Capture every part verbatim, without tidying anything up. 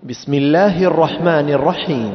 بسم الله الرحمن الرحيم.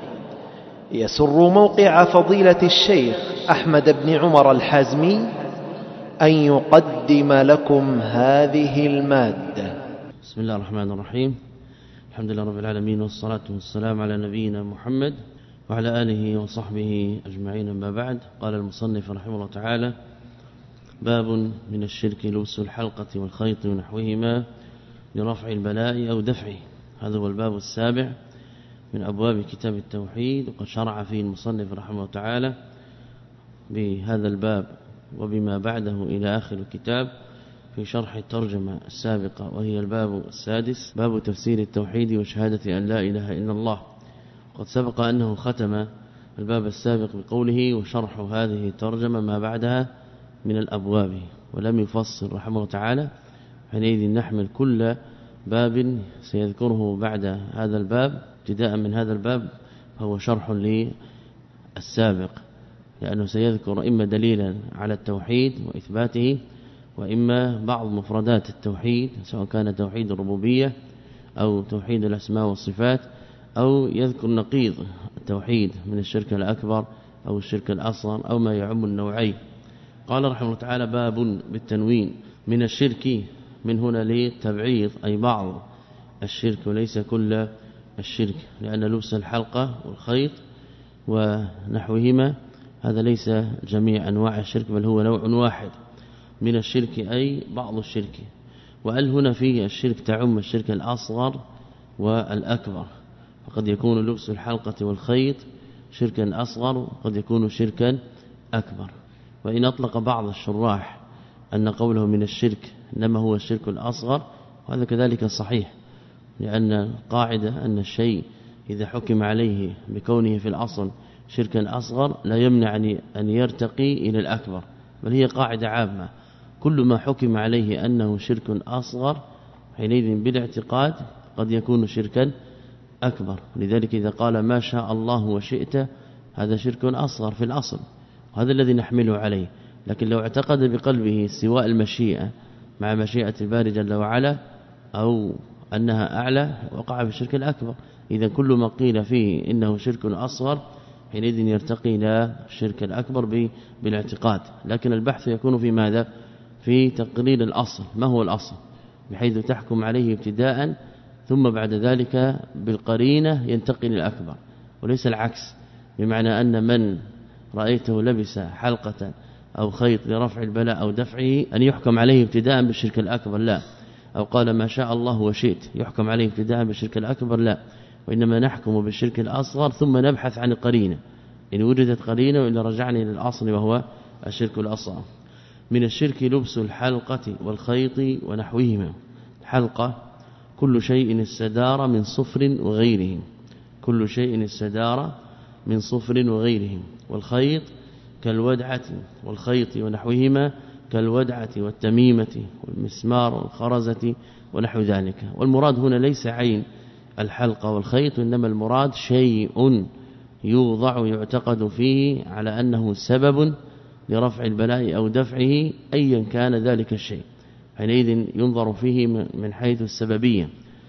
يسر موقع فضيلة الشيخ أحمد بن عمر الحازمي أن يقدم لكم هذه المادة. بسم الله الرحمن الرحيم. الحمد لله رب العالمين، والصلاة والسلام على نبينا محمد وعلى آله وصحبه أجمعين. أما بعد، قال المصنف رحمه الله تعالى: باب من الشرك لبس الحلقة والخيط ونحوهما لرفع البلاء أو دفعه. هذا هو الباب السابع من أبواب كتاب التوحيد، وقد شرع فيه المصنف رحمه الله تعالى بهذا الباب وبما بعده إلى آخر الكتاب في شرح الترجمة السابقة، وهي الباب السادس، باب تفسير التوحيد وشهادة أن لا إله إلا الله. قد سبق أنه ختم الباب السابق بقوله: وشرح هذه الترجمة ما بعدها من الأبواب، ولم يفصل رحمه الله تعالى. حينئذ نحمل كل باب سيذكره بعد هذا الباب ابتداء من هذا الباب فهو شرح للسابق، لأنه سيذكر إما دليلا على التوحيد وإثباته، وإما بعض مفردات التوحيد سواء كان توحيد الربوبية أو توحيد الأسماء والصفات، أو يذكر نقيض التوحيد من الشرك الأكبر أو الشرك الأصغر أو ما يعم النوعين. قال رحمه الله تعالى: باب بالتنوين من الشرك، من هنا للتبعيض، أي بعض الشرك وليس كل الشرك، لأن لبس الحلقة والخيط ونحوهما هذا ليس جميع أنواع الشرك، بل هو نوع واحد من الشرك، أي بعض الشرك. وقال هنا في الشرك تعم الشرك الأصغر والأكبر، فقد يكون لبس الحلقة والخيط شركا أصغر وقد يكون شركا أكبر. وإن أطلق بعض الشراح أن قوله من الشرك إنما هو الشرك الأصغر، وهذا كذلك صحيح، لأن قاعدة أن الشيء إذا حكم عليه بكونه في الأصل شركا أصغر لا يمنع أن يرتقي إلى الأكبر، بل هي قاعدة عامة: كل ما حكم عليه أنه شرك أصغر حينئذ بالاعتقاد قد يكون شركا أكبر. لذلك إذا قال ما شاء الله وشئت هذا شرك أصغر في الأصل، وهذا الذي نحمله عليه. لكن لو اعتقد بقلبه استواء المشيئة مع مشيئة الباري جل وعلا أو أنها أعلى وقع في الشرك الأكبر. إذا كل ما قيل فيه إنه شرك أصغر حينئذ يرتقي إلى الشرك الأكبر بالاعتقاد. لكن البحث يكون في ماذا؟ في تقرير الأصل، ما هو الأصل، بحيث تحكم عليه ابتداء ثم بعد ذلك بالقرينة ينتقل الأكبر، وليس العكس، بمعنى أن من رأيته لبس حلقة أو خيط لرفع البلاء أو دفعه أن يحكم عليه ابتداء بالشرك الأكبر، لا. أو قال ما شاء الله وشئت يحكم عليه ابتداء بالشرك الأكبر، لا. وإنما نحكم بالشرك الأصغر ثم نبحث عن القرينة، إن وجدت قرينة وإلا رجعنا إلى الأصل وهو الشرك الأصغر. من الشرك لبس الحلقة والخيط ونحوهما. حلقة كل شيء استدار من صفر وغيره، كل شيء استدار من صفر وغيره. والخيط كالودعة والخيط ونحوهما كالودعة والتميمة والمسمار والخرزة ونحو ذلك. والمراد هنا ليس عين الحلقة والخيط، إنما المراد شيء يوضع يعتقد فيه على أنه سبب لرفع البلاء أو دفعه أيا كان ذلك الشيء، حينئذ ينظر فيه من حيث السببية.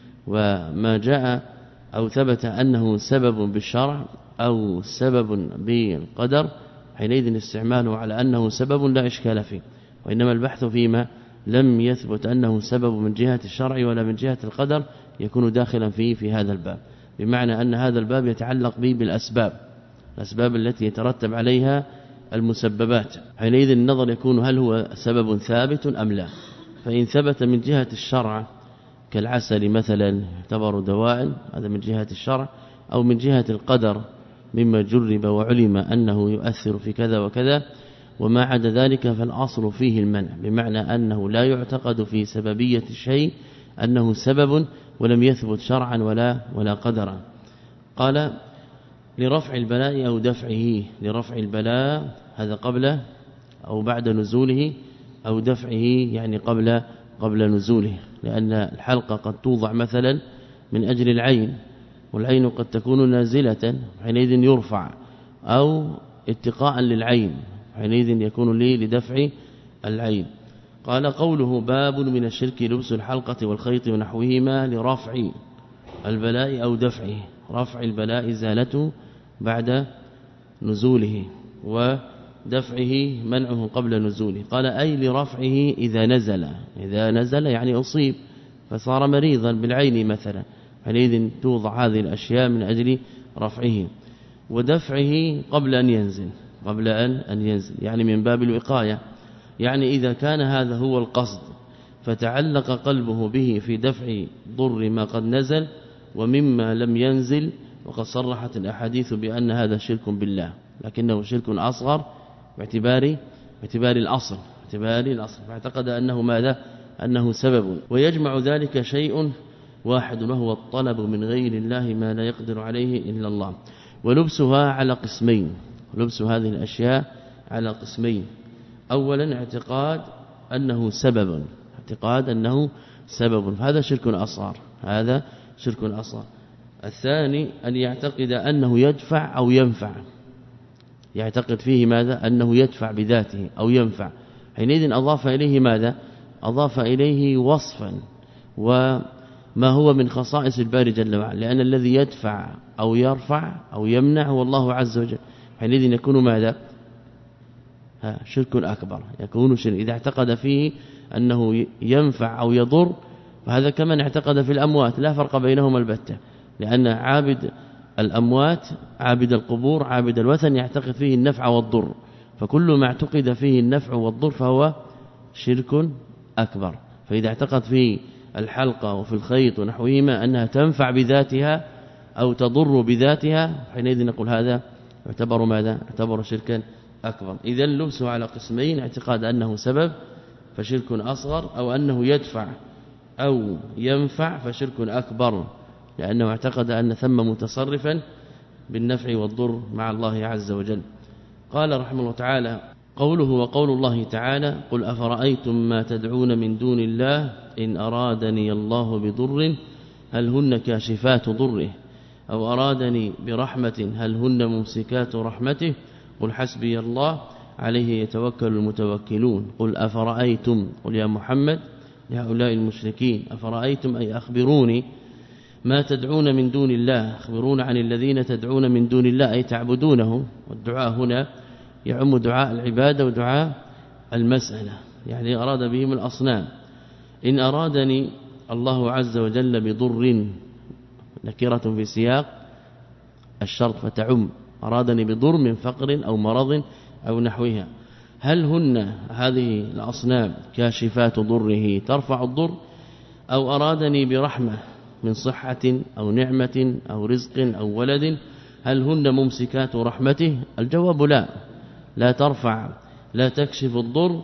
وما جاء أو ثبت أنه سبب بالشرع أو سبب بالقدر حينئذ استعماله على أنه سبب لا إشكال فيه. وإنما البحث فيما لم يثبت أنه سبب من جهة الشرع ولا من جهة القدر يكون داخلا فيه في هذا الباب، بمعنى أن هذا الباب يتعلق به بالأسباب، الأسباب التي يترتب عليها المسببات. حينئذ النظر يكون هل هو سبب ثابت أم لا. فإن ثبت من جهة الشرع كالعسل مثلا يعتبر دواء، هذا من جهة الشرع، أو من جهة القدر مما جرب وعلم أنه يؤثر في كذا وكذا، وما عدا ذلك فالأصل فيه المنع، بمعنى أنه لا يعتقد في سببية الشيء أنه سبب ولم يثبت شرعا ولا ولا قدرا. قال لرفع البلاء أو دفعه. لرفع البلاء هذا قبل أو بعد نزوله، أو دفعه يعني قبل قبل نزوله، لأن الحلقة قد توضع مثلا من أجل العين، والعين قد تكون نازلة حينئذ يرفع، أو اتقاء للعين حينئذ يكون لي لدفع العين. قال قوله باب من الشرك لبس الحلقة والخيط ونحوهما لرفع البلاء أو دفعه، رفع البلاء إزالته بعد نزوله، ودفعه منعه قبل نزوله. قال أي لرفعه إذا نزل، إذا نزل يعني أصيب فصار مريضا بالعين مثلا، حينئذ توضع هذه الأشياء من أجل رفعه، ودفعه قبل أن ينزل، قبل أن أن ينزل يعني من باب الوقاية. يعني إذا كان هذا هو القصد فتعلق قلبه به في دفع ضر ما قد نزل ومما لم ينزل، وقد صرحت الأحاديث بأن هذا شرك بالله، لكنه شرك أصغر باعتبار باعتبار الأصل باعتبار الأصل فاعتقد أنه ماذا أنه سبب. ويجمع ذلك شيء واحد وهو الطلب من غير الله ما لا يقدر عليه إلا الله. ولبسها على قسمين، لبس هذه الأشياء على قسمين. أولا اعتقاد أنه سبب، اعتقاد أنه سبب، فهذا شرك أصغر، هذا شرك أصغر. الثاني أن يعتقد أنه يدفع أو ينفع، يعتقد فيه ماذا أنه يدفع بذاته أو ينفع، حينئذ أضاف إليه ماذا أضاف إليه وصفا وما هو من خصائص الباري جل وعلا، لأن الذي يدفع أو يرفع أو يمنع هو الله عز وجل، حينئذ يكون ماذا ها شرك أكبر، يكون شرك إذا اعتقد فيه أنه ينفع أو يضر، فهذا كمن اعتقد في الأموات، لا فرق بينهما البتة، لأن عابد الأموات عابد القبور عابد الوثن يعتقد فيه النفع والضر، فكل ما اعتقد فيه النفع والضر فهو شرك أكبر. فإذا اعتقد فيه الحلقة وفي الخيط ونحوهما أنها تنفع بذاتها أو تضر بذاتها، حينئذ نقول هذا يعتبر ماذا يعتبر شركا أكبر. إذا اللبس على قسمين، اعتقاد أنه سبب فشرك أصغر، أو أنه يدفع أو ينفع فشرك أكبر، لأنه اعتقد أن ثم متصرفا بالنفع والضر مع الله عز وجل. قال رحمه الله تعالى: قوله وقول الله تعالى: قل أفرأيتم ما تدعون من دون الله إن أرادني الله بضر هل هن كاشفات ضره أو أرادني برحمة هل هن ممسكات رحمته قل حسبي الله عليه يتوكل المتوكلون. قل أفرأيتم، قل يا محمد لهؤلاء المشركين: أفرأيتم أي أخبروني ما تدعون من دون الله، أخبرون عن الذين تدعون من دون الله أي تعبدونه، والدعاء هنا يعم دعاء العبادة ودعاء المسألة، يعني أراد بهم الأصنام. إن أرادني الله عز وجل بضر، نكرة في سياق الشرط فتعم، أرادني بضر من فقر أو مرض أو نحوها. هل هن هذه الأصنام كاشفات ضره ترفع الضر، أو أرادني برحمة من صحة أو نعمة أو رزق أو ولد هل هن ممسكات رحمته؟ الجواب لا، لا ترفع لا تكشف الضر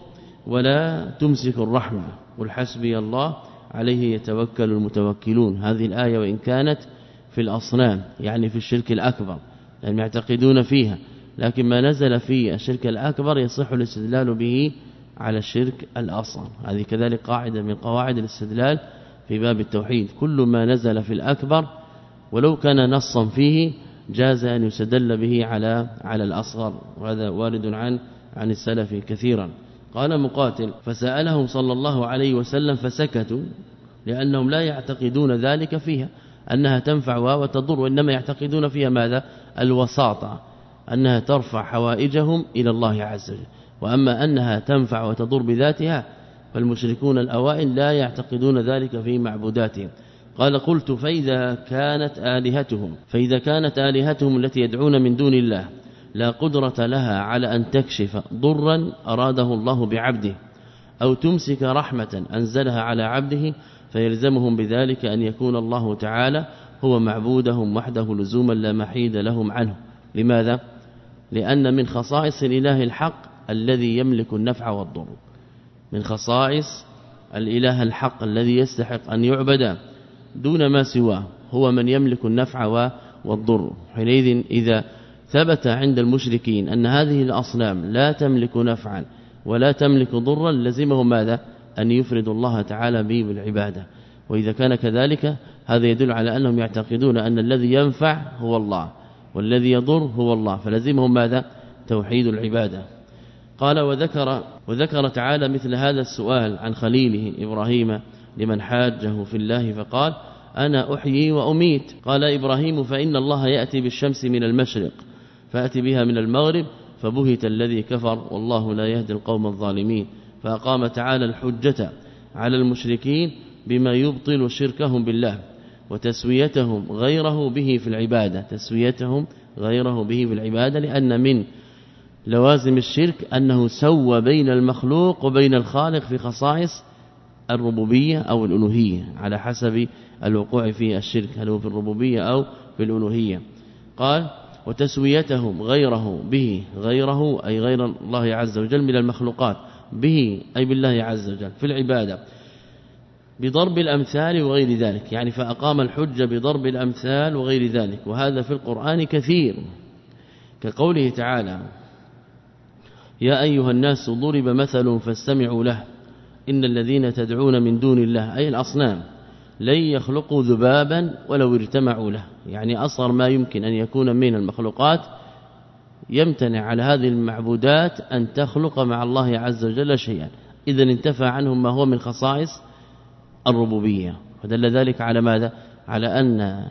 ولا تمسك الرحمة. قل حسبي الله عليه يتوكل المتوكلون. هذه الآية وإن كانت في الأصنام يعني في الشرك الأكبر لأنهم يعتقدون فيها، لكن ما نزل في الشرك الأكبر يصح الاستدلال به على الشرك الأصغر. هذه كذلك قاعدة من قواعد الاستدلال في باب التوحيد، كل ما نزل في الأكبر ولو كان نصا فيه جاز أن يستدل به على على الأصغر، وهذا وارد عن عن السلف كثيرا. قال مقاتل: فسألهم صلى الله عليه وسلم فسكتوا، لأنهم لا يعتقدون ذلك فيها أنها تنفع وتضر، وإنما يعتقدون فيها ماذا؟ الوساطة، أنها ترفع حوائجهم إلى الله عز وجل. وأما أنها تنفع وتضر بذاتها فالمشركون الأوائل لا يعتقدون ذلك في معبوداتهم. قال: قلت: فإذا كانت آلهتهم فإذا كانت آلهتهم التي يدعون من دون الله لا قدرة لها على أن تكشف ضرا أراده الله بعبده أو تمسك رحمة أنزلها على عبده، فيلزمهم بذلك أن يكون الله تعالى هو معبودهم وحده لزوما لا محيد لهم عنه. لماذا؟ لأن من خصائص الإله الحق الذي يملك النفع والضر، من خصائص الإله الحق الذي يستحق أن يعبد دون ما سواه هو من يملك النفع والضر. حينئذ إذا ثبت عند المشركين أن هذه الأصنام لا تملك نفعا ولا تملك ضرا لزمهم ماذا؟ أن يفردوا الله تعالى به بالعبادة. وإذا كان كذلك هذا يدل على أنهم يعتقدون أن الذي ينفع هو الله والذي يضر هو الله، فلزمهم ماذا؟ توحيد العبادة. قال: وذكر وذكر تعالى مثل هذا السؤال عن خليله إبراهيم لمن حاجه في الله فقال: أنا أحيي وأميت. قال إبراهيم فإن الله يأتي بالشمس من المشرق فأتي بها من المغرب فبهت الذي كفر والله لا يهدي القوم الظالمين. فأقام تعالى الحجة على المشركين بما يبطل شركهم بالله وتسويتهم غيره به في العبادة تسويتهم غيره به في العبادة لأن من لوازم الشرك أنه سوى بين المخلوق وبين الخالق في خصائص الربوبية أو الألوهية على حسب الوقوع في الشرك هل هو في الربوبية أو في الألوهية. قال وتسويتهم غيره به غيره أي غير الله عز وجل من المخلوقات به أي بالله عز وجل في العبادة بضرب الأمثال وغير ذلك يعني فأقام الحجة بضرب الأمثال وغير ذلك. وهذا في القرآن كثير كقوله تعالى يا أيها الناس ضرب مثل فاستمعوا له إن الذين تدعون من دون الله أي الأصنام لن يخلقوا ذبابا ولو اجتمعوا له يعني أصغر ما يمكن أن يكون من المخلوقات يمتنع على هذه المعبودات أن تخلق مع الله عز وجل شيئا إذن انتفى عنهم ما هو من خصائص الربوبية. ودل ذلك على ماذا؟ على أن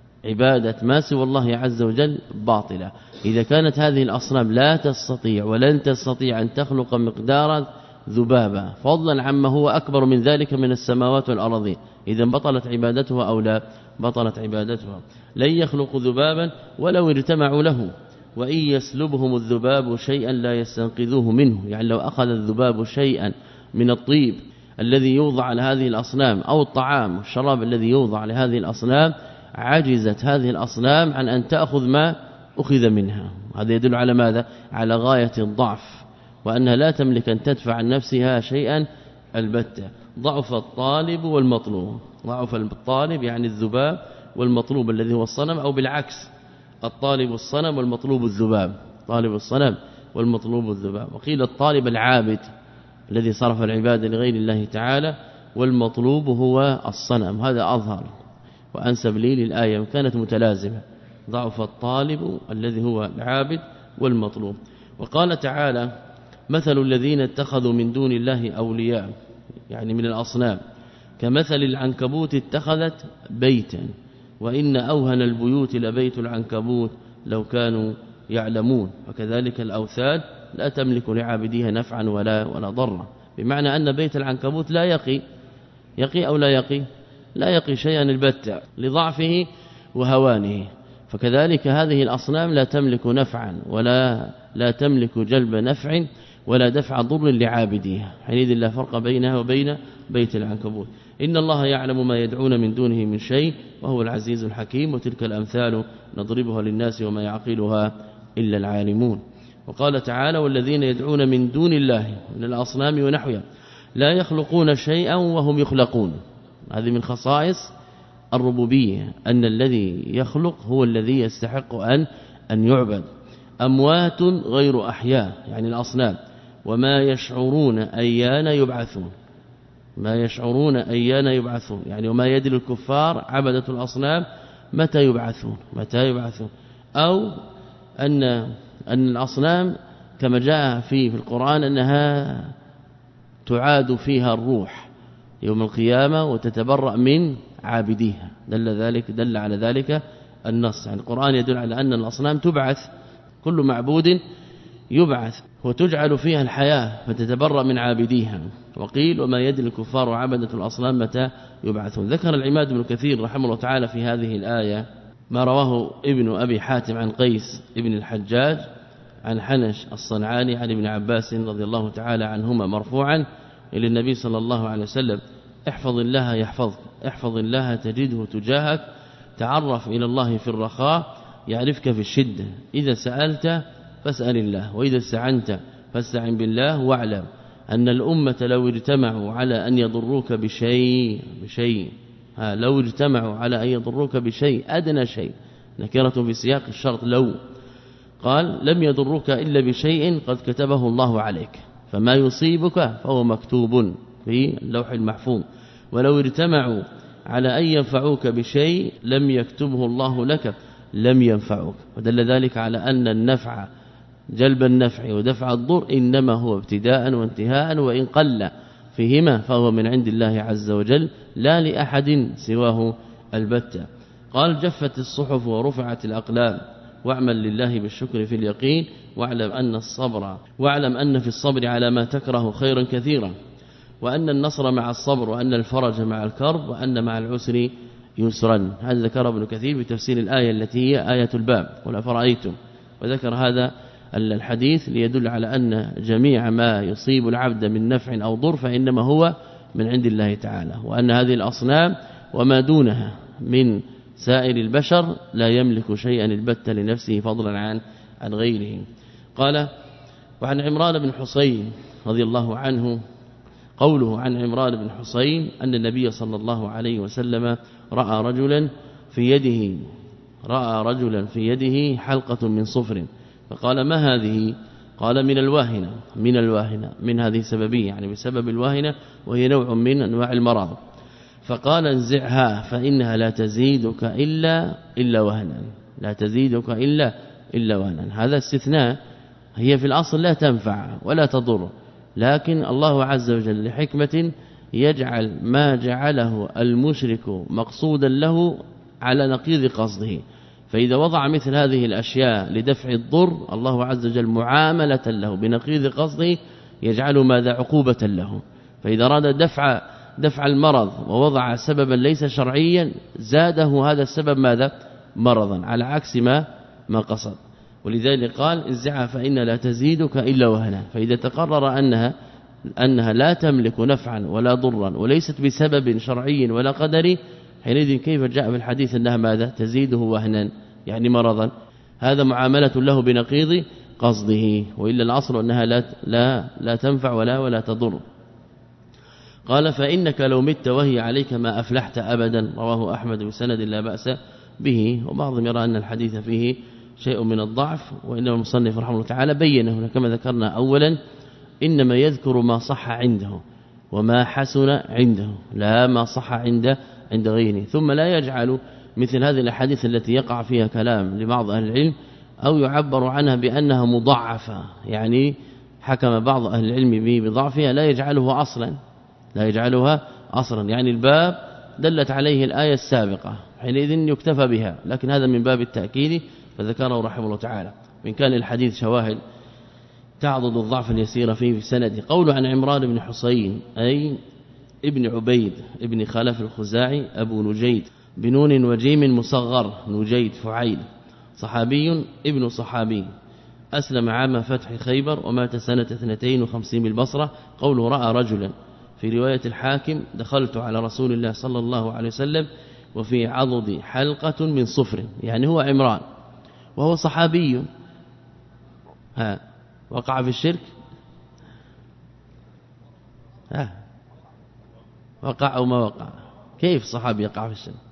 عبادة ما سوى الله عز وجل باطلة. إذا كانت هذه الأصنام لا تستطيع ولن تستطيع أن تخلق مقدار ذبابة فضلا عما هو أكبر من ذلك من السماوات والأرضين إذن بطلت عبادتها أو لا بطلت عبادتها. لن يخلق ذبابا ولو اجتمعوا له وإن يسلبهم الذباب شيئا لا يستنقذوه منه يعني لو أخذ الذباب شيئا من الطيب الذي يوضع على هذه الأصنام أو الطعام والشراب الذي يوضع لهذه الأصنام عجزت هذه الأصنام عن أن تأخذ ما أخذ منها. هذا يدل على ماذا؟ على غاية الضعف وأنها لا تملك أن تدفع عن نفسها شيئا البتة. ضعف الطالب والمطلوب ضعف الطالب يعني الذباب والمطلوب الذي هو الصنم أو بالعكس الطالب الصنم والمطلوب الذباب طالب الصنم والمطلوب الذباب. وقيل الطالب العابد الذي صرف العبادة لغير الله تعالى والمطلوب هو الصنم. هذا أظهر وأنسب لي للآية كانت متلازمة ضعف الطالب الذي هو العابد والمطلوب. وقال تعالى مثل الذين اتخذوا من دون الله أولياء يعني من الأصنام كمثل العنكبوت اتخذت بيتا وإن أوهن البيوت لبيت العنكبوت لو كانوا يعلمون. وكذلك الأوثان لا تملك لعابديها نفعا ولا ولا ضرا بمعنى أن بيت العنكبوت لا يقي يقي أو لا يقي لا يقي شيئا البتة لضعفه وهوانه. فكذلك هذه الأصنام لا تملك نفعا ولا لا تملك جلب نفع ولا دفع ضر لعابديها حينئذ لا فرق بينها وبين بيت العنكبوت. إن الله يعلم ما يدعون من دونه من شيء وهو العزيز الحكيم. وتلك الأمثال نضربها للناس وما يعقلها إلا العالمون. وقال تعالى والذين يدعون من دون الله من الأصنام ونحوها لا يخلقون شيئا وهم يخلقون. هذه من خصائص الربوبية أن الذي يخلق هو الذي يستحق أن أن يعبد. أموات غير أحياء يعني الأصنام وما يشعرون أيان يبعثون ما يشعرون أيان يبعثون يعني وما يدري الكفار عبدة الأصنام متى يبعثون متى يبعثون. أو أن أن الأصنام كما جاء في في القرآن أنها تعاد فيها الروح يوم القيامة وتتبرأ من عابديها دل ذلك دل على ذلك النص يعني القرآن يدل على أن الأصنام تبعث كل معبود يبعث وتجعل فيها الحياة فتتبرأ من عابديها. وقيل وما يدري الكفار عبدة الأصنام متى يبعثون. ذكر العماد بن كثير رحمه الله تعالى في هذه الآية ما رواه ابن أبي حاتم عن قيس ابن الحجاج عن حنش الصنعاني عن ابن عباس رضي الله تعالى عنهما مرفوعا إلى النبي صلى الله عليه وسلم احفظ الله يحفظك احفظ الله تجده تجاهك تعرف إلى الله في الرخاء يعرفك في الشدة إذا سألت فاسأل الله وإذا استعنت فاستعن بالله واعلم أن الأمة لو اجتمعوا على أن يضروك بشيء بشيء ها لو اجتمعوا على أن يضروك بشيء أدنى شيء نكرة في سياق الشرط لو قال لم يضروك إلا بشيء قد كتبه الله عليك فما يصيبك فهو مكتوب في اللوح المحفوظ ولو اجتمعوا على أن ينفعوك بشيء لم يكتبه الله لك لم ينفعوك. ودل ذلك على أن النفع جلب النفع ودفع الضر إنما هو ابتداء وانتهاء وإن قل فيهما فهو من عند الله عز وجل لا لأحد سواه البتة. قال جفت الصحف ورفعت الأقلام واعمل لله بالشكر في اليقين واعلم أن الصبر واعلم أن في الصبر على ما تكره خيرا كثيرا وأن النصر مع الصبر وأن الفرج مع الكرب وأن مع العسر يسرا. هذا ذكر ابن كثير بتفسير الآية التي هي آية الباب قل أفرأيتم، وذكر هذا الحديث ليدل على أن جميع ما يصيب العبد من نفع أو ضر فإنما هو من عند الله تعالى، وأن هذه الأصنام وما دونها من سائر البشر لا يملك شيئا البتة لنفسه فضلا عن عن غيره. قال وعن عمران بن حسين رضي الله عنه قوله عن عمران بن حسين أن النبي صلى الله عليه وسلم رأى رجلا في يده رأى رجلا في يده حلقة من صفر فقال ما هذه؟ قال من الواهنة من الواهنة من هذه سببية يعني بسبب الواهنة وهي نوع من أنواع المرض. فقال انزعها فإنها لا تزيدك إلا إلا وهنا لا تزيدك إلا إلا وهنا. هذا استثناء، هي في الأصل لا تنفع ولا تضر، لكن الله عز وجل لحكمة يجعل ما جعله المشرك مقصودا له على نقيض قصده، فإذا وضع مثل هذه الأشياء لدفع الضر الله عز وجل معاملة له بنقيض قصده يجعل ماذا عقوبة له. فإذا أراد دفع دفع المرض ووضع سببا ليس شرعيا زاده هذا السبب ماذا مرضا على عكس ما ما قصد. ولذلك قال انزعها فإن لا تزيدك إلا وهنا. فإذا تقرر أنها أنها لا تملك نفعا ولا ضرا وليست بسبب شرعي ولا قدري، حينئذ كيف جاء في الحديث أنها ماذا تزيده وهنا يعني مرضا؟ هذا معاملة له بنقيض قصده، وإلا الأصل أنها لا لا لا تنفع ولا ولا تضر. قال فإنك لو مت وهي عليك ما أفلحت أبدا. رواه أحمد بسند لا بأس به، وبعضهم يرى أن الحديث فيه شيء من الضعف، وإنما المصنف رحمه الله تعالى بينه كما ذكرنا أولا إنما يذكر ما صح عنده وما حسن عنده لا ما صح عند عند غيره، ثم لا يجعل مثل هذه الأحاديث التي يقع فيها كلام لبعض أهل العلم أو يعبر عنها بأنها مضعفة، يعني حكم بعض أهل العلم به بضعفها، لا يجعله أصلا لا يجعلها أصلا يعني الباب دلت عليه الآية السابقة حينئذ يكتفى بها، لكن هذا من باب التأكيد فذكره رحمه الله تعالى. من كان الحديث شواهد تعضد الضعف اليسير فيه في سنده. قول عن عمران بن حسين أي ابن عبيد ابن خلف الخزاعي أبو نجيد بنون وجيم مصغر نجيد فعيل، صحابي ابن صحابي، أسلم عام فتح خيبر ومات سنة اثنتين وخمسين بالبصرة. قوله رأى رجلا في رواية الحاكم دخلت على رسول الله صلى الله عليه وسلم وفي عضد حلقة من صفر، يعني هو عمران وهو صحابي. ها وقع في الشرك؟ ها وقع أو ما وقع؟ كيف صحابي يقع في الشرك؟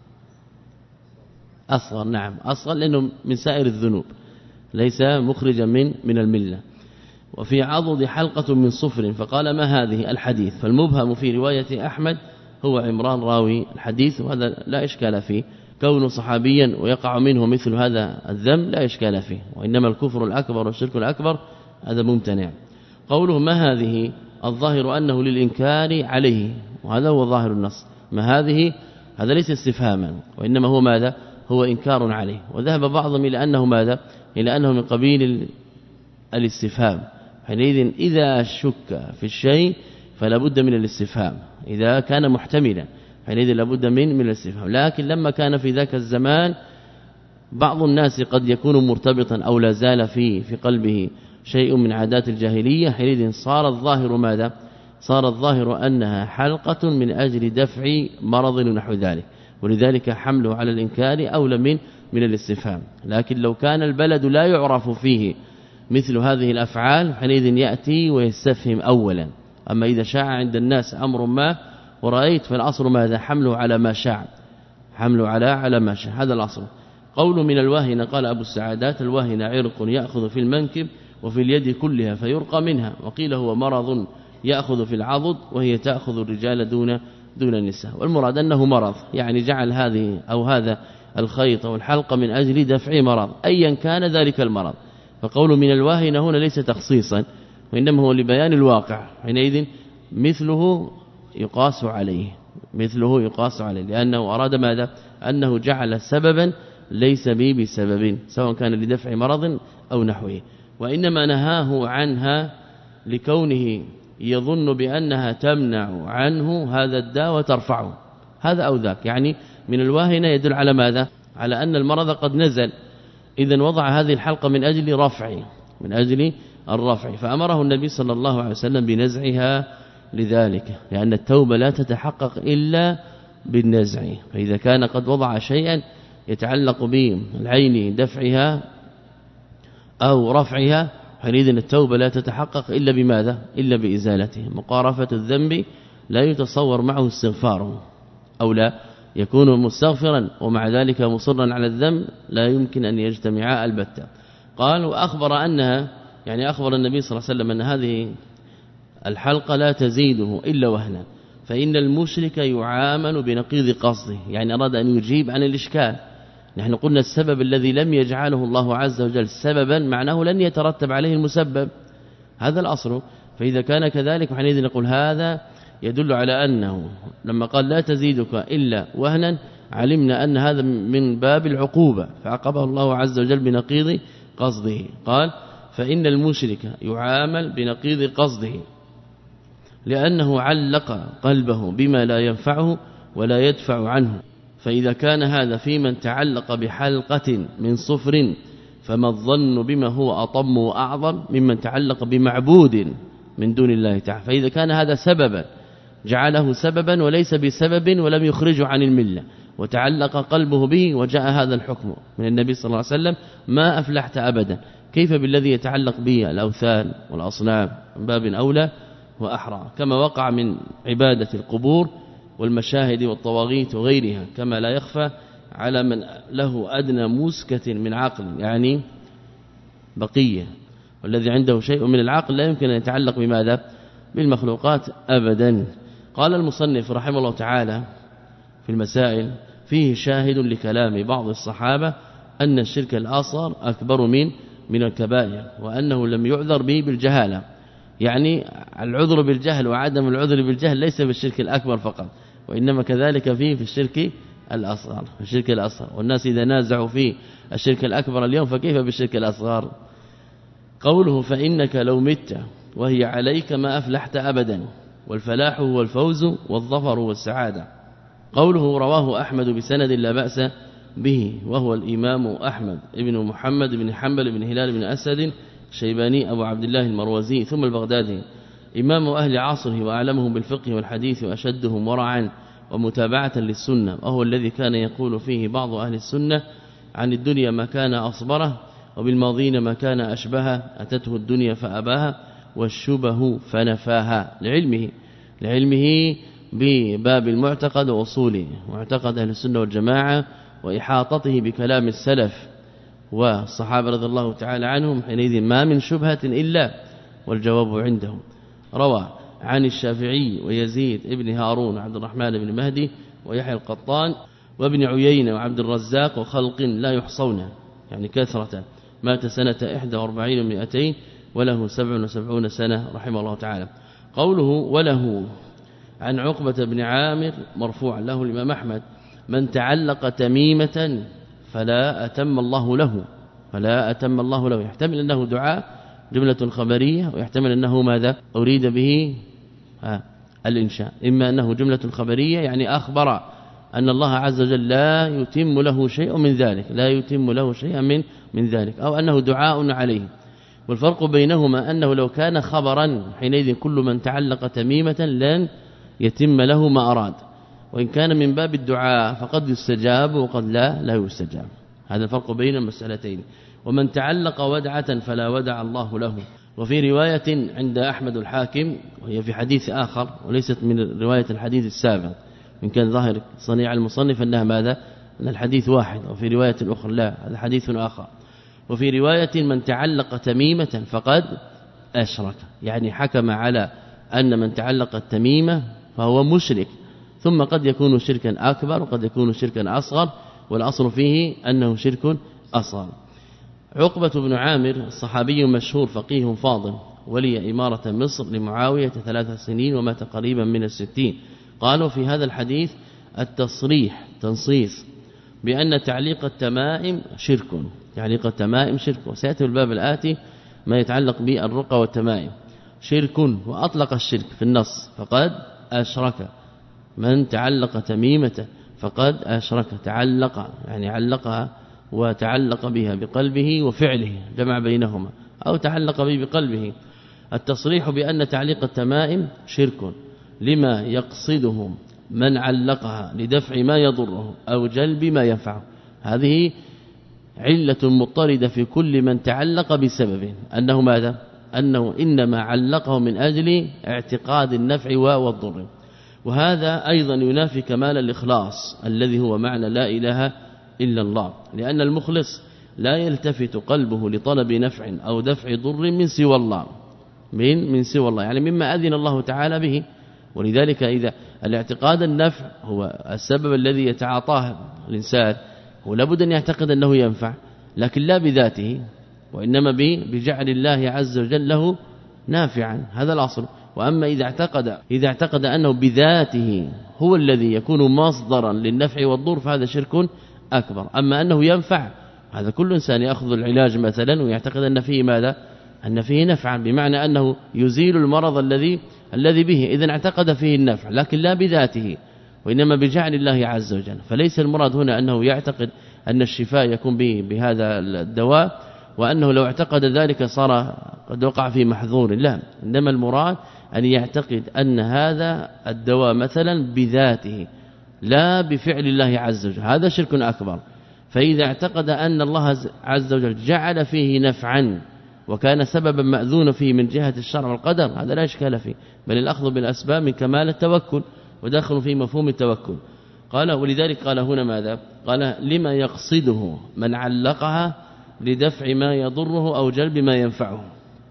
أصغر، نعم أصغر لأنه من سائر الذنوب ليس مخرجا من من الملة. وفي عضد حلقة من صفر فقال ما هذه الحديث؟ فالمبهم في رواية أحمد هو عمران راوي الحديث، وهذا لا إشكال فيه، كونه صحابيا ويقع منه مثل هذا الذنب لا إشكال فيه، وإنما الكفر الأكبر والشرك الأكبر هذا ممتنع. قوله ما هذه الظاهر أنه للإنكار عليه، وهذا هو ظاهر النص. ما هذه هذا ليس استفهاما وإنما هو ماذا هو إنكار عليه، وذهب بعضهم إلى أنه ماذا إلى أنه من قبيل الاستفهام. حينئذ إذا شك في الشيء فلا بد من الاستفهام، إذا كان محتملا حينئذ لا بد من من الاستفهام. لكن لما كان في ذاك الزمان بعض الناس قد يكون مرتبطا أو لا زال في في قلبه شيء من عادات الجاهلية، حينئذ صار الظاهر ماذا صار الظاهر أنها حلقة من أجل دفع مرض ونحو ذلك، ولذلك حمله على الإنكار أولى من من الاستفهام. لكن لو كان البلد لا يعرف فيه مثل هذه الأفعال حينئذ يأتي ويستفهم أولا. أما إذا شاع عند الناس أمر ما ورأيت فالأصل ماذا حمله على ما شاع حمله على على ما شاع، هذا الأصل. قول من الواهنة قال أبو السعادات الواهنة عرق يأخذ في المنكب وفي اليد كلها فيرقى منها، وقيل هو مرض يأخذ في العضد وهي تأخذ الرجال دون دون النساء، والمراد أنه مرض يعني جعل هذه أو هذا الخيط والحلقة من أجل دفع مرض أيا كان ذلك المرض. فقول من الواهنة هنا ليس تخصيصا وإنما هو لبيان الواقع، حينئذ مثله يقاس عليه مثله يقاس عليه لأنه أراد ماذا أنه جعل سببا ليس به بسبب سواء كان لدفع مرض أو نحوه، وإنما نهاه عنها لكونه يظن بأنها تمنع عنه هذا الداء وترفعه، هذا أو ذاك، يعني من الواهنة يدل على ماذا؟ على أن المرض قد نزل، إذن وضع هذه الحلقة من أجل رفعه من أجل الرفع، فأمره النبي صلى الله عليه وسلم بنزعها لذلك، لأن التوبة لا تتحقق إلا بالنزع، فإذا كان قد وضع شيئا يتعلق بالعين دفعها أو رفعها حينئذ التوبة لا تتحقق إلا بماذا؟ إلا بإزالته. مقارفة الذنب لا يتصور معه استغفاره، أو لا يكون مستغفرا ومع ذلك مصرا على الذنب، لا يمكن أن يجتمعا البتة. قال وأخبر أنها يعني أخبر النبي صلى الله عليه وسلم أن هذه الحلقة لا تزيده إلا وهنا، فإن المشرك يعامل بنقيض قصده، يعني أراد أن يجيب عن الإشكال. نحن قلنا السبب الذي لم يجعله الله عز وجل سببا معناه لن يترتب عليه المسبب، هذا الأصل. فإذا كان كذلك حينئذ نقول هذا يدل على أنه لما قال لا تزيدك إلا وهنا علمنا أن هذا من باب العقوبة، فعقبه الله عز وجل بنقيض قصده. قال فإن المشرك يعامل بنقيض قصده لأنه علق قلبه بما لا ينفعه ولا يدفع عنه، فإذا كان هذا في من تعلق بحلقة من صفر فما الظن بما هو أطم وأعظم ممن تعلق بمعبود من دون الله تعالى. فإذا كان هذا سببا جعله سببا وليس بسبب ولم يخرجه عن الملة وتعلق قلبه به وجاء هذا الحكم من النبي صلى الله عليه وسلم ما أفلحت أبدا، كيف بالذي يتعلق به الأوثان والأصنام من باب أولى وأحرى، كما وقع من عبادة القبور والمشاهد والطواغيت وغيرها، كما لا يخفى على من له أدنى موسكة من عقل يعني بقية، والذي عنده شيء من العقل لا يمكن أن يتعلق بماذا؟ بالمخلوقات أبدا. قال المصنف رحمه الله تعالى في المسائل فيه شاهد لكلام بعض الصحابة أن الشرك الأصغر أكبر من من الكبائر، وأنه لم يعذر به بالجهالة، يعني العذر بالجهل وعدم العذر بالجهل ليس بالشرك الأكبر فقط، وإنما كذلك فيه في الشرك الأصغر في الشرك الأصغر والناس إذا نازعوا في الشرك الأكبر اليوم فكيف بالشرك الأصغر؟ قوله فإنك لو مت وهي عليك ما أفلحت أبدا، والفلاح هو الفوز والظفر والسعادة. قوله رواه أحمد بسند لا بأس به، وهو الإمام أحمد ابن محمد بن حنبل بن هلال بن أسد شيباني أبو عبد الله المروزي ثم البغدادي، إمام أهل عصره وأعلمهم بالفقه والحديث وأشدهم ورعا ومتابعة للسنة، وهو الذي كان يقول فيه بعض أهل السنة عن الدنيا ما كان أصبره وبالماضين ما كان أشبهها، أتته الدنيا فأباها والشبه فنفاها، لعلمه لعلمه بباب المعتقد وأصوله معتقد أهل السنة والجماعة وإحاطته بكلام السلف والصحابة رضي الله تعالى عنهم، حينئذ ما من شبهة إلا والجواب عندهم. روى عن الشافعي ويزيد ابن هارون وعبد الرحمن بن مهدي ويحيى القطان وابن عيينة وعبد الرزاق وخلق لا يحصون يعني كثرة، مات سنة إحدى وأربعين ومئتين وله سبع وسبعون سنة رحمه الله تعالى. قوله وله عن عقبة بن عامر مرفوعا له الإمام أحمد من تعلق تميمة فلا أتم الله له فلا أتم الله له، يحتمل أنه دعاء جملة خبرية ويحتمل أنه ماذا أريد به آه الإنشاء، إما أنه جملة خبرية يعني أخبر أن الله عز وجل لا يتم له شيء من ذلك لا يتم له شيئا من من ذلك، أو أنه دعاء عليه. والفرق بينهما أنه لو كان خبرا حينئذ كل من تعلق تميمة لن يتم له ما أراد، وإن كان من باب الدعاء فقد يستجاب وقد لا لا يستجاب، هذا الفرق بين المسألتين. ومن تعلق ودعة فلا ودع الله له. وفي رواية عند أحمد الحاكم وهي في حديث آخر وليست من رواية الحديث السابق، من كان ظاهر صنيع المصنف أنها ماذا أن الحديث واحد، وفي رواية أخرى لا هذا حديث آخر. وفي رواية من تعلق تميمة فقد أشرك، يعني حكم على أن من تعلق التميمة فهو مشرك، ثم قد يكون شركا أكبر وقد يكون شركا أصغر، والأصل فيه أنه شرك أصغر. عقبة بن عامر الصحابي مشهور فقيه فاضل، ولي إمارة مصر لمعاوية ثلاث سنين ومات قريبا من الستين. قالوا في هذا الحديث التصريح تنصيص بأن تعليق التمائم شرك، تعليق التمائم شرك، وسيأتي الباب الآتي ما يتعلق بالرقى والتمائم شرك، وأطلق الشرك في النص فقد أشرك. من تعلق تميمة فقد أشرك، تعلق يعني علقها وتعلق بها بقلبه وفعله، جمع بينهما، أو تعلق به بقلبه. التصريح بأن تعليق التمائم شرك لما يقصده من علقها لدفع ما يضره أو جلب ما ينفعه، هذه علة مضطردة في كل من تعلق بسبب أنه ماذا؟ أنه إنما علقه من أجل اعتقاد النفع والضر. وهذا أيضا ينافي كمال الإخلاص الذي هو معنى لا إله إلا الله، لأن المخلص لا يلتفت قلبه لطلب نفع أو دفع ضر من سوى الله، من من سوى الله يعني مما أذن الله تعالى به. ولذلك إذا الاعتقاد النفع هو السبب الذي يتعاطاه الإنسان، ولا بد أن يعتقد أنه ينفع، لكن لا بذاته، وإنما بجعل الله عز وجل له نافعا، هذا الأصل. وأما إذا اعتقد إذا اعتقد أنه بذاته هو الذي يكون مصدرا للنفع والضر فهذا شرك أكبر. أما أنه ينفع، هذا كل إنسان يأخذ العلاج مثلا ويعتقد أن فيه ماذا؟ أن فيه نفعا، بمعنى أنه يزيل المرض الذي الذي به، إذا اعتقد فيه النفع لكن لا بذاته، وإنما بجعل الله عز وجل. فليس المراد هنا أنه يعتقد أن الشفاء يكون به بهذا الدواء، وأنه لو اعتقد ذلك صار قد وقع في محظور، لا، إنما المراد أن يعتقد أن هذا الدواء مثلا بذاته لا بفعل الله عز وجل، هذا شرك أكبر. فإذا اعتقد أن الله عز وجل جعل فيه نفعا وكان سببا مأذون فيه من جهة الشرع والقدر، هذا لا إشكال فيه، بل الأخذ بالأسباب من كمال التوكل، وداخل في مفهوم التوكل. قال ولذلك قال هنا ماذا؟ قال لما يقصده من علقها لدفع ما يضره أو جلب ما ينفعه.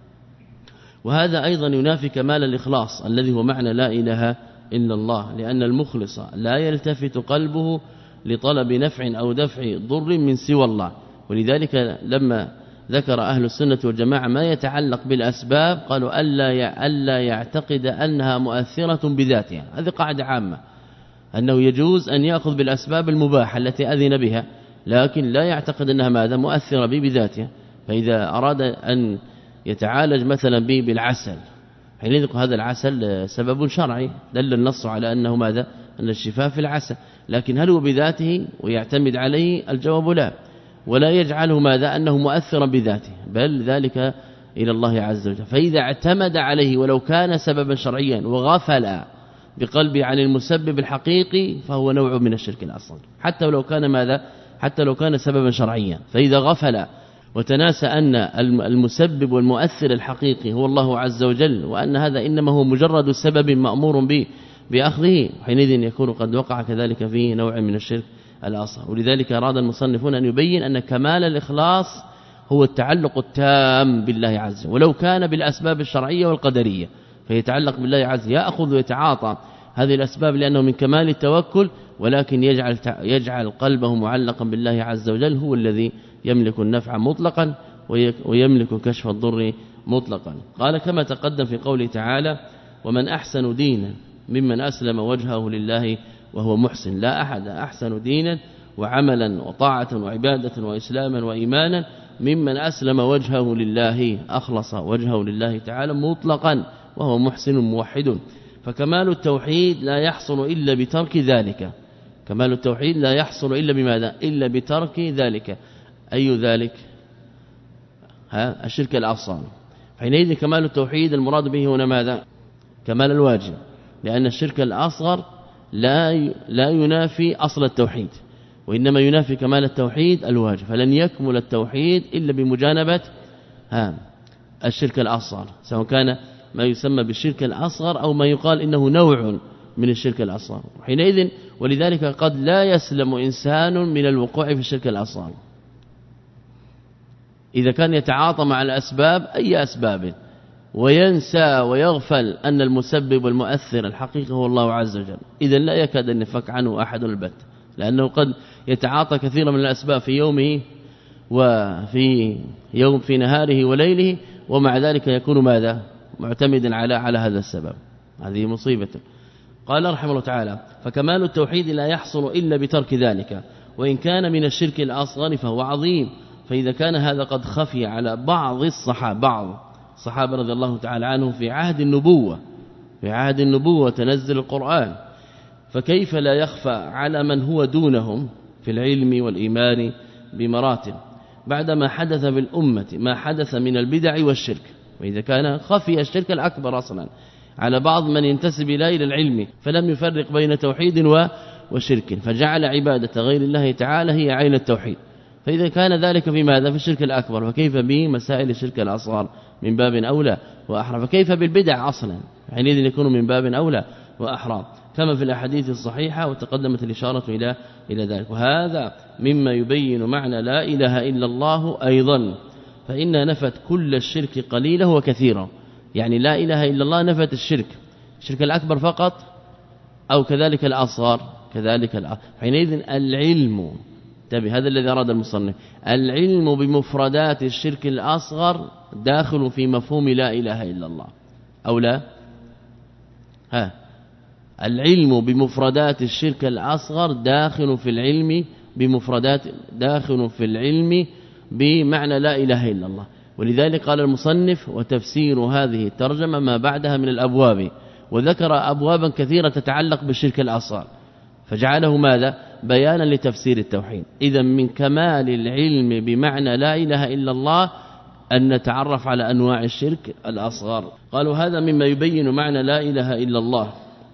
وهذا أيضا ينافي كمال الإخلاص الذي هو معنى لا إله إلا الله، لأن المخلص لا يلتفت قلبه لطلب نفع أو دفع ضر من سوى الله. ولذلك لما ذكر أهل السنة والجماعة ما يتعلق بالأسباب قالوا ألا ألا يعتقد أنها مؤثرة بذاتها، هذه قاعدة عامة، أنه يجوز أن يأخذ بالأسباب المباحة التي أذن بها، لكن لا يعتقد أنها ماذا؟ مؤثرة به بذاتها. فإذا أراد أن يتعالج مثلا به بالعسل، حينئذ هذا العسل سبب شرعي دل النص على أنه ماذا؟ أن الشفاء في العسل، لكن هل هو بذاته ويعتمد عليه؟ الجواب لا، ولا يجعله ماذا؟ أنه مؤثرا بذاته، بل ذلك إلى الله عز وجل. فإذا اعتمد عليه ولو كان سببا شرعيا وغفل بقلبه عن المسبب الحقيقي فهو نوع من الشرك الأصغر، حتى ولو كان ماذا؟ حتى لو كان سببا شرعيا. فإذا غفل وتناسى أن المسبب والمؤثر الحقيقي هو الله عز وجل، وأن هذا إنما هو مجرد سبب مأمور به بأخذه، حينئذ يكون قد وقع كذلك في نوع من الشرك الأصغر. ولذلك أراد المصنفون أن يبين أن كمال الإخلاص هو التعلق التام بالله عز وجل، ولو كان بالأسباب الشرعية والقدرية، فيتعلق بالله عز وجل، يأخذ ويتعاطى هذه الأسباب لأنه من كمال التوكل، ولكن يجعل يجعل قلبه معلقا بالله عز وجل، هو الذي يملك النفع مطلقا ويملك كشف الضر مطلقا. قال كما تقدم في قوله تعالى ومن أحسن دينا ممن أسلم وجهه لله وهو محسن، لا أحد أحسن دينا وعملا وطاعة وعبادة وإسلاما وإيمانا ممن أسلم وجهه لله، أخلص وجهه لله تعالى مطلقا وهو محسن موحد. فكمال التوحيد لا يحصل إلا بترك ذلك، كمال التوحيد لا يحصل إلا بماذا؟ إلا بترك ذلك. أي ذلك؟ ها الشرك الأصغر. حينئذ كمال التوحيد المراد به هنا ماذا؟ كمال الواجب، لأن الشرك الأصغر لا لا ينافي أصل التوحيد، وإنما ينافي كمال التوحيد الواجب، فلن يكمل التوحيد إلا بمجانبة ها الشرك الأصغر، سواء كان ما يسمى بالشرك الأصغر أو ما يقال إنه نوع من الشرك الأصغر. حينئذ ولذلك قد لا يسلم إنسان من الوقوع في الشرك الأصغر إذا كان يتعاطى مع الأسباب أي أسباب، وينسى ويغفل أن المسبب والمؤثر الحقيقي هو الله عز وجل، إذا لا يكاد أن يفك عنه أحد البت، لأنه قد يتعاطى كثيرا من الأسباب في يومه وفي يوم في نهاره وليله، ومع ذلك يكون ماذا؟ معتمدا على على هذا السبب. هذه مصيبة. قال رحمه الله تعالى فكمال التوحيد لا يحصل إلا بترك ذلك، وإن كان من الشرك الأصغر فهو عظيم. فإذا كان هذا قد خفي على بعض الصحابة بعض الصحابة رضي الله تعالى عنهم في عهد النبوة في عهد النبوة تنزل القرآن، فكيف لا يخفى على من هو دونهم في العلم والإيمان بمراتب بعدما حدث بالأمة ما حدث من البدع والشرك. وإذا كان خفي الشرك الأكبر أصلا على بعض من ينتسب إلى العلم فلم يفرق بين توحيد وشرك فجعل عبادة غير الله تعالى هي عين التوحيد، فإذا كان ذلك في ماذا في الشرك الأكبر فكيف بمسائل الشرك الأصغر من باب أولى وأحرى، فكيف بالبدع أصلا حينئذ يكون من باب أولى وأحرى كما في الأحاديث الصحيحة وتقدمت الإشارة إلى إلى ذلك. وهذا مما يبين معنى لا إله إلا الله أيضا، فإن نفت كل الشرك قليله وكثيره، يعني لا إله إلا الله نفت الشرك الشرك الأكبر فقط أو كذلك الأصغر كذلك الأصغر. حينئذ العلم تبي هذا الذي أراد المصنف العلم بمفردات الشرك الأصغر داخل في مفهوم لا إله إلا الله أو لا ها العلم بمفردات الشرك الأصغر داخل في العلم بمفردات داخل في العلم بمعنى لا إله إلا الله. ولذلك قال المصنف وتفسير هذه الترجمة ما بعدها من الأبواب، وذكر أبوابا كثيرة تتعلق بالشرك الأصغر فجعله ماذا بيانا لتفسير التوحيد. إذا من كمال العلم بمعنى لا إله إلا الله أن نتعرف على أنواع الشرك الأصغر. قالوا هذا مما يبين معنى لا إله إلا الله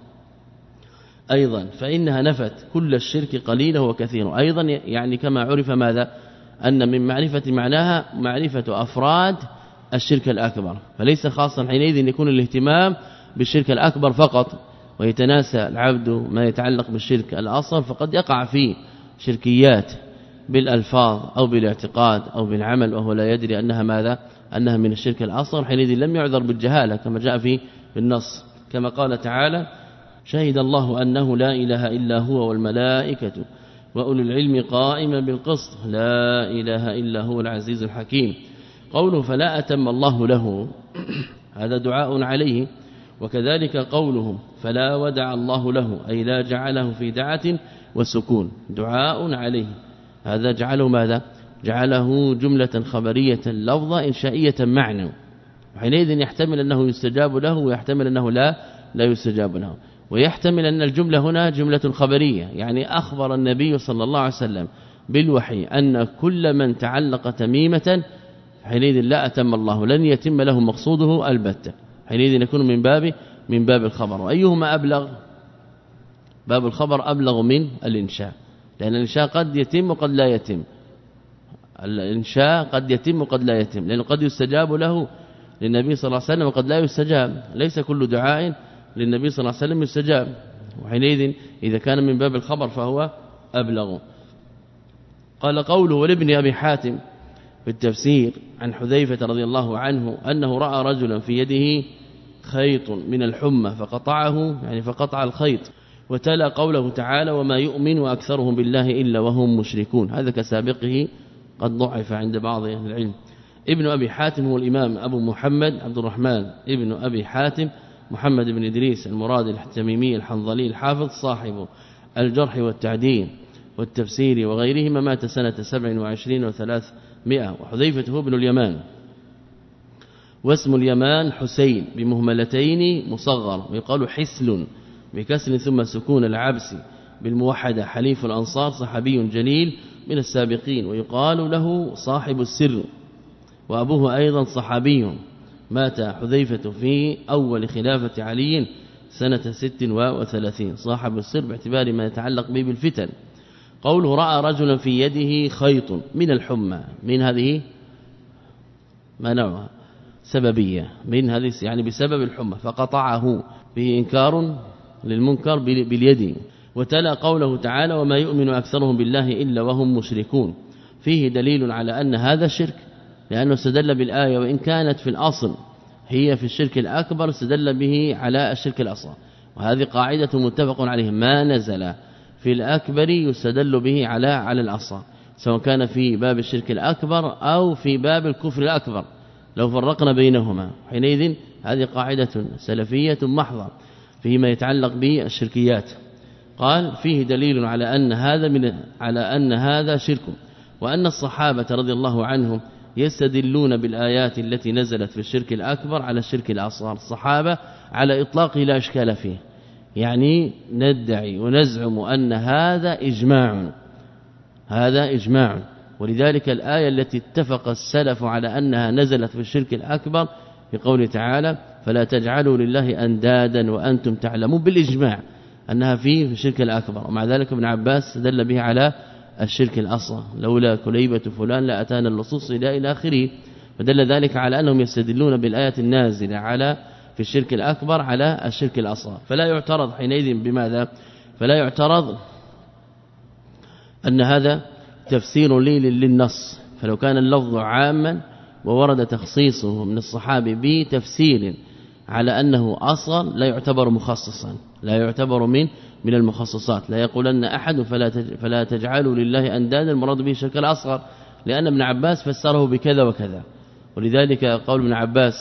أيضا، فإنها نفت كل الشرك قليله وكثيره أيضا، يعني كما عرف ماذا أن من معرفة معناها معرفة أفراد الشرك الأكبر، فليس خاصا حينئذ يكون الاهتمام بالشرك الأكبر فقط ويتناسى العبد ما يتعلق بالشرك الأصغر، فقد يقع فيه شركيات بالألفاظ أو بالاعتقاد أو بالعمل وهو لا يدري أنها ماذا أنها من الشرك الأصغر، حينئذ لم يعذر بالجهالة كما جاء في النص كما قال تعالى شهد الله أنه لا إله إلا هو والملائكة وأولو العلم قائما بالقسط لا إله إلا هو العزيز الحكيم. قوله فلا أتم الله له هذا دعاء عليه، وكذلك قوله فلا ودع الله له أي لا جعله في دعة وسكون دعاء عليه، هذا جعله ماذا جعله جملة خبرية لفظة إنشائية معنى، وحينئذ يحتمل أنه يستجاب له ويحتمل أنه لا لا يستجاب له، ويحتمل أن الجملة هنا جملة خبرية، يعني أخبر النبي صلى الله عليه وسلم بالوحي أن كل من تعلق تميمة حينئذ لا أتم الله لن يتم له مقصوده البتة، حينئذ يكون من باب من باب الخبر. وأيهما أبلغ؟ باب الخبر أبلغ من الإنشاء، لأن الإنشاء قد يتم وقد لا يتم، الإنشاء قد يتم وقد لا يتم، لأنه قد يستجاب له للنبي صلى الله عليه وسلم وقد لا يستجاب، ليس كل دعاء للنبي صلى الله عليه وسلم يستجاب، وحينئذ إذا كان من باب الخبر فهو أبلغ. قال قوله ولابن أبي حاتم في التفسير عن حذيفة رضي الله عنه أنه رأى رجلا في يده خيط من الحمى فقطعه، يعني فقطع الخيط، وتلا قوله تعالى وما يؤمن أكثرهم بالله إلا وهم مشركون، هذا كسابقه قد ضعف عند بعض أهل العلم. ابن أبي حاتم هو الإمام أبو محمد عبد الرحمن ابن أبي حاتم محمد بن إدريس المراد التميمي الحنظلي الحافظ صاحب الجرح والتعديل والتفسير وغيرهما، مات سنة سبع وعشرين وثلاثمائة. وحذيفة هو ابن اليمان، واسم اليمان حسين بمهملتين مصغر، ويقال حسل بكسر ثم سكون العبس بالموحدة، حليف الأنصار صحابي جليل من السابقين، ويقال له صاحب السر، وأبوه أيضا صحابي، مات حذيفة في أول خلافة علي سنة ست وثلاثين، صاحب السر باعتبار ما يتعلق به بالفتن. قوله رأى رجلا في يده خيط من الحمى، من هذه ما نوعها سببية، من هذه يعني بسبب الحمى فقطعه، به إنكار للمنكر باليد. وتلا قوله تعالى وما يؤمن أكثرهم بالله إلا وهم مشركون، فيه دليل على أن هذا شرك، لأنه استدل بالآية وإن كانت في الأصل هي في الشرك الأكبر استدل به على الشرك الأصغر، وهذه قاعدة متفق عليه، ما نزل في الأكبر يستدل به على على الأصغر، سواء كان في باب الشرك الأكبر أو في باب الكفر الأكبر لو فرقنا بينهما، حينئذ هذه قاعدة سلفية محضة فيما يتعلق بالشركيات. قال فيه دليل على أن هذا من على أن هذا شرك، وأن الصحابة رضي الله عنهم يستدلون بالآيات التي نزلت في الشرك الأكبر على الشرك الأصغر. الصحابة على إطلاقه لا إشكال فيه، يعني ندعي ونزعم أن هذا إجماع، هذا إجماع. ولذلك الآية التي اتفق السلف على أنها نزلت في الشرك الأكبر في قوله تعالى فلا تجعلوا لله أندادا وأنتم تعلمون، بالإجماع أنها فيه في الشرك الأكبر. ومع ذلك ابن عباس دل به على الشرك الأصغر، لولا كليبة فلان لأتانا اللصوص إلى إلى آخره. فدل ذلك على أنهم يستدلون بالآية النازلة على في الشرك الأكبر على الشرك الأصغر. فلا يعترض حينئذ بماذا؟ فلا يعترض أن هذا تفسير لي للنص، فلو كان اللفظ عاما وورد تخصيصه من الصحابي بتفسير على أنه أصغر لا يعتبر مخصصا، لا يعتبر من من المخصصات. لا يقولن أحد فلا فلا تجعلوا لله أندادا المراد به الشرك الأصغر، لأن ابن عباس فسره بكذا وكذا. ولذلك قول ابن عباس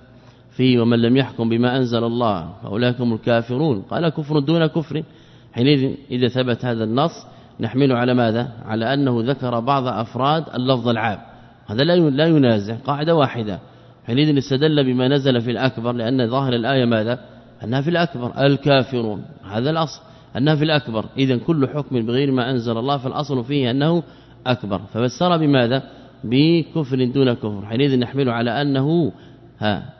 في ومن لم يحكم بما أنزل الله فأولئك هم الكافرون، قال كفر دون كفر. حينئذ إذا ثبت هذا النص نحمله على ماذا؟ على أنه ذكر بعض أفراد اللفظ العام، هذا لا لا ينازع، قاعدة واحدة. حينئذ استدل بما نزل في الأكبر، لأن ظاهر الآية ماذا؟ أنها في الأكبر، الكافرون هذا الأصل أنها في الأكبر. إذن كل حكم بغير ما أنزل الله فالأصل فيه أنه أكبر، ففسر بماذا؟ بكفر دون كفر. حينئذ نحمله على أنه ها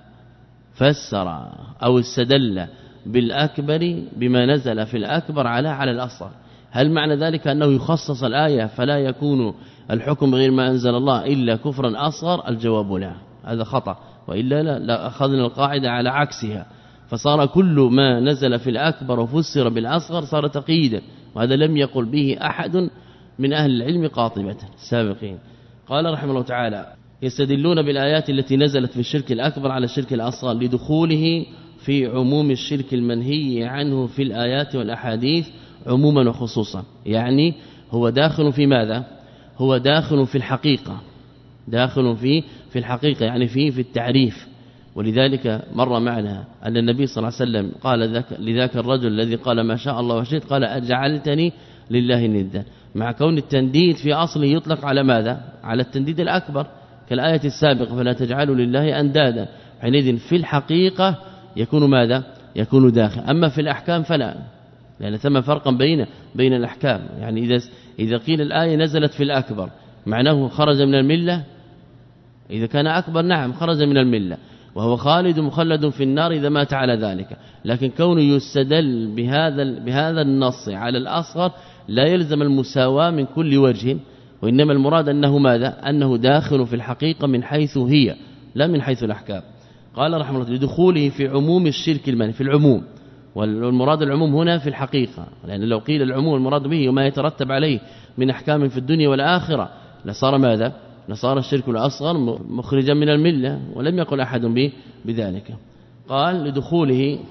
فسر أو استدل بالأكبر بما نزل في الأكبر على على الأصغر. هل معنى ذلك أنه يخصص الآية فلا يكون الحكم بغير ما أنزل الله إلا كفرا أصغر؟ الجواب لا، هذا خطأ، وإلا لا, لا أخذنا القاعدة على عكسها، فصار كل ما نزل في الأكبر وفسر بالأصغر صار تقييدا، وهذا لم يقل به أحد من أهل العلم قاطبة السابقين. قال رحمه الله تعالى يستدلون بالآيات التي نزلت في الشرك الأكبر على الشرك الأصغر لدخوله في عموم الشرك المنهي عنه في الآيات والأحاديث عموما وخصوصا. يعني هو داخل في ماذا؟ هو داخل في الحقيقة، داخل في في الحقيقة يعني فيه في التعريف. ولذلك مر معنا أن النبي صلى الله عليه وسلم قال ذاك لذاك الرجل الذي قال ما شاء الله وشئت قال أجعلتني لله ندا، مع كون التنديد في أصله يطلق على ماذا؟ على التنديد الأكبر كالآية السابقة فلا تجعلوا لله أندادا. حينئذ في الحقيقة يكون ماذا؟ يكون داخل. أما في الأحكام فلا، لأن ثم فرقا بين بين الأحكام. يعني إذا إذا قيل الآية نزلت في الأكبر معناه خرج من الملة، إذا كان أكبر نعم خرج من الملة وهو خالد مخلد في النار إذا مات على ذلك. لكن كونه يستدل بهذا بهذا النص على الأصغر لا يلزم المساواة من كل وجه، وإنما المراد أنه ماذا؟ أنه داخل في الحقيقة من حيث هي لا من حيث الأحكام. قال رحمه الله لدخوله في عموم الشرك المنهي، في العموم، والمراد العموم هنا في الحقيقة، لأن لو قيل العموم المراد به وما يترتب عليه من أحكام في الدنيا والآخرة لصار ماذا؟ لصار الشرك الأصغر مخرجا من الملة، ولم يقل أحد به بذلك. قال لدخوله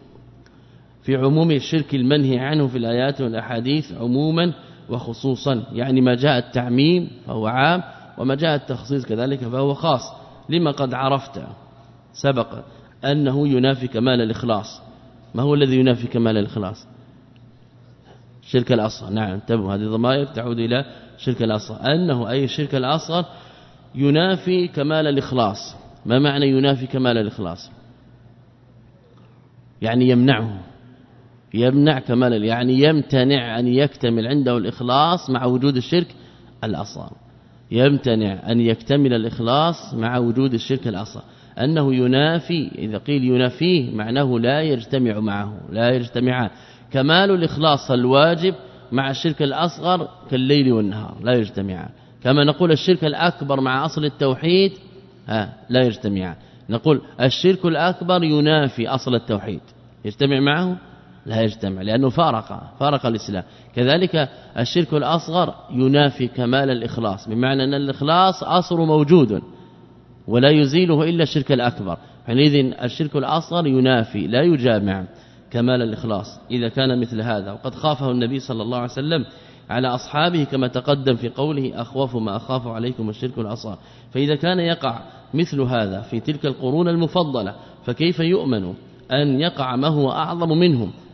في عموم الشرك المنهي عنه في الآيات والأحاديث عموما وخصوصا، يعني ما جاء التعميم فهو عام وما جاء التخصيص كذلك فهو خاص. لما قد عرفت سبق أنه ينافي كمال الإخلاص. ما هو الذي ينافي كمال الإخلاص؟ الشرك الأصغر. نعم انتبهوا، هذه ضمائر تعود إلى الشرك الأصغر، أنه أي الشرك الأصغر ينافي كمال الإخلاص. ما معنى ينافي كمال الإخلاص؟ يعني يمنعه، يمنع كمال، يعني يمتنع أن يكتمل عنده الإخلاص مع وجود الشرك الأصغر، يمتنع أن يكتمل الإخلاص مع وجود الشرك الأصغر. أنه ينافي، إذا قيل ينافيه معناه لا يجتمع معه، لا يجتمعان. كمال الإخلاص الواجب مع الشرك الأصغر كالليل والنهار لا يجتمعان. كما نقول الشرك الأكبر مع أصل التوحيد ها لا يجتمعان. نقول الشرك الأكبر ينافي أصل التوحيد، يجتمع معه؟ لا يجتمع، لأنه فارق فارق الإسلام. كذلك الشرك الأصغر ينافي كمال الإخلاص، بمعنى أن الإخلاص أصل موجود ولا يزيله إلا الشرك الأكبر. حينئذ الشرك الأصغر ينافي لا يجامع كمال الإخلاص إذا كان مثل هذا. وقد خافه النبي صلى الله عليه وسلم على أصحابه كما تقدم في قوله أخوف ما أخاف عليكم الشرك الأصغر. فإذا كان يقع مثل هذا في تلك القرون المفضلة فكيف يؤمن أن يقع ما هو أعظم منهم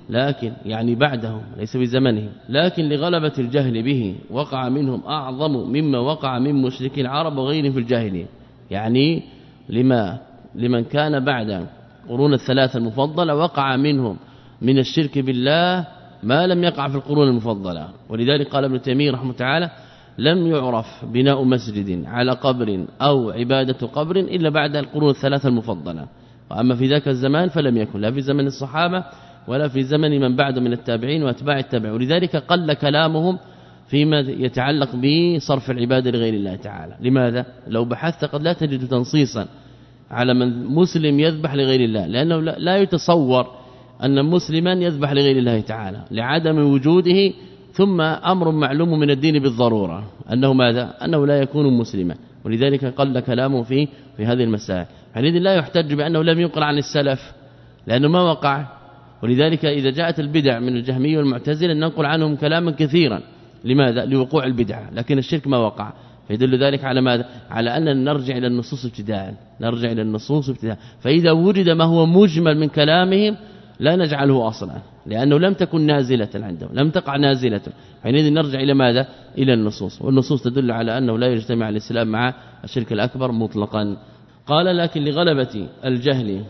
لكن يعني بعدهم ليس بزمنهم، لكن لغلبة الجهل به وقع منهم أعظم مما وقع من مشركي العرب وغيرهم في الجاهلية. يعني لما لمن كان بعد قرون الثلاثة المفضلة وقع منهم من الشرك بالله ما لم يقع في القرون المفضلة. ولذلك قال ابن تيمية رحمه تعالى لم يعرف بناء مسجد على قبر أو عبادة قبر إلا بعد القرون الثلاثة المفضلة، وأما في ذاك الزمان فلم يكن لا في زمن الصحابة ولا في زمن من بعد من التابعين واتباع التابعين. ولذلك قل كلامهم فيما يتعلق بصرف العبادة لغير الله تعالى. لماذا؟ لو بحثت قد لا تجد تنصيصا على من مسلم يذبح لغير الله، لأنه لا يتصور أن مسلما يذبح لغير الله تعالى لعدم وجوده، ثم أمر معلوم من الدين بالضرورة أنه ماذا؟ أنه لا يكون مسلما. ولذلك قل كلامه في في هذه المسائل. حينئذ لا يحتج بأنه لم ينقل عن السلف لأنه ما وقع. ولذلك إذا جاءت البدع من الجهمية والمعتزلة ننقل عنهم كلاما كثيرا. لماذا؟ لوقوع البدعة، لكن الشرك ما وقع. فيدل ذلك على ماذا؟ على أن نرجع إلى النصوص ابتداء، نرجع إلى النصوص ابتداء. فإذا وجد ما هو مجمل من كلامهم لا نجعله أصلا، لأنه لم تكن نازلة عندهم، لم تقع نازلة. حينئذ نرجع إلى ماذا؟ إلى النصوص، والنصوص تدل على أنه لا يجتمع الإسلام مع الشرك الأكبر مطلقا. قال لكن لغلبة الجهل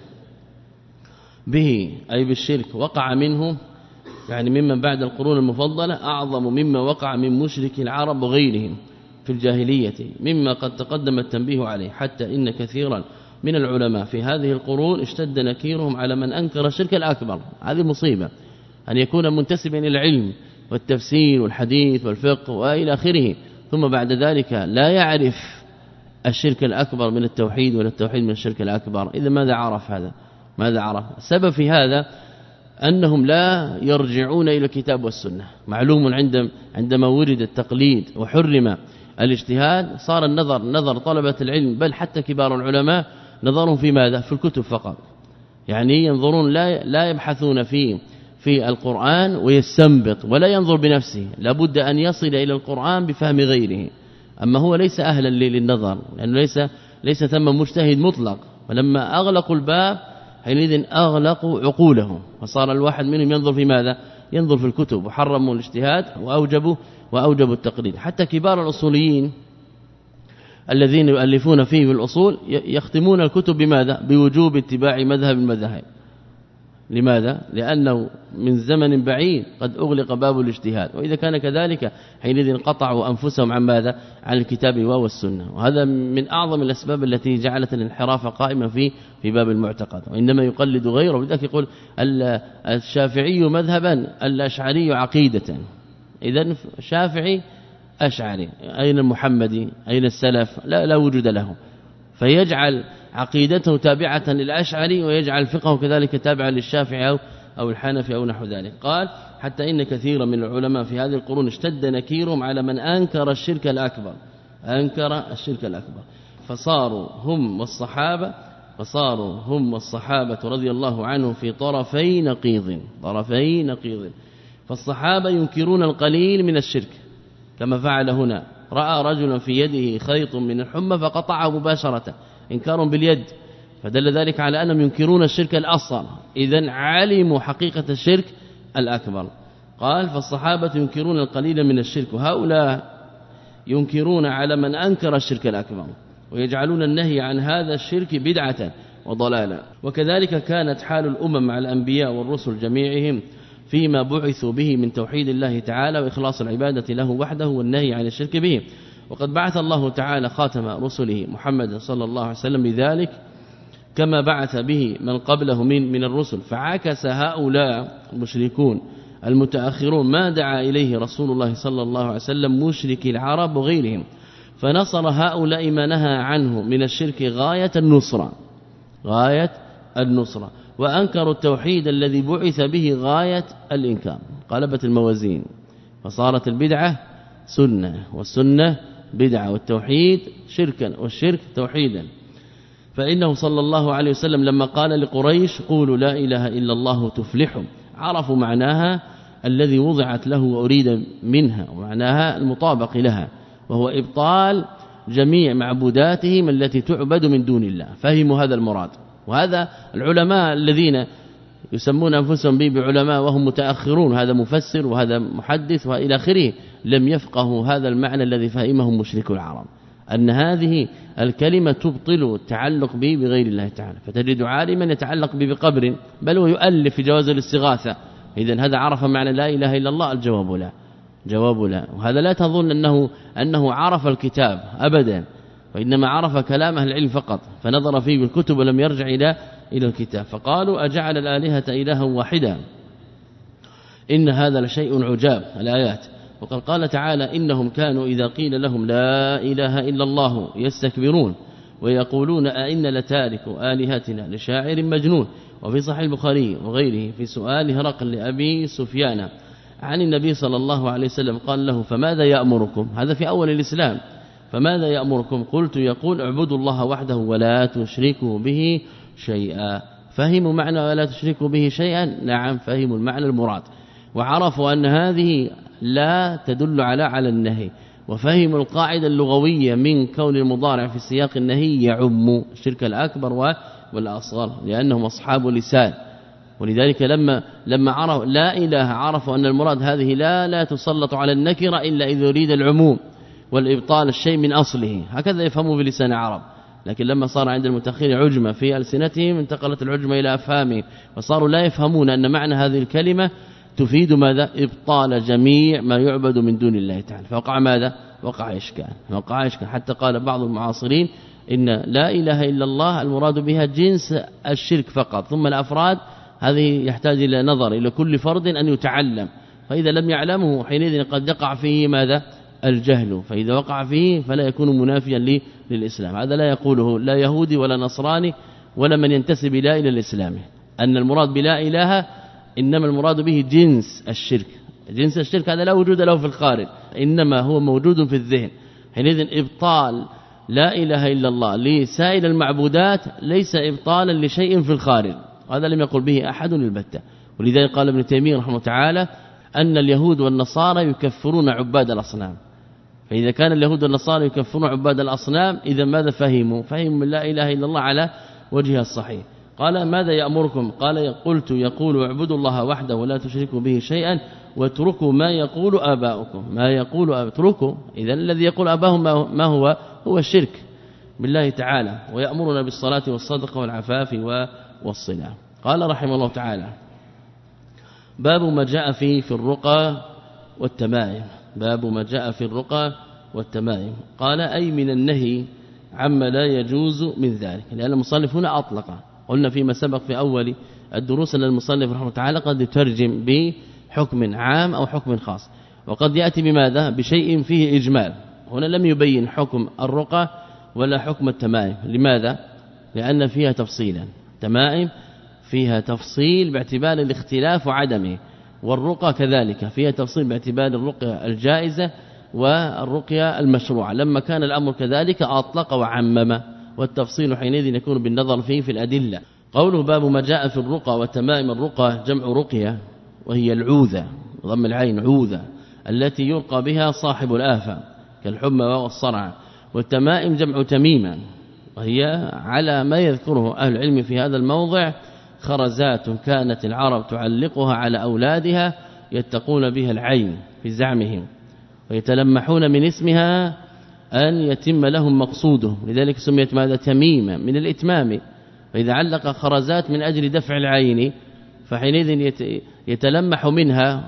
به أي بالشرك وقع منه يعني ممن بعد القرون المفضلة أعظم مما وقع من مشرك العرب وغيرهم في الجاهلية، مما قد تقدم التنبيه عليه، حتى إن كثيرا من العلماء في هذه القرون اشتد نكيرهم على من أنكر الشرك الأكبر. هذه مصيبة، أن يكون منتسبا إلى العلم والتفسير والحديث والفقه وإلى آخره، ثم بعد ذلك لا يعرف الشرك الأكبر من التوحيد ولا التوحيد من الشرك الأكبر. إذا ماذا عرف هذا؟ ماذا عرف؟ السبب في هذا أنهم لا يرجعون إلى الكتاب والسنة. معلوم عندما عندما ورد التقليد وحرم الاجتهاد صار النظر نظر طلبة العلم بل حتى كبار العلماء نظرهم في ماذا؟ في الكتب فقط. يعني ينظرون لا لا يبحثون في في القرآن ويستنبط ولا ينظر بنفسه، لابد أن يصل إلى القرآن بفهم غيره. أما هو ليس أهلا للنظر، لأنه ليس ليس ثم مجتهد مطلق. ولما أغلقوا الباب حينئذ أغلقوا عقولهم، فصار الواحد منهم ينظر في ماذا؟ ينظر في الكتب، وحرموا الاجتهاد وأوجبوا وأوجبوا التقليد. حتى كبار الأصوليين الذين يؤلفون فيه في الأصول يختمون الكتب بماذا؟ بوجوب اتباع مذهب المذاهب. لماذا؟ لأنه من زمن بعيد قد أغلق باب الاجتهاد، وإذا كان كذلك حينئذ قطعوا أنفسهم عن ماذا؟ عن الكتاب والسنة. وهذا من أعظم الأسباب التي جعلت الانحراف قائما في في باب المعتقد، وإنما يقلد غيره. ولذلك يقول الشافعي مذهبا الأشعري عقيدة. إذن شافعي أشعري، أين المحمدي؟ أين السلف؟ لا, لا وجود له. فيجعل عقيدته تابعة للأشعري ويجعل فقهه كذلك تابعا للشافعي أو, أو الحنفي أو نحو ذلك. قال حتى إن كثيرا من العلماء في هذه القرون اشتد نكيرهم على من أنكر الشرك الأكبر أنكر الشرك الأكبر فصاروا هم والصحابة فصاروا هم والصحابة رضي الله عنهم في طرفي نقيض طرفي نقيض فالصحابة ينكرون القليل من الشرك كما فعل هنا. رأى رجلا في يده خيط من الحمى فقطعه مباشرة، إنكار باليد، فدل ذلك على أنهم ينكرون الشرك الأصغر، إذن علموا حقيقة الشرك الأكبر. قال فالصحابة ينكرون القليل من الشرك، وهؤلاء ينكرون على من أنكر الشرك الأكبر ويجعلون النهي عن هذا الشرك بدعة وضلالا. وكذلك كانت حال الأمم مع الأنبياء والرسل جميعهم فيما بعثوا به من توحيد الله تعالى وإخلاص العبادة له وحده والنهي عن الشرك به. وقد بعث الله تعالى خاتم رسله محمد صلى الله عليه وسلم بذلك كما بعث به من قبله من من الرسل، فعكس هؤلاء المشركون المتأخرون ما دعا إليه رسول الله صلى الله عليه وسلم مشركي العرب وغيرهم، فنصر هؤلاء ما نهى عنه من الشرك غاية النصرة غاية النصرة وأنكروا التوحيد الذي بعث به غاية الإنكار. قلبت الموازين فصارت البدعة سنة والسنة بدعة والتوحيد شركا والشرك توحيدا. فإنه صلى الله عليه وسلم لما قال لقريش قولوا لا إله إلا الله تفلحوا، عرفوا معناها الذي وضعت له وأريد منها ومعناها المطابق لها، وهو إبطال جميع معبوداتهم التي تعبد من دون الله. فهموا هذا المراد. وهذا العلماء الذين يسمون أنفسهم به بعلماء وهم متأخرون، هذا مفسر وهذا محدث وإلى آخره، لم يفقهوا هذا المعنى الذي فهمه مشرك العرب، أن هذه الكلمة تبطل التعلق به بغير الله تعالى. فتجد عالما يتعلق به بقبر، بل ويؤلف في جواز الاستغاثة، إذن هذا عرف معنى لا إله إلا الله؟ الجواب لا، جواب لا. وهذا لا تظن أنه, أنه عرف الكتاب أبدا، وإنما عرف كلام أهل العلم فقط، فنظر فيه بالكتب ولم يرجع إلى إلى الكتاب. فقالوا أجعل الآلهة إلها واحدا إن هذا لشيء عجاب، الآيات. وقد قال تعالى إنهم كانوا إذا قيل لهم لا إله إلا الله يستكبرون ويقولون أئن لتارك آلهتنا لشاعر مجنون. وفي صحيح البخاري وغيره في سؤال هرقل لأبي سفيان عن النبي صلى الله عليه وسلم قال له فماذا يأمركم؟ هذا في أول الإسلام، فماذا يأمركم؟ قلت يقول اعبدوا الله وحده ولا تشركوا به شيئا. فهموا معنى ولا تشركوا به شيئا؟ نعم فهموا المعنى المراد، وعرفوا أن هذه لا تدل على على النهي، وفهموا القاعدة اللغوية من كون المضارع في سياق النهي يعم الشرك الأكبر والأصغر، لأنهم أصحاب لسان. ولذلك لما لما عرفوا لا إله عرفوا أن المراد هذه لا لا تسلط على النكرة إلا إذا يريد العموم والإبطال الشيء من أصله، هكذا يفهموا بلسان العرب. لكن لما صار عند المتأخرين عجمة في ألسنتهم انتقلت العجمة إلى أفهامهم، وصاروا لا يفهمون أن معنى هذه الكلمة تفيد ماذا؟ إبطال جميع ما يعبد من دون الله تعالى. فوقع ماذا؟ وقع إشكال، وقع إشكال حتى قال بعض المعاصرين إن لا إله إلا الله المراد بها جنس الشرك فقط، ثم الأفراد هذه يحتاج إلى نظر إلى كل فرد أن يتعلم، فإذا لم يعلمه حينئذ قد يقع فيه ماذا؟ الجهل، فإذا وقع فيه فلا يكون منافيا للإسلام. هذا لا يقوله لا يهودي ولا نصراني ولا من ينتسب إلى إلى الإسلام، أن المراد بلا إله إنما المراد به جنس الشرك. جنس الشرك هذا لا وجود له في الخارج، إنما هو موجود في الذهن. حينئذ إبطال لا إله إلا الله لسائر المعبودات ليس إبطالا لشيء في الخارج، هذا لم يقل به أحد البتة. ولذلك قال ابن تيمية رحمه الله تعالى أن اليهود والنصارى يكفرون عباد الأصنام. فإذا كان اليهود والنصارى يكفرون عباد الأصنام إذا ماذا فهموا؟ فهموا لا إله إلا الله على وجهها الصحيح. قال ماذا يأمركم؟ قال قلت يقول اعبدوا الله وحده ولا تشركوا به شيئا واتركوا ما يقول آباؤكم. ما يقول اتركوا، إذا الذي يقول آباهم ما هو؟ هو الشرك بالله تعالى. ويأمرنا بالصلاة والصدقة والعفاف والصلاة. قال رحمه الله تعالى باب ما جاء فيه في الرقى والتمائم. باب ما جاء في الرقى والتمائم. قال أي من النهي عما لا يجوز من ذلك، لأن المصنف هنا أطلق. قلنا فيما سبق في أول الدروس أن المصنف رحمه الله تعالى قد يترجم بحكم عام أو حكم خاص، وقد يأتي بماذا؟ بشيء فيه إجمال. هنا لم يبين حكم الرقى ولا حكم التمائم. لماذا؟ لأن فيها تفصيلا، تمائم فيها تفصيل باعتبار الاختلاف وعدمه، والرقى كذلك فيها تفصيل باعتبار الرقية الجائزة والرقية المشروعة. لما كان الأمر كذلك أطلق وعمم، والتفصيل حينئذ يكون بالنظر فيه في الأدلة. قوله باب ما جاء في الرقى وتمائم. الرقى جمع رقية، وهي العوذة ضم العين عوذة التي يرقى بها صاحب الآفة كالحمى والصرع. والتمائم جمع تميمة، وهي على ما يذكره أهل العلم في هذا الموضع خرزات كانت العرب تعلقها على أولادها يتقون بها العين في زعمهم، ويتلمحون من اسمها أن يتم لهم مقصوده، لذلك سميت ماذا؟ تميمة من الإتمام. فإذا علق خرزات من أجل دفع العين فحينئذ يتلمح منها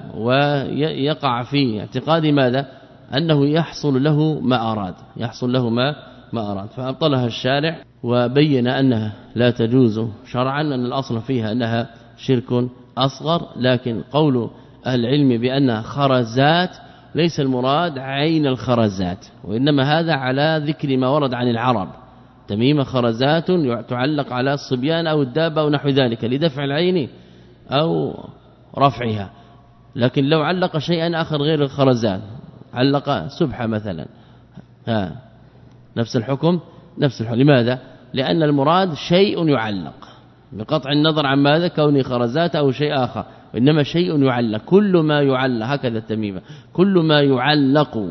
ويقع في اعتقاد ماذا؟ أنه يحصل له ما أراد، يحصل له ما ما أراد. فأبطلها الشارع وبين أنها لا تجوز شرعا، أن الأصل فيها أنها شرك أصغر. لكن قول أهل العلم بأنها خرزات ليس المراد عين الخرزات، وإنما هذا على ذكر ما ورد عن العرب. تميمة خرزات تعلق على الصبيان أو الدابة أو نحو ذلك لدفع العين أو رفعها. لكن لو علق شيئا آخر غير الخرزات، علق سبحة مثلا، ها نفس الحكم نفس الحكم. لماذا؟ لأن المراد شيء يعلق بقطع النظر عن ماذا؟ كونه خرزات أو شيء آخر، وإنما شيء يعلق. كل ما يعلق، هكذا التميمة، كل ما يعلق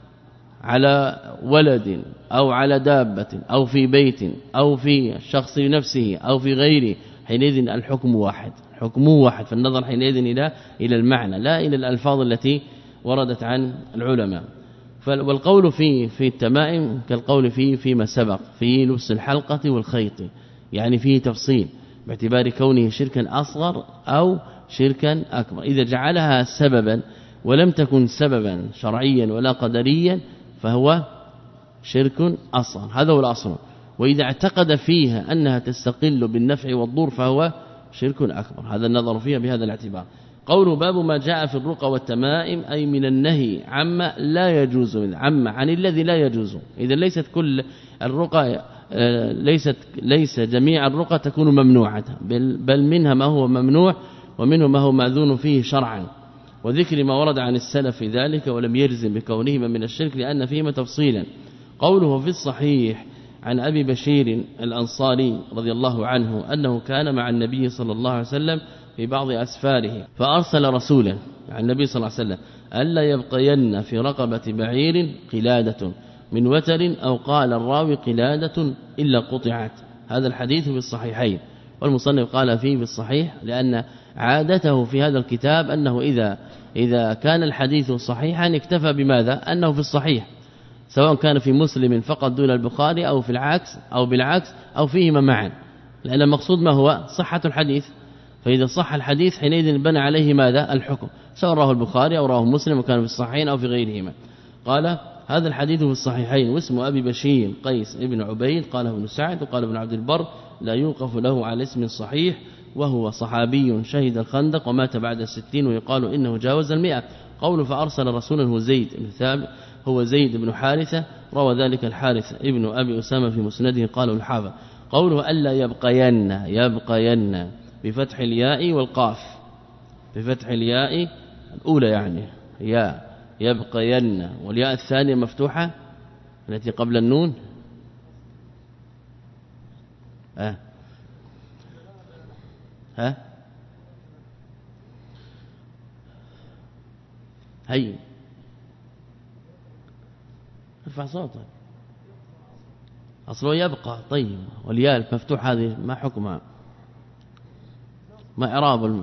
على ولد أو على دابة أو في بيت أو في الشخص نفسه أو في غيره، حينئذ الحكم واحد، حكمه واحد، فالنظر حينئذ إلى إلى المعنى لا إلى الألفاظ التي وردت عن العلماء. والقول في في التمائم كالقول في فيما سبق في لبس الحلقة والخيط، يعني فيه تفصيل باعتبار كونه شركا أصغر أو شركا أكبر. إذا جعلها سببا ولم تكن سببا شرعيا ولا قدريا فهو شرك أصغر، هذا هو الأصل. وإذا اعتقد فيها أنها تستقل بالنفع والضر فهو شرك أكبر، هذا النظر فيها بهذا الاعتبار. قول باب ما جاء في الرقى والتمائم أي من النهي عما لا يجوز، عما عن الذي لا يجوز. إذا ليست كل الرقى ليست ليس جميع الرقى تكون ممنوعة، بل منها ما هو ممنوع ومنه ما هو مأذون فيه شرعا، وذكر ما ورد عن السلف في ذلك ولم يجزم بكونهما من الشرك لأن فيهما تفصيلا. قوله في الصحيح عن أبي بشير الأنصاري رضي الله عنه أنه كان مع النبي صلى الله عليه وسلم في بعض أسفاره فأرسل رسولا عن النبي صلى الله عليه وسلم ألا يبقين في رقبة بعير قلادة من وتر أو قال الراوي قلادة إلا قطعت. هذا الحديث في الصحيحين، والمصنف قال فيه بالصحيح لأن عادته في هذا الكتاب أنه إذا إذا كان الحديث صحيحا اكتفى بماذا أنه في الصحيح، سواء كان في مسلم فقط دون البخاري أو في العكس أو بالعكس أو فيهما معا، لأن المقصود ما هو صحة الحديث. فإذا صح الحديث حينئذ بنى عليه ماذا الحكم، سواء راه البخاري أو راه مسلم وكان في الصحيحين أو في غيرهما. قال هذا الحديث في الصحيحين واسم أبي بشير قيس ابن عبيد، قاله ابن سعد وقال ابن عبد البر لا يوقف له على اسم صحيح، وهو صحابي شهد الخندق ومات بعد الستين ويقال إنه جاوز المئة. قوله فأرسل رسولا هو زيد بن ثابت هو زيد بن حارثة، روى ذلك الحارث ابن أبي أسامة في مسنده قاله الحافظ. قوله ألا يبقين يبقين بفتح الياء والقاف، بفتح الياء الأولى يعني يا يبقين، والياء الثانية مفتوحة التي قبل النون ها ها هي ارفع صوتك اصله يبقى. طيب والياء المفتوحه هذه ما حكمها؟ ما اعراب الم...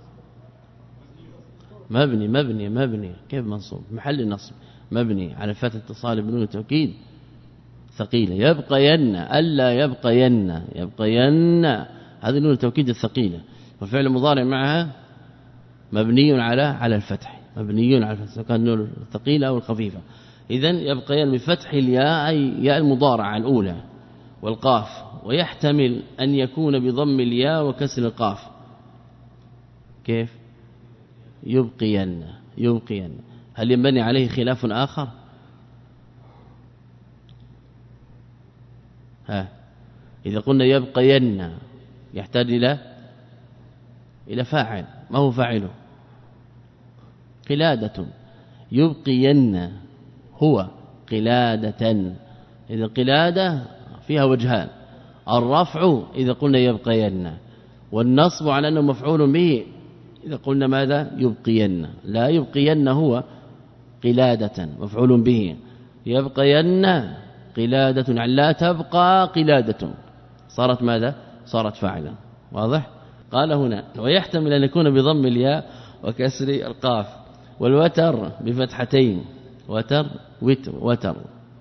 مبني مبني مبني كيف منصوب؟ محل النصب مبني على فتح اتصال بنون التوكيد ثقيله. يبقين الا يبقين يبقين هذه نون التوكيد الثقيله، والفعل المضارع معها مبني على على الفتح، مبني على الفتح سواء كان النون الثقيله او الخفيفه. اذن يبقين بفتح الياء اي ياء المضارعه الاولى والقاف، ويحتمل أن يكون بضم الياء وكسر القاف. كيف؟ يبقين يبقين هل ينبني عليه خلاف آخر؟ ها إذا قلنا يبقين يحتاج إلى إلى فاعل، ما هو فاعله؟ قلادة. يبقين هو قلادة. إذا قلادة فيها وجهان، الرفع إذا قلنا يبقين، والنصب على أنه مفعول به إذا قلنا ماذا؟ يبقين. لا يبقين هو قلادة مفعول به، يبقين قلادة يعني لا تبقى قلادة، صارت ماذا؟ صارت فاعلا. واضح؟ قال هنا ويحتمل أن يكون بضم الياء وكسر القاف. والوتر بفتحتين، وتر وتر وتر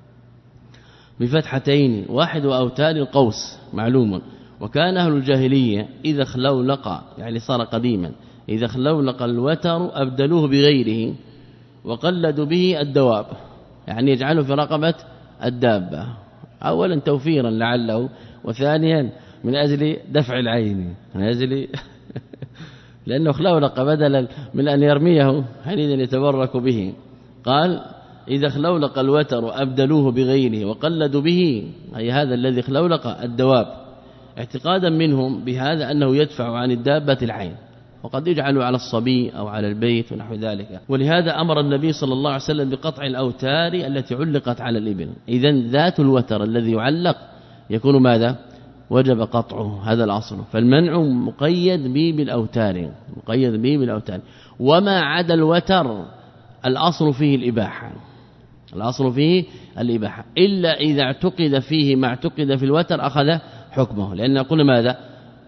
بفتحتين واحد وأوتار القوس معلوم. وكان أهل الجاهلية إذا خلولق يعني صار قديما إذا خلولق الوتر أبدلوه بغيره وقلدوا به الدواب، يعني يجعله في رقبة الدابة، أولا توفيرا لعله، وثانيا من أجل دفع العين، من أجل لأنه خلولق بدلا من أن يرميه حينئذ يتبرك به. قال إذا خلولق الوتر أبدلوه بغيره وقلدوا به، أي هذا الذي خلولق الدواب، اعتقادا منهم بهذا أنه يدفع عن الدابة العين، وقد يجعل على الصبي أو على البيت ونحو ذلك. ولهذا أمر النبي صلى الله عليه وسلم بقطع الأوتار التي علقت على الإبل. إذن ذات الوتر الذي يعلق يكون ماذا؟ وجب قطعه، هذا الأصل. فالمنع مقيد به بالأوتار، مقيد به بالأوتار. وما عدا الوتر الأصل فيه الإباحة، الأصل فيه الإباحة، إلا إذا اعتقد فيه ما اعتقد في الوتر أخذ حكمه. لأن قلنا ماذا؟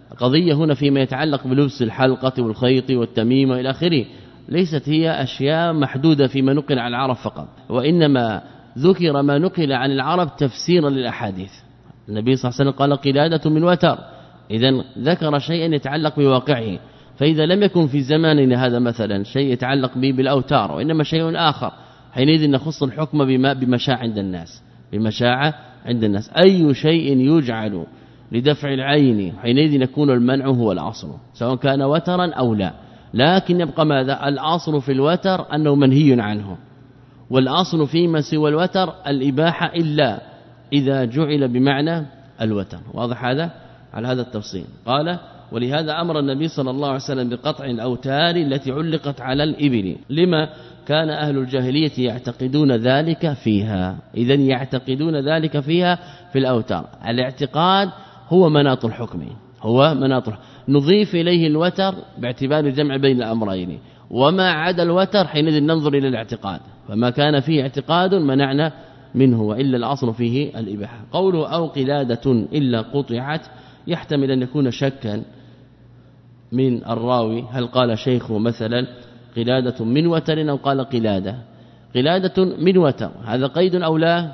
قضية هنا فيما يتعلق بلبس الحلقة والخيط والتميمة إلى آخره ليست هي أشياء محدودة فيما نقل عن العرب فقط، وإنما ذكر ما نقل عن العرب تفسيرا للأحاديث. النبي صلى الله عليه وسلم قال قلادة من وتر، إذن ذكر شيئا يتعلق بواقعه. فإذا لم يكن في زماننا هذا مثلا شيء يتعلق به بالأوتار وإنما شيء آخر، حينئذ نخص الحكم بما بمشاع عند الناس، بمشاعة عند الناس. أي شيء يجعل لدفع العين حينئذ يكون المنع هو الأصل سواء كان وترا أو لا. لكن يبقى ماذا؟ الأصل في الوتر أنه منهي عنه، والأصل فيما سوى الوتر الإباحة إلا إذا جعل بمعنى الوتر. واضح هذا؟ على هذا التفصيل. قال ولهذا أمر النبي صلى الله عليه وسلم بقطع الأوتار التي علقت على الإبل، لما كان أهل الجاهلية يعتقدون ذلك فيها. إذن يعتقدون ذلك فيها في الأوتار. الاعتقاد هو مناط الحكم، هو مناط الحكم. نضيف إليه الوتر باعتبار الجمع بين الأمرين، وما عدا الوتر حينئذ ننظر إلى الاعتقاد، فما كان فيه اعتقاد منعنا منه، وإلا الأصل فيه الإباحة. قوله أو قلادة إلا قطعت يحتمل أن يكون شكا من الراوي، هل قال شيخه مثلا قلادة من وتر أو قال قلادة قلادة من وتر، هذا قيد أو لا؟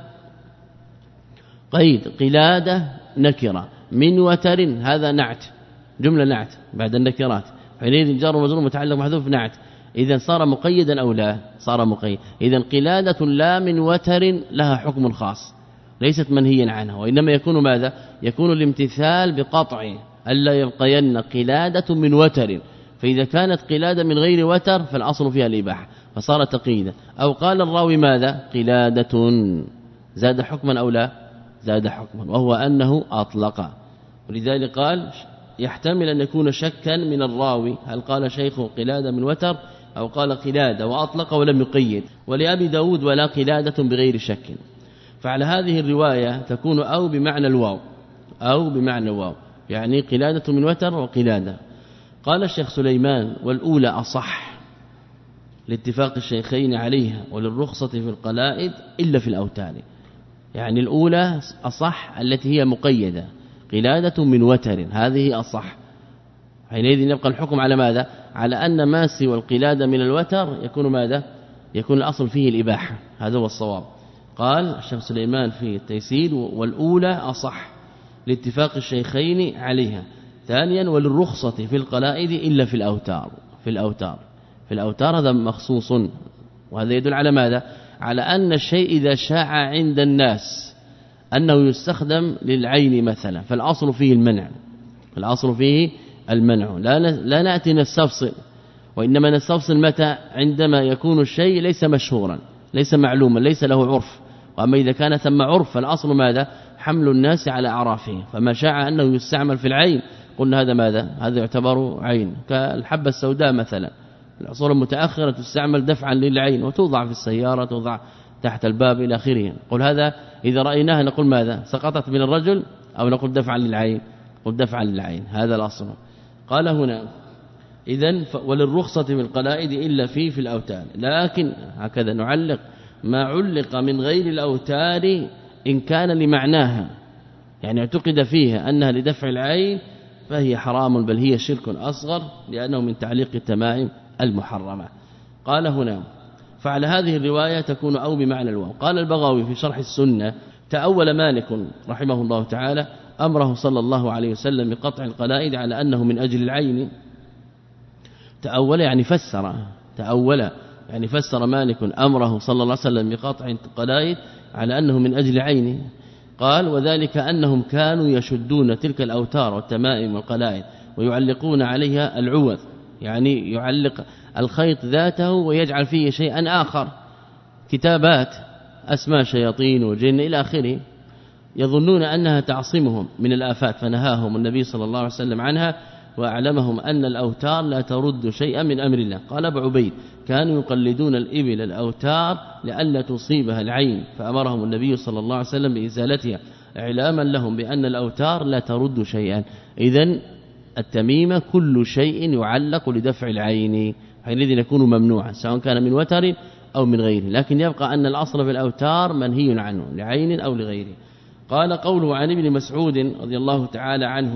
قيد. قلادة نكرة، من وتر هذا نعت، جملة نعت بعد النكرات، حينئذ جار ومجرور متعلق محذوف نعت، إذا صار مقيدا أو لا؟ صار مقيد. إذا قلادة لا من وتر لها حكم خاص ليست منهيا عنها، وإنما يكون ماذا؟ يكون الامتثال بقطع ألا يبقين قلادة من وتر، فإذا كانت قلادة من غير وتر فالأصل فيها الإباحة فصار تقييدا. أو قال الراوي ماذا؟ قلادة، زاد حكما أو لا؟ زاد حكما، وهو أنه أطلق. ولذلك قال يحتمل أن يكون شكا من الراوي، هل قال شيخه قلادة من وتر أو قال قلادة وأطلق ولم يقيد. ولأبي داود ولا قلادة بغير شك. فعلى هذه الرواية تكون أو بمعنى الواو، أو بمعنى الواو، يعني قلادة من وتر وقلادة. قال الشيخ سليمان والأولى أصح لاتفاق الشيخين عليها وللرخصة في القلائد إلا في الأوتار، يعني الأولى أصح التي هي مقيدة قلادة من وتر، هذه أصح. حينئذ يبقى الحكم على ماذا؟ على أن ما سوى القلادة من الوتر يكون ماذا؟ يكون الأصل فيه الإباحة، هذا هو الصواب. قال الشيخ سليمان في التيسير والأولى أصح لاتفاق الشيخين عليها. ثانيا وللرخصة في القلائد إلا في الأوتار، في الأوتار في الأوتار هذا مخصوص، وهذا يدل على ماذا؟ على أن الشيء إذا شاع عند الناس أنه يستخدم للعين مثلا فالأصل فيه المنع، الأصل فيه المنع. لا لا نأتي نستفصل، وإنما نستفصل متى؟ عندما يكون الشيء ليس مشهورا ليس معلوما ليس له عرف. وأما إذا كان ثم عرف فالأصل ماذا؟ حمل الناس على أعرافه. فما شاع أنه يستعمل في العين قلنا هذا ماذا؟ هذا يعتبر عين، كالحبة السوداء مثلا العصور المتأخرة تستعمل دفعا للعين وتوضع في السيارة، توضع تحت الباب إلى آخره. قل هذا إذا رأيناها نقول ماذا؟ سقطت من الرجل، أو نقول دفعا للعين؟ قل دفعا للعين، هذا الأصل. قال هنا إذن وللرخصة في القلائد إلا في في الأوتار، لكن هكذا نعلق ما علق من غير الأوتار إن كان لمعناها، يعني اعتقد فيها أنها لدفع العين فهي حرام، بل هي شرك أصغر لأنه من تعليق التمائم المحرمة. قال هنا فعلى هذه الرواية تكون أو بمعنى الواو. قال البغوي في شرح السنة تأول مالك رحمه الله تعالى أمره صلى الله عليه وسلم بقطع القلائد على أنه من أجل العين. تأول يعني فسر، تأول يعني فسر مالك أمره صلى الله عليه وسلم بقطع القلائد على أنه من أجل عينه. قال وذلك أنهم كانوا يشدون تلك الأوتار والتمائم والقلائد ويعلقون عليها العوض، يعني يعلق الخيط ذاته ويجعل فيه شيئا آخر، كتابات أسماء شياطين وجن إلى آخره، يظنون أنها تعصمهم من الآفات فنهاهم النبي صلى الله عليه وسلم عنها وأعلمهم أن الأوتار لا ترد شيئا من أمر الله. قال ابو عبيد كانوا يقلدون الإبل الأوتار لئلا تصيبها العين، فأمرهم النبي صلى الله عليه وسلم بإزالتها إعلاما لهم بأن الأوتار لا ترد شيئا. إذن التميمة كل شيء يعلق لدفع العين، حينئذ يكون ممنوعا سواء كان من وتر أو من غيره، لكن يبقى أن الأصل في الأوتار منهي عنه لعين أو لغيره. قال قوله عن ابن مسعود رضي الله تعالى عنه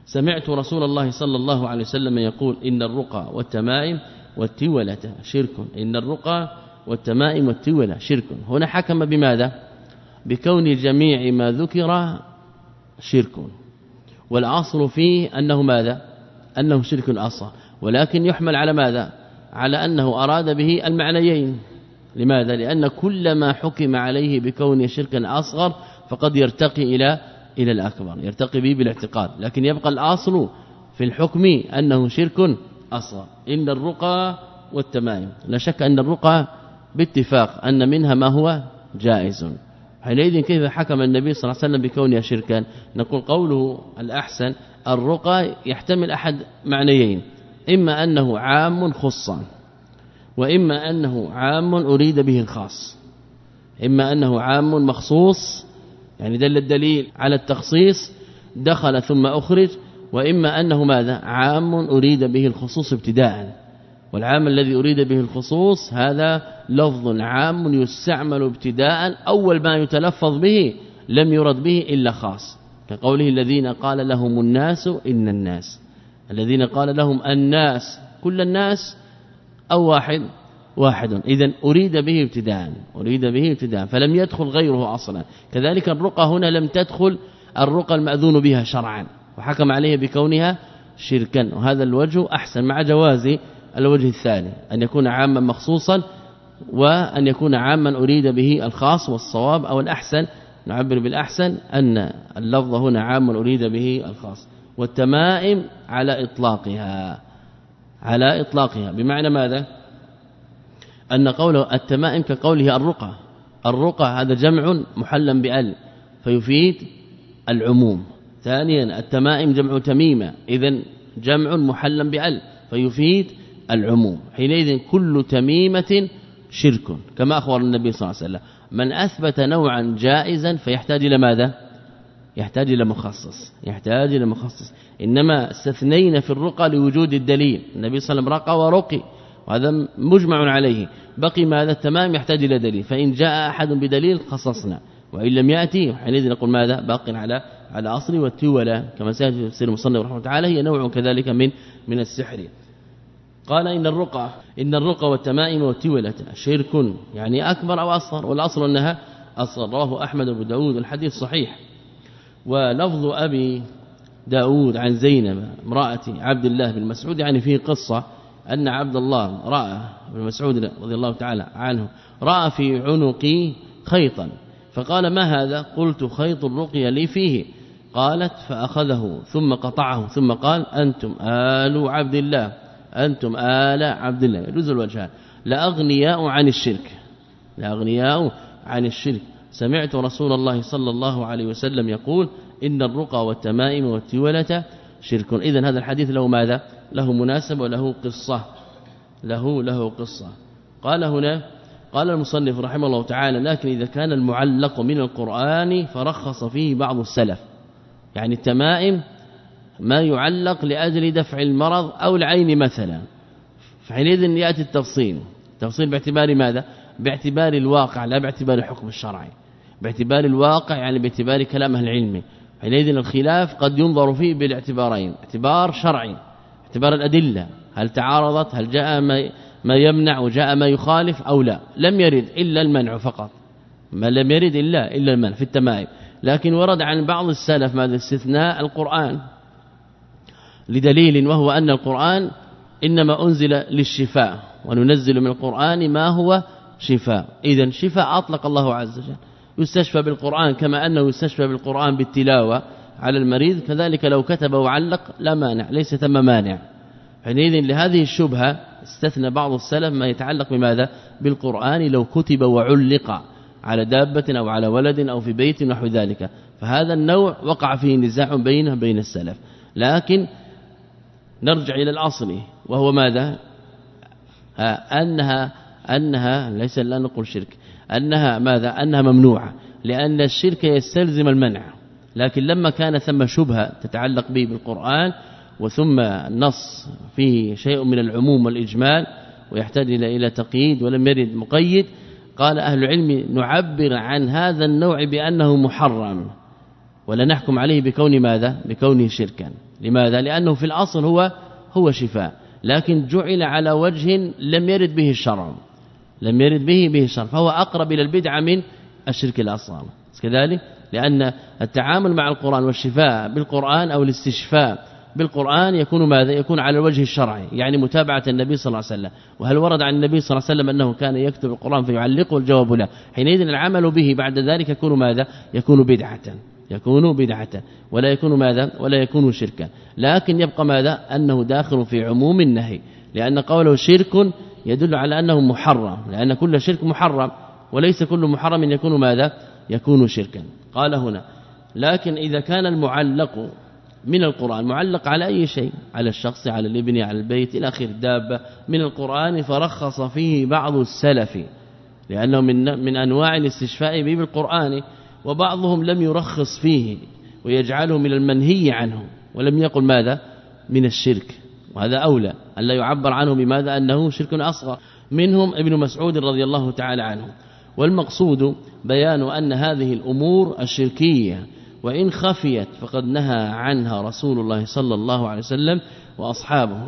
سمعت رسول الله صلى الله عليه وسلم يقول إن الرقى والتمائم والتولة شرك. إن الرقى والتمائم والتولة شرك. هنا حكم بماذا؟ بكون جميع ما ذكر شرك، والأصل فيه أنه ماذا؟ أنه شرك أصغر، ولكن يحمل على ماذا؟ على أنه أراد به المعنيين. لماذا؟ لأن كل ما حكم عليه بكون شركا أصغر فقد يرتقي إلى إلى الأكبر، يرتقي به بالاعتقاد، لكن يبقى الأصل في الحكم أنه شرك أصغر. إن الرقى والتمائم، لا شك أن الرقى باتفاق أن منها ما هو جائز. حينئذ كيف حكم النبي صلى الله عليه وسلم بكونها شركا؟ نقول قوله الأحسن الرقى يحتمل أحد معنيين، إما أنه عام خصا، وإما أنه عام أريد به الخاص. إما أنه عام مخصوص يعني دل الدليل على التخصيص دخل ثم أخرج، وإما أنه ماذا؟ عام أريد به الخصوص ابتداء. والعام الذي أريد به الخصوص هذا لفظ عام يستعمل ابتداء، أول ما يتلفظ به لم يرد به إلا خاص، كقوله الذين قال لهم الناس إن الناس. الذين قال لهم الناس كل الناس أو واحد واحد، إذن أريد به ابتداء، أريد به ابتداء فلم يدخل غيره أصلا. كذلك الرقى هنا لم تدخل الرقى المأذون بها شرعا، وحكم عليها بكونها شركا، وهذا الوجه أحسن مع جواز الوجه الثاني أن يكون عاما مخصوصا، وأن يكون عاما أريد به الخاص. والصواب أو الأحسن نعبر بالأحسن أن اللفظ هنا عام أريد به الخاص. والتمائم على إطلاقها، على إطلاقها بمعنى ماذا؟ أن قوله التمائم كقوله الرقى. الرقى هذا جمع محلا بأل فيفيد العموم. ثانيا التمائم جمع تميمة، إذن جمع محلا بأل فيفيد العموم. حينئذ كل تميمة شرك، كما أخبر النبي صلى الله عليه وسلم من أثبت نوعا جائزا فيحتاج إلى ماذا؟ يحتاج إلى مخصص، يحتاج إلى مخصص. إنما استثنينا في الرقى لوجود الدليل، النبي صلى الله عليه وسلم رقى ورقي، وهذا مجمع عليه. بقي ماذا؟ التمام يحتاج إلى دليل، فإن جاء أحد بدليل خصصنا، وإن لم يأتي حينئذ نقول ماذا؟ باق على على أصل. والتولى كما سيأتي في تفسير المصنف رحمه الله تعالى هي نوع كذلك من من السحر. قال إن الرقى إن الرقى والتمائم والتولة شرك، يعني أكبر أو أصغر، والأصل أنها أصغر. رواه أحمد بن داود الحديث صحيح. ولفظ أبي داود عن زينب امرأة عبد الله بن مسعود يعني فيه قصة أن عبد الله رأى بن مسعود رضي الله تعالى عنه رأى في عنقي خيطا فقال ما هذا؟ قلت خيط الرقية لي فيه. قالت فأخذه ثم قطعه ثم قال أنتم آل عبد الله، أنتم آل عبد الله. يجوز الوجهان. لأغنياء عن الشرك، لأغنياء عن الشرك. سمعت رسول الله صلى الله عليه وسلم يقول إن الرقى والتمائم والتولة شرك. إذن هذا الحديث له ماذا؟ له مناسبة وله قصة، له له قصة. قال هنا قال المصنف رحمه الله تعالى لكن إذا كان المعلق من القرآن فرخص فيه بعض السلف. يعني التمائم ما يعلق لأجل دفع المرض أو العين مثلا، فحينئذ يأتي التفصيل. التفصيل باعتبار ماذا؟ باعتبار الواقع لا باعتبار الحكم الشرعي، باعتبار الواقع يعني باعتبار كلام أهل العلم. حينئذ الخلاف قد ينظر فيه بالاعتبارين، اعتبار شرعي اعتبار الأدلة، هل تعارضت، هل جاء ما ما يمنع وجاء ما يخالف أو لا. لم يرد إلا المنع فقط، ما لم يرد إلا إلا المنع في التمائم. لكن ورد عن بعض السلف ماذا؟ استثناء القرآن لدليل، وهو أن القرآن إنما أنزل للشفاء، وننزل من القرآن ما هو شفاء. إذن شفاء أطلق الله عز وجل، يستشفى بالقرآن كما أنه يستشفى بالقرآن بالتلاوة على المريض، كذلك لو كتب وعلق لا مانع، ليس ثم مانع. حينئذ لهذه الشبهة استثنى بعض السلف ما يتعلق بماذا؟ بالقرآن لو كتب وعلق على دابة أو على ولد أو في بيت نحو ذلك. فهذا النوع وقع فيه نزاع بينه بين السلف. لكن نرجع إلى الأصل وهو ماذا؟ أنها أنها ليس لا نقول شرك، أنها ماذا؟ أنها ممنوعة، لأن الشرك يستلزم المنع. لكن لما كان ثم شبهة تتعلق به بالقرآن وثم النص فيه شيء من العموم والإجمال ويحتاج إلى إلى تقييد ولم يرد مقيد، قال أهل العلم نعبر عن هذا النوع بأنه محرم، ولا نحكم عليه بكون ماذا بكونه شركا. لماذا؟ لأنه في الأصل هو هو شفاء، لكن جعل على وجه لم يرد به الشرع لم يرد به به الشرع فهو أقرب إلى البدعة من الشرك الأصغر. كذلك لأن التعامل مع القرآن والشفاء بالقرآن أو الاستشفاء بالقرآن يكون ماذا يكون على الوجه الشرعي، يعني متابعة النبي صلى الله عليه وسلم. وهل ورد عن النبي صلى الله عليه وسلم أنه كان يكتب القرآن فيعلقه؟ الجواب لا. حينئذ العمل به بعد ذلك يكون ماذا يكون بدعة يكون بدعة ولا يكون ماذا ولا يكون شركا. لكن يبقى ماذا أنه داخل في عموم النهي، لأن قوله شرك يدل على أنه محرم، لأن كل شرك محرم وليس كل محرم يكون ماذا يكون شركا. قال هنا لكن إذا كان المعلق من القرآن معلق على أي شيء، على الشخص على الابن على البيت إلى آخر الدابة من القرآن، فرخص فيه بعض السلف لأنه من من أنواع الاستشفاء به بالقرآن، وبعضهم لم يرخص فيه ويجعله من المنهي عنه ولم يقل ماذا من الشرك، وهذا أولى أن لا يعبر عنه بماذا أنه شرك أصغر. منهم ابن مسعود رضي الله تعالى عنه. والمقصود بيان أن هذه الأمور الشركية وإن خفيت فقد نهى عنها رسول الله صلى الله عليه وسلم وأصحابه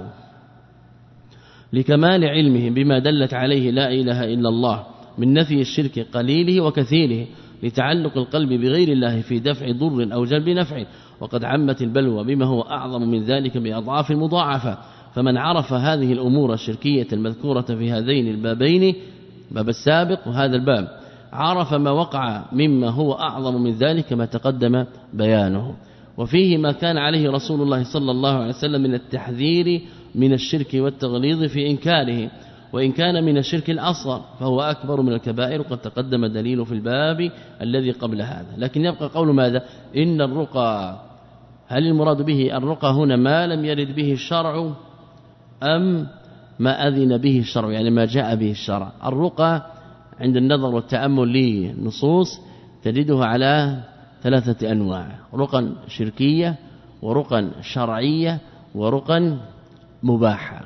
لكمال علمهم بما دلت عليه لا إله إلا الله من نفي الشرك قليله وكثيره، لتعلق القلب بغير الله في دفع ضر أو جلب نفع، وقد عمت البلوى بما هو أعظم من ذلك بأضعاف مضاعفة. فمن عرف هذه الأمور الشركية المذكورة في هذين البابين، باب السابق وهذا الباب، عرف ما وقع مما هو أعظم من ذلك ما تقدم بيانه. وفيه ما كان عليه رسول الله صلى الله عليه وسلم من التحذير من الشرك والتغليظ في إنكاره، وإن كان من الشرك الأصغر فهو أكبر من الكبائر، وقد تقدم دليل في الباب الذي قبل هذا. لكن يبقى قول ماذا إن الرقى، هل المراد به الرقى هنا ما لم يرد به الشرع أم ما أذن به الشرع، يعني ما جاء به الشرع؟ الرقى عند النظر والتأمل لنصوص تجدها على ثلاثة أنواع: رقى شركية ورقى شرعية ورقى مباحة.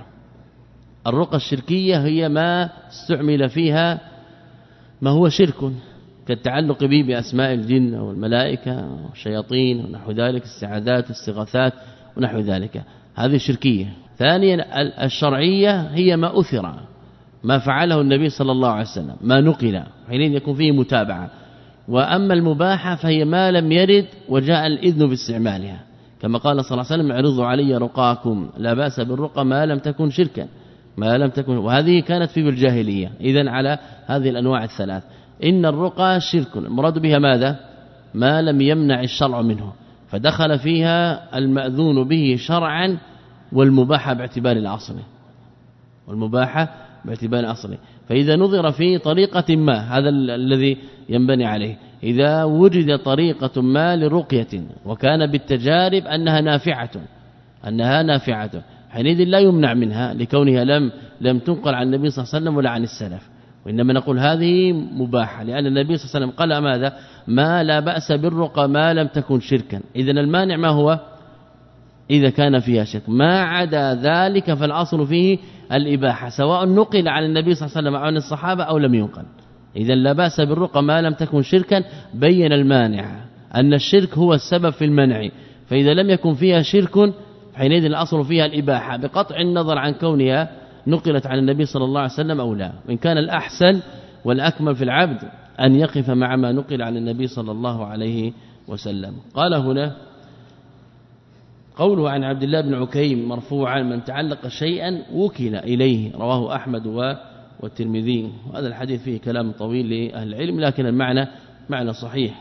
الرقى الشركية هي ما استعمل فيها ما هو شرك كالتعلق به بأسماء الجن أو الملائكة والشياطين ونحو ذلك، السعادات والاستغاثات ونحو ذلك، هذه شركية. ثانيا الشرعية هي ما أثر، ما فعله النبي صلى الله عليه وسلم، ما نقل، حينئذ يكون فيه متابعة. وأما المباحة فهي ما لم يرد وجاء الإذن باستعمالها، كما قال صلى الله عليه وسلم: اعرضوا علي رقاكم، لا بأس بالرقى ما لم تكن شركا، ما لم تكن. وهذه كانت في الجاهلية. إذن على هذه الأنواع الثلاث إن الرقى شرك، المراد بها ماذا؟ ما لم يمنع الشرع منه، فدخل فيها المأذون به شرعا والمباحة باعتبار الأصل، والمباحة باعتبار الأصل. فإذا نظر في طريقة ما، هذا الذي ينبني عليه، إذا وجد طريقة ما لرقية وكان بالتجارب أنها نافعة أنها نافعة حينئذ لا يمنع منها لكونها لم لم تنقل عن النبي صلى الله عليه وسلم ولا عن السلف، وإنما نقول هذه مباحة، لأن النبي صلى الله عليه وسلم قال ماذا؟ ما لا بأس بالرقى ما لم تكن شركا. إذن المانع ما هو؟ إذا كان فيها شرك، ما عدا ذلك فالأصل فيه الإباحة، سواء نقل عن النبي صلى الله عليه وسلم أو عن الصحابة أو لم ينقل. إذن لا بأس بالرقى ما لم تكن شركا، بين المانع أن الشرك هو السبب في المنع، فإذا لم يكن فيها شرك حينئذ الأصل فيها الإباحة بقطع النظر عن كونها نقلت عن النبي صلى الله عليه وسلم أو لا. وإن كان الأحسن والأكمل في العبد أن يقف مع ما نقل عن النبي صلى الله عليه وسلم. قال هنا قوله عن عبد الله بن عكيم مرفوعا: من تعلق شيئا وكل إليه، رواه أحمد والترمذي. وهذا الحديث فيه كلام طويل لأهل العلم، لكن المعنى معنى صحيح.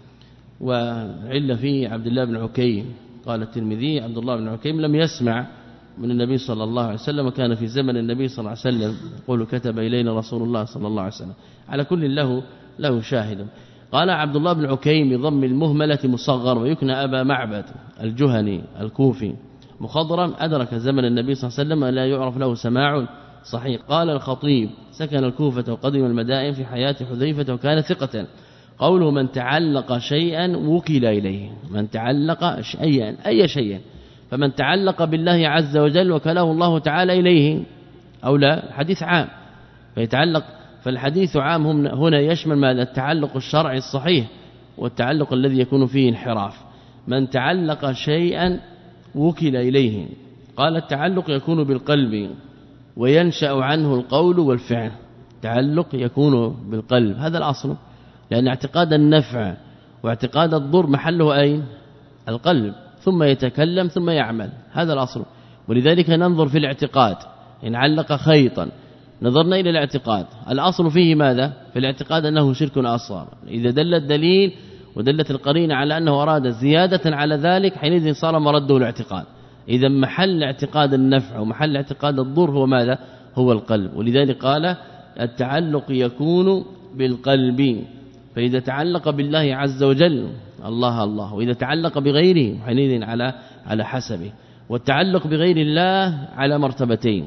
وعل فيه عبد الله بن عكيم، قال الترمذي: عبد الله بن عكيم لم يسمع من النبي صلى الله عليه وسلم، وكان في زمن النبي صلى الله عليه وسلم، يقول: كتب إلينا رسول الله صلى الله عليه وسلم. على كل له له شاهد. قال عبد الله بن عكيم بضم المهملة مصغر، ويكنى أبا معبد الجهني الكوفي، مخضرم، أدرك زمن النبي صلى الله عليه وسلم، لا يعرف له سماع صحيح. قال الخطيب: سكن الكوفة وقدم المدائن في حياة حذيفة وكان ثقة. قوله: من تعلق شيئا وكل إليه، من تعلق شيئا أي شيئا، فمن تعلق بالله عز وجل وكله الله تعالى إليه أو لا، الحديث عام فيتعلق، فالحديث عام هنا يشمل ماذا؟ التعلق الشرعي الصحيح والتعلق الذي يكون فيه انحراف. من تعلق شيئا وكل إليه. قال التعلق يكون بالقلب وينشأ عنه القول والفعل. تعلق يكون بالقلب، هذا الأصل، لأن اعتقاد النفع واعتقاد الضر محله أين؟ القلب، ثم يتكلم ثم يعمل، هذا الأصل. ولذلك ننظر في الاعتقاد، إن علق خيطا نظرنا إلى الاعتقاد، الأصل فيه ماذا؟ في الاعتقاد أنه شرك أصغر. إذا دل الدليل ودلت القرينة على أنه أراد زيادة على ذلك حينئذ صار مرده الاعتقاد. إذا محل اعتقاد النفع ومحل اعتقاد الضر هو ماذا؟ هو القلب. ولذلك قال التعلق يكون بالقلب، فإذا تعلق بالله عز وجل الله الله، وإذا تعلق بغيره حينئذ على على حسبه. والتعلق بغير الله على مرتبتين: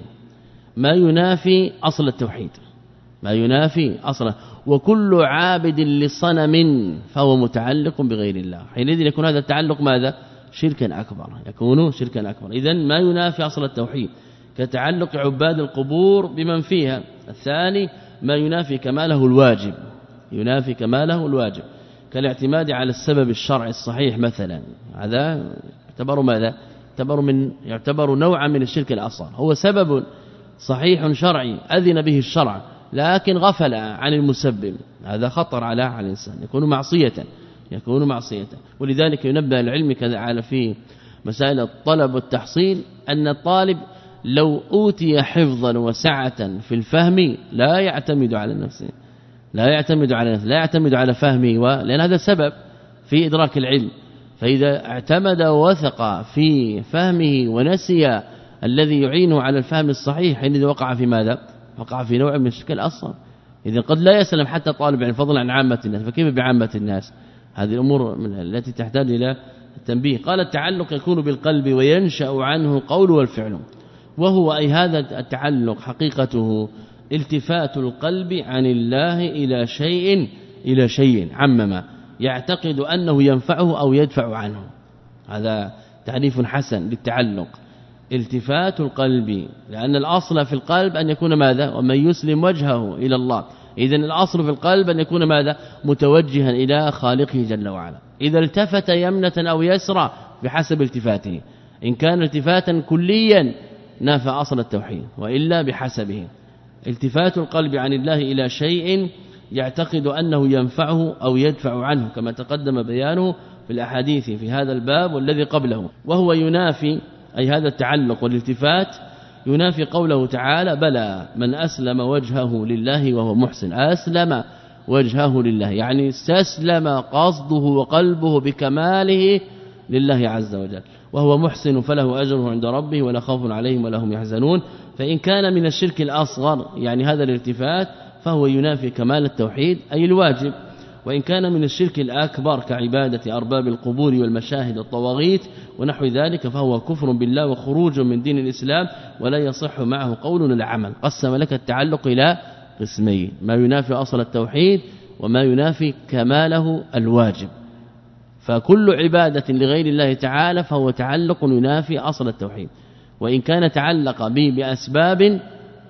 ما ينافي أصل التوحيد، ما ينافي أصله، وكل عابد لصنم فهو متعلق بغير الله، حينئذ يكون هذا التعلق ماذا؟ شركا أكبر، يكون شركا أكبر. إذن ما ينافي أصل التوحيد كتعلق عباد القبور بمن فيها. الثاني ما ينافي كماله الواجب، ينافي كماله الواجب كالاعتماد على السبب الشرعي الصحيح مثلا، هذا يعتبر ماذا؟ يعتبر من يعتبر نوعا من الشرك الأصغر، هو سبب صحيح شرعي أذن به الشرع لكن غفل عن المسبب، هذا خطر على على الإنسان، يكون معصية يكون معصية. ولذلك ينبه العلم كذا على في مسائل الطلب والتحصيل أن الطالب لو أوتي حفظا وسعة في الفهم لا يعتمد على نفسه، لا يعتمد على نفسه، لا يعتمد على فهمه، لأن هذا سبب في إدراك العلم. فإذا اعتمد ووثق في فهمه ونسي الذي يعينه على الفهم الصحيح حينئذ وقع في ماذا؟ وقع في نوع من الشرك الأصغر. إذا قد لا يسلم حتى طالب علم فضلا عن عامة الناس، فكيف بعامة الناس؟ هذه الأمور من التي تحتاج إلى التنبيه. قال التعلق يكون بالقلب وينشأ عنه القول والفعل، وهو أي هذا التعلق حقيقته التفات القلب عن الله إلى شيء إلى شيء عمما يعتقد أنه ينفعه أو يدفع عنه. هذا تعريف حسن للتعلق، التفات القلب، لأن الأصل في القلب أن يكون ماذا؟ ومن يسلم وجهه إلى الله. إذن الأصل في القلب أن يكون ماذا؟ متوجها إلى خالقه جل وعلا. إذا التفت يمنة أو يسرى بحسب التفاته، إن كان التفاتا كليا نافى أصل التوحيد، وإلا بحسبه. التفات القلب عن الله إلى شيء يعتقد أنه ينفعه أو يدفع عنه كما تقدم بيانه في الأحاديث في هذا الباب والذي قبله، وهو ينافي أي هذا التعلق والالتفات ينافي قوله تعالى: بلى من أسلم وجهه لله وهو محسن. أسلم وجهه لله يعني استسلم قصده وقلبه بكماله لله عز وجل، وهو محسن فله أجره عند ربه ولا خوف عليهم ولا هم يحزنون. فإن كان من الشرك الأصغر يعني هذا الالتفات فهو ينافي كمال التوحيد أي الواجب، وإن كان من الشرك الأكبر كعبادة أرباب القبور والمشاهد والطواغيت ونحو ذلك فهو كفر بالله وخروج من دين الإسلام ولا يصح معه قول ولا عمل. قسم لك التعلق إلى قسمين: ما ينافي أصل التوحيد وما ينافي كماله الواجب. فكل عبادة لغير الله تعالى فهو تعلق ينافي أصل التوحيد، وإن كان تعلق به بأسباب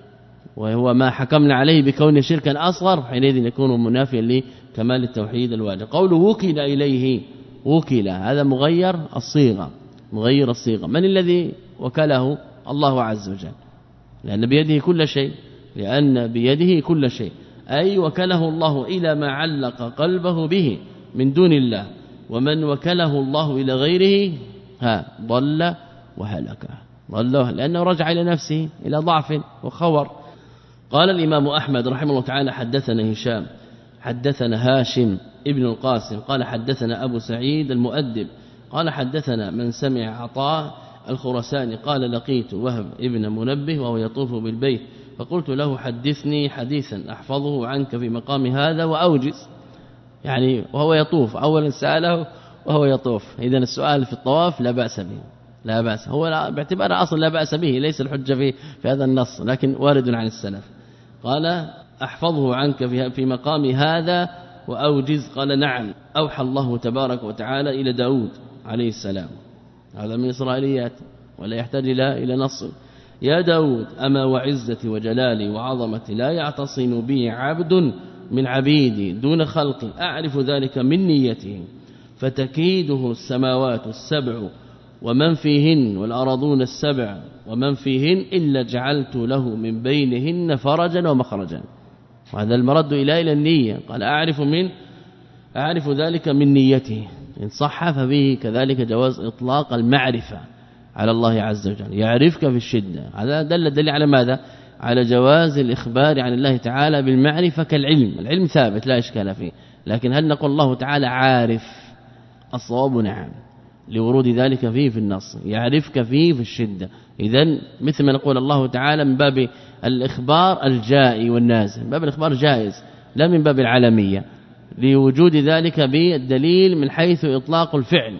وهو ما حكمنا عليه بكون شركا أصغر حينئذ يكون منافيا لكمال التوحيد الواجب. قوله وكل إليه، وكل هذا مغير الصيغة، مغير الصيغة. من الذي وكله؟ الله عز وجل، لأن بيده كل شيء، لأن بيده كل شيء أي وكله الله إلى ما علق قلبه به من دون الله. ومن وكله الله إلى غيره ها ضل وهلك، ضل لأنه رجع إلى نفسه إلى ضعف وخور. قال الإمام أحمد رحمه الله تعالى: حدثنا هشام حدثنا هاشم ابن القاسم قال حدثنا أبو سعيد المؤدب قال حدثنا من سمع عطاء الخرساني قال: لقيت وهب ابن منبه وهو يطوف بالبيت فقلت له: حدثني حديثا أحفظه عنك في مقام هذا وأوجز. يعني وهو يطوف، أولا سأله وهو يطوف، إذن السؤال في الطواف لا بأس به، لا بأس، هو باعتبار أصل لا بأس به، ليس الحجة في, في هذا النص لكن وارد عن السلف. قال: أحفظه عنك في, في مقام هذا وأوجز. قال: نعم. أوحى الله تبارك وتعالى إلى داود عليه السلام، هذا من إسرائيليات ولا يحتاج إلى إلى نص: يا داود أما وعزتي وجلالي وعظمتي لا يعتصم بي عبد من عبيدي دون خلقي أعرف ذلك من نيته فتكيده السماوات السبع ومن فيهن والأرضون السبع ومن فيهن إلا جعلت له من بينهن فرجا ومخرجا. وهذا المرد إلى إلى النية. قال أعرف من أعرف ذلك من نيته، إن صح فبه كذلك جواز إطلاق المعرفة على الله عز وجل، يعرفك في الشدة. هذا دل دل على ماذا؟ على جواز الإخبار عن الله تعالى بالمعرفة كالعلم. العلم ثابت لا إشكال فيه، لكن هل نقول الله تعالى عارف؟ الصواب نعم، لورود ذلك فيه في النص، يعرفك فيه في الشدة. إذن مثل ما نقول الله تعالى من باب الإخبار الجائي والنازل، من باب الإخبار جائز لا من باب العالمية، لوجود ذلك بالدليل من حيث إطلاق الفعل.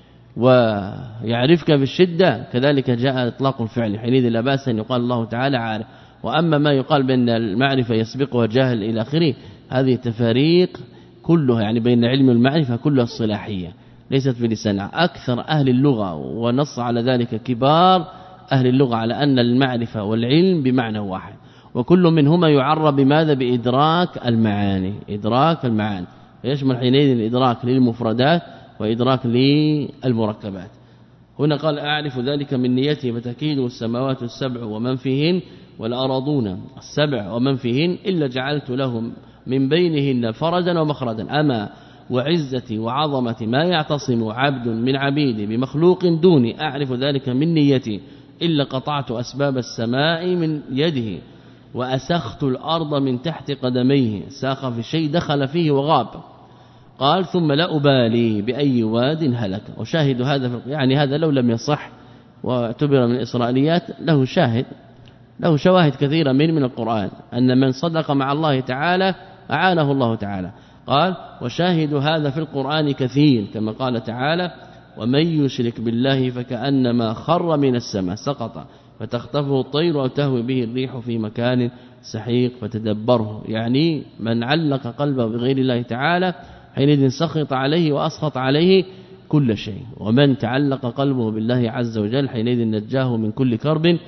ويعرفك في الشدة كذلك جاء إطلاق الفعل، حينئذ لا باس أن يقال الله تعالى عارف. وأما ما يقال بأن المعرفة يسبقها جاهل إلى آخره، هذه التفاريق كلها يعني بين العلم والمعرفة كلها الصلاحية ليست في لسان أكثر أهل اللغة، ونص على ذلك كبار أهل اللغة على أن المعرفة والعلم بمعنى واحد، وكل منهما يعرب بماذا؟ بإدراك المعاني، إدراك المعاني يشمل حينئذ الإدراك للمفردات وإدراك للمركبات. هنا قال أعرف ذلك من نيته فتكيد السماوات السبع ومن فيهن والأرضون السبع ومن فيهن إلا جعلت لهم من بينهن فرجا ومخرجا. أما وعزتي وعظمة ما يعتصم عبد من عبيدي بمخلوق دوني أعرف ذلك من نيتي إلا قطعت أسباب السماء من يده وأسخت الأرض من تحت قدميه. ساق في شيء دخل فيه وغاب. قال ثم لا أبالي بأي واد هلك. وشاهد هذا في يعني هذا لو لم يصح واعتبر من الإسرائيليات له شاهد، له شواهد كثيرة من من القرآن أن من صدق مع الله تعالى أعانه الله تعالى. قال وشاهد هذا في القرآن كثير كما قال تعالى ومن يشرك بالله فكأنما خر من السماء سقط فتخطفه الطير أو تهوي به الريح في مكان سحيق فتدبره. يعني من علق قلبه بغير الله تعالى حينئذ سخط عليه وأسخط عليه كل شيء، ومن تعلق قلبه بالله عز وجل حينئذ نجاه من كل كرب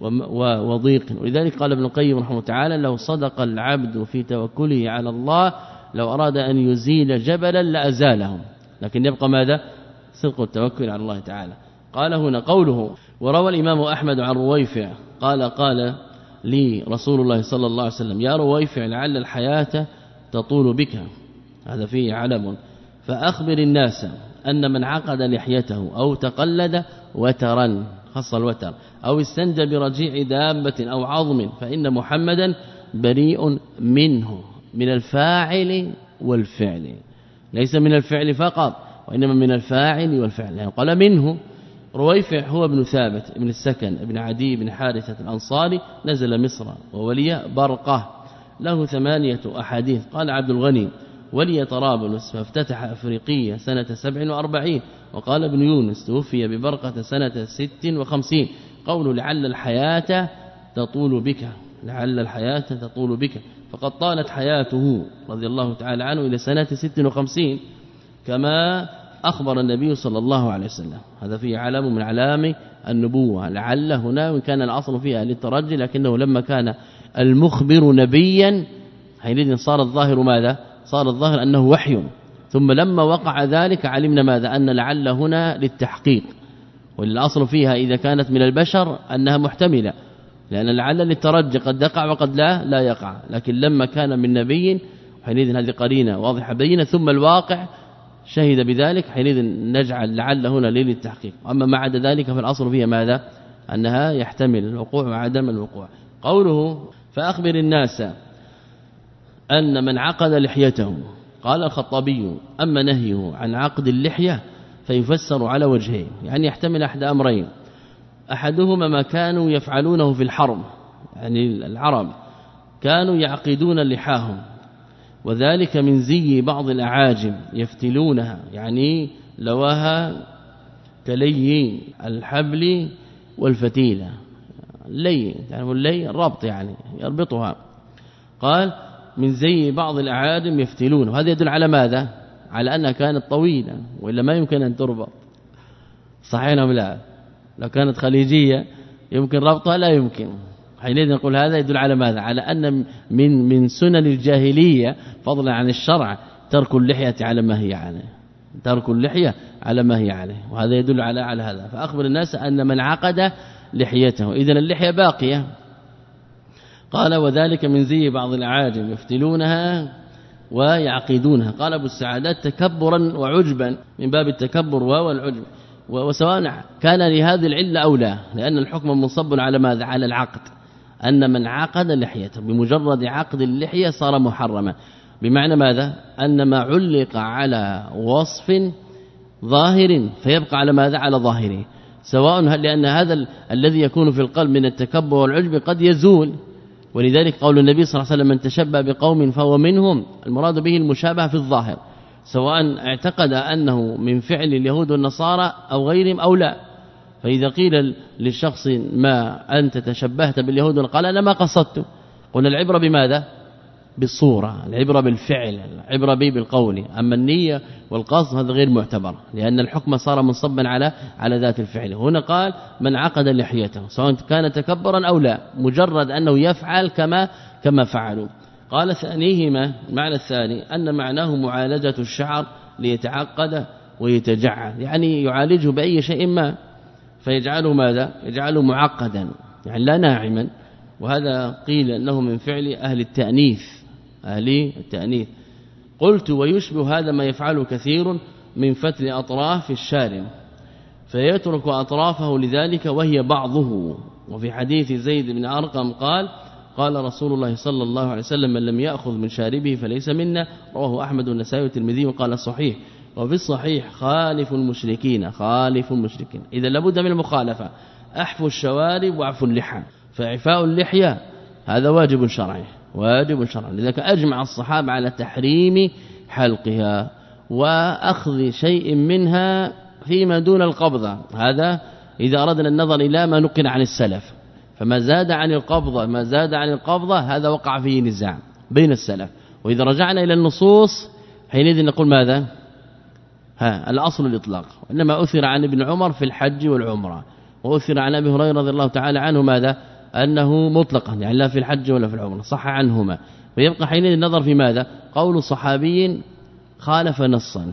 وضيق. ولذلك قال ابن القيم رحمه الله تعالى لو صدق العبد في توكله على الله لو أراد أن يزيل جبلا لأزاله، لكن يبقى ماذا؟ صدق التوكل على الله تعالى. قال هنا قوله وروى الإمام أحمد عن رويفع قال قال لي رسول الله صلى الله عليه وسلم يا رويفع لعل الحياة تطول بك، هذا فيه علم، فأخبر الناس أن من عقد لحيته أو تقلد وترا خاص الوتر أو استنجى برجيع دابة أو عظم فإن محمدا بريء منه، من الفاعل والفعل، ليس من الفعل فقط وإنما من الفاعل والفعل. يعني قال منه. رويفع هو ابن ثابت ابن السكن ابن عدي بن حارثة الأنصاري، نزل مصر وولي برقة، له ثمانية أحاديث. قال عبد الغني ولي طرابلس فافتتح أفريقية سنة سبع وأربعين. وقال ابن يونس توفي ببرقة سنة ست وخمسين. قول لعل الحياة تطول بك، لعل الحياة تطول بك، فقد طالت حياته رضي الله تعالى عنه إلى سنة ست وخمسين كما أخبر النبي صلى الله عليه وسلم. هذا فيه علم من علام النبوة. لعل هنا وإن كان الأصل فيها للترجي، لكنه لما كان المخبر نبيا حينئذ صار الظاهر ماذا؟ صار الظاهر أنه وحي. ثم لما وقع ذلك علمنا ماذا؟ أن لعل هنا للتحقيق، والأصل فيها إذا كانت من البشر أنها محتملة، لأن لعل للترجي قد يقع وقد لا لا يقع، لكن لما كان من نبي حينئذ هذه قرينة واضحة بينة، ثم الواقع شهد بذلك حينئذ نجعل لعل هنا للتحقيق. أما ما عدا ذلك فالأصل فيها ماذا؟ أنها يحتمل الوقوع وعدم الوقوع. قوله فأخبر الناس أن من عقد لحيته. قال الخطابي أما نهيه عن عقد اللحية فيفسر على وجهين، يعني يحتمل أحد أمرين، أحدهما ما كانوا يفعلونه في الحرب، يعني العرب كانوا يعقدون لحاهم، وذلك من زي بعض الأعاجم يفتلونها، يعني لواها كلي الحبل والفتيلة، اللي تعرفوا اللي الربط يعني يربطها. قال من زي بعض الأعاجم يفتلون، وهذا يدل على ماذا؟ على أنها كانت طويلة وإلا ما يمكن أن تربط، صحيح أم لا؟ لو كانت خليجية يمكن ربطها، لا يمكن، حينئذ نقول هذا يدل على ماذا؟ على أن من من سنن الجاهلية فضلا عن الشرع ترك اللحية على ما هي عليه، ترك اللحية على ما هي عليه، وهذا يدل على على هذا. فأخبر الناس أن من عقد لحيته إذن اللحية باقية. قال وذلك من زي بعض الأعاجم يفتلونها ويعقدونها. قال ابو السعادات تكبرا وعجبا من باب التكبر والعجب، وسواء كان لهذه العله او لا، لأن الحكم منصب على ماذا؟ على العقد، أن من عقد لحيته بمجرد عقد اللحية صار محرما، بمعنى ماذا؟ أن ما علق على وصف ظاهر فيبقى على ماذا؟ على ظاهره، سواء هل لأن هذا ال الذي يكون في القلب من التكبر والعجب قد يزول. ولذلك قول النبي صلى الله عليه وسلم من تشبه بقوم فهو منهم، المراد به المشابهه في الظاهر، سواء اعتقد أنه من فعل اليهود والنصارى أو غيرهم أو لا. فإذا قيل للشخص ما أنت تشبهت باليهود قال أنا ما قصدت، قلنا العبرة بماذا؟ بالصورة، العبرة بالفعل، العبرة به بالقول، أما النية والقصد هذا غير معتبر، لأن الحكم صار منصبا على على ذات الفعل. هنا قال من عقد لحيته سواء كان تكبرا أو لا، مجرد أنه يفعل كما كما فعلوا. قال ثانيهما المعنى الثاني أن معناه معالجة الشعر ليتعقد ويتجعد، يعني يعالجه بأي شيء ما فيجعله ماذا؟ يجعله معقدا، يعني لا ناعما. وهذا قيل أنه من فعل أهل التأنيث، أهل التأنيث. قلت ويشبه هذا ما يفعله كثير من فتل أطراف الشارب فيترك أطرافه لذلك وهي بعضه. وفي حديث زيد بن أرقم قال قال رسول الله صلى الله عليه وسلم من لم يأخذ من شاربه فليس منا، رواه أحمد والنسائي والترمذي وقال صحيح. وفي الصحيح خالف المشركين، خالف المشركين، إذا لابد من المخالفة، أحفوا الشوارب وأعفوا اللحى، فإعفاء اللحية هذا واجب شرعي، واجب شرعي. لذلك أجمع الصحابة على تحريم حلقها وأخذ شيء منها فيما دون القبضة. هذا إذا أردنا النظر إلى ما نقل عن السلف، فما زاد عن القبضة ما زاد عن القبضة هذا وقع فيه نزاع بين السلف. وإذا رجعنا إلى النصوص حينئذ نقول ماذا؟ ها الأصل الإطلاق، إنما أثر عن ابن عمر في الحج والعمرة، وأثر عن أبي هريرة رضي الله تعالى عنه ماذا؟ أنه مطلقا، يعني لا في الحج ولا في العمرة، صح عنهما. ويبقى حينئذ النظر في ماذا؟ قول صحابي خالف نصا،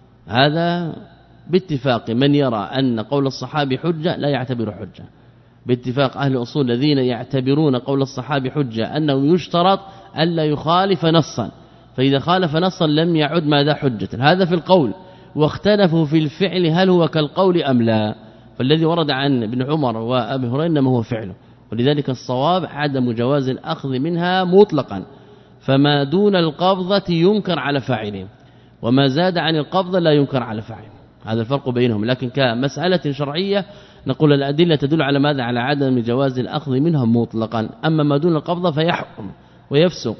هذا باتفاق من يرى أن قول الصحابي حجة لا يعتبر حجة، باتفاق أهل الأصول الذين يعتبرون قول الصحابي حجة أنه يشترط ألا يخالف نصا، فإذا خالف نصا لم يعد ماذا؟ حجة. هذا في القول. واختلفوا في الفعل هل هو كالقول أم لا، فالذي ورد عن ابن عمر وأبي هريرة إنما هو فعله، ولذلك الصواب عدم جواز الأخذ منها مطلقا، فما دون القبضة ينكر على فاعله، وما زاد عن القبضة لا ينكر على فاعله، هذا الفرق بينهم. لكن كمسألة شرعية نقول الأدلة تدل على ماذا؟ على عدم جواز الأخذ منها مطلقا، أما ما دون القبضة فيحكم ويفسق،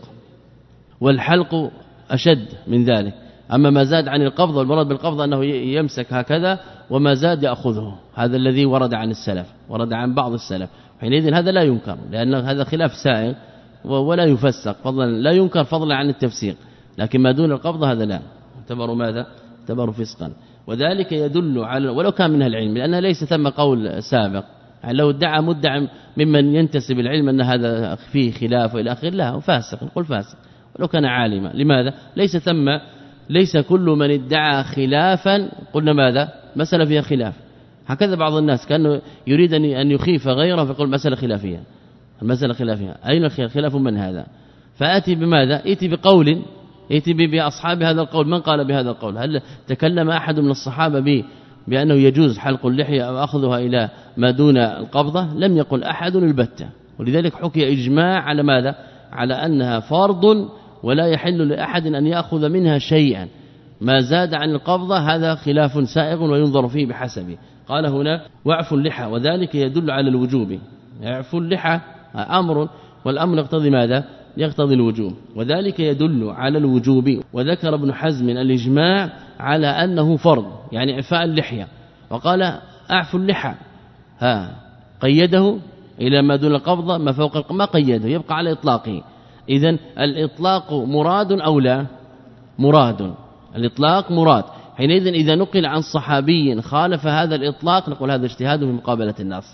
والحلق أشد من ذلك. أما ما زاد عن القبضة، والمراد بالقبضة أنه يمسك هكذا، وما زاد يأخذه، هذا الذي ورد عن السلف، ورد عن بعض السلف، حينئذ هذا لا ينكر، لأن هذا خلاف سائغ ولا يفسق فضلا، لا ينكر فضلا عن التفسيق. لكن ما دون القبضة هذا لا اعتبر ماذا؟ اعتبر فسقا. وذلك يدل على ولو كان منها العلم، لأنها ليس ثم قول سابق، يعني لو ادعى مدعي ممن ينتسب العلم أن هذا فيه خلاف وإلى آخره لا، فاسق، نقول فاسق ولو كان عالما. لماذا؟ ليس ثم ليس كل من ادعى خلافا قلنا ماذا؟ مسألة فيها خلاف. هكذا بعض الناس كانه يريد أن يخيف غيره فيقول مسألة خلافية، المسألة خلافية، أين الخلاف؟ من هذا؟ فأتي بماذا؟ ائتي بقول، ائتي بأصحاب هذا القول، من قال بهذا القول؟ هل تكلم أحد من الصحابة به بأنه يجوز حلق اللحية أو أخذها إلى ما دون القبضة؟ لم يقل أحد البتة. ولذلك حكي إجماع على ماذا؟ على أنها فرض ولا يحل لأحد أن يأخذ منها شيئا، ما زاد عن القبضة هذا خلاف سائغ وينظر فيه بحسبه. قال هنا واعفوا اللحى، وذلك يدل على الوجوب. اعفوا اللحى أمر، والأمر يقتضي ماذا؟ يقتضي الوجوب، وذلك يدل على الوجوب. وذكر ابن حزم الإجماع على أنه فرض، يعني إعفاء اللحية، وقال اعفوا اللحى، ها قيده إلى ما دون القبضة، ما فوق ما قيده، يبقى على إطلاقه. إذن الإطلاق مراد أو لا؟ مراد، الإطلاق مراد. حينئذ إذا نقل عن صحابي خالف هذا الإطلاق نقول هذا اجتهاد في مقابلة النص،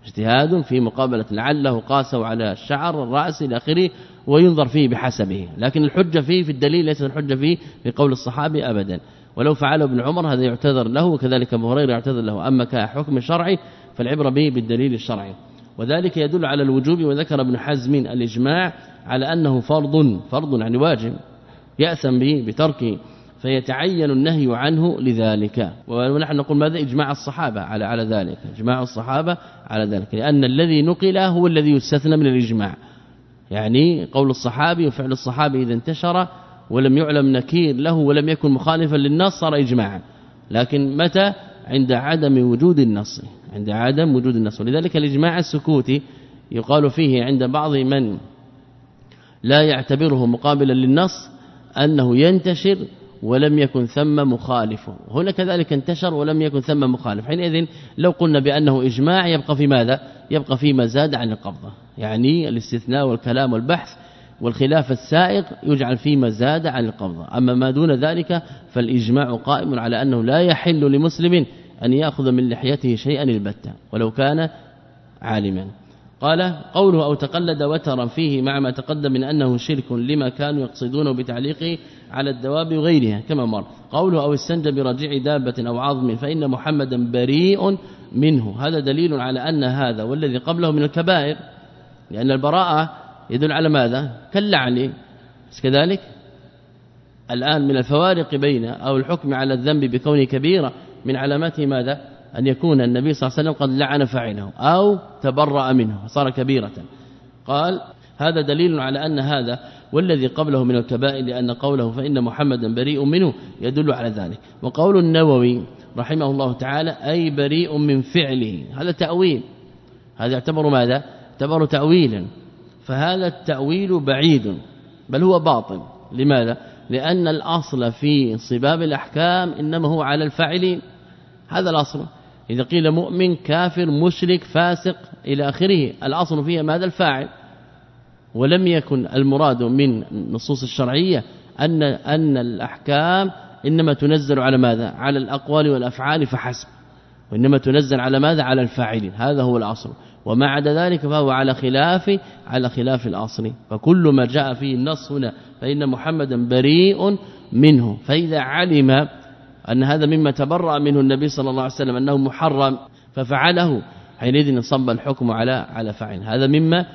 اجتهاد في مقابلة لعله قاسوا على الشعر الرأس إلى آخره وينظر فيه بحسبه، لكن الحجة فيه في الدليل ليس الحجة فيه في قول الصحابي أبدا. ولو فعله ابن عمر هذا يعتذر له، وكذلك ابو هريره يعتذر له. أما كحكم شرعي فالعبرة به بالدليل الشرعي، وذلك يدل على الوجوب. وذكر ابن حزم الإجماع على أنه فرض فرض يعني واجب يأثم به بتركه، فيتعين النهي عنه لذلك. ونحن نقول ماذا؟ إجماع الصحابة على على ذلك، إجماع الصحابة على ذلك، لأن الذي نقل هو الذي يستثنى من الإجماع. يعني قول الصحابي وفعل الصحابي إذا انتشر ولم يعلم نكير له ولم يكن مخالفا للنص صار إجماعا، لكن متى؟ عند عدم وجود النص، عند عدم وجود النص. ولذلك الإجماع السكوتي يقال فيه عند بعض من لا يعتبره مقابلا للنص أنه ينتشر ولم يكن ثم مخالف، هنا كذلك انتشر ولم يكن ثم مخالف. حينئذ لو قلنا بأنه إجماع يبقى في ماذا؟ يبقى في ما زاد عن القبضة، يعني الاستثناء والكلام والبحث والخلاف السائغ يجعل في ما زاد عن القبضة. أما ما دون ذلك فالإجماع قائم على أنه لا يحل لمسلم أن يأخذ من لحيته شيئا البتة ولو كان عالما. قال قوله أو تقلد وترا فيه مع ما تقدم من أنه شرك لما كانوا يقصدونه بتعليقه على الدواب وغيرها كما مر. قوله أو استنجى برجيع دابة أو عظم فإن محمدا بريء منه، هذا دليل على أن هذا والذي قبله من الكبائر، لأن البراءة يدل على ماذا؟ كاللعن. كذلك الآن من الفوارق بين أو الحكم على الذنب بكونه كبيرة من علاماته ماذا؟ أن يكون النبي صلى الله عليه وسلم قد لعن فاعله أو تبرأ منه فصار كبيرة. قال هذا دليل على أن هذا والذي قبله من الكبائر، لأن قوله فإن محمدا بريء منه يدل على ذلك. وقول النووي رحمه الله تعالى أي بريء من فعله، هذا تأويل، هذا يعتبر ماذا؟ يعتبر تأويلا، فهذا التأويل بعيد بل هو باطل. لماذا؟ لأن الأصل في صباب الأحكام إنما هو على الفاعلين، هذا الأصل. إذا قيل مؤمن كافر مشرك فاسق إلى آخره الأصل فيها ماذا؟ الفاعل. ولم يكن المراد من النصوص الشرعية أن أن الأحكام إنما تنزل على ماذا؟ على الأقوال والأفعال فحسب، وإنما تنزل على ماذا؟ على الفاعلين، هذا هو الأصل. وما عدا ذلك فهو على خلاف على خلاف الأصل. فكل ما جاء فيه النص هنا فإن محمدا بريء منه، فإذا علم أن هذا مما تبرأ منه النبي صلى الله عليه وسلم أنه محرم ففعله، حينئذ انصب الحكم على على فاعل. هذا مما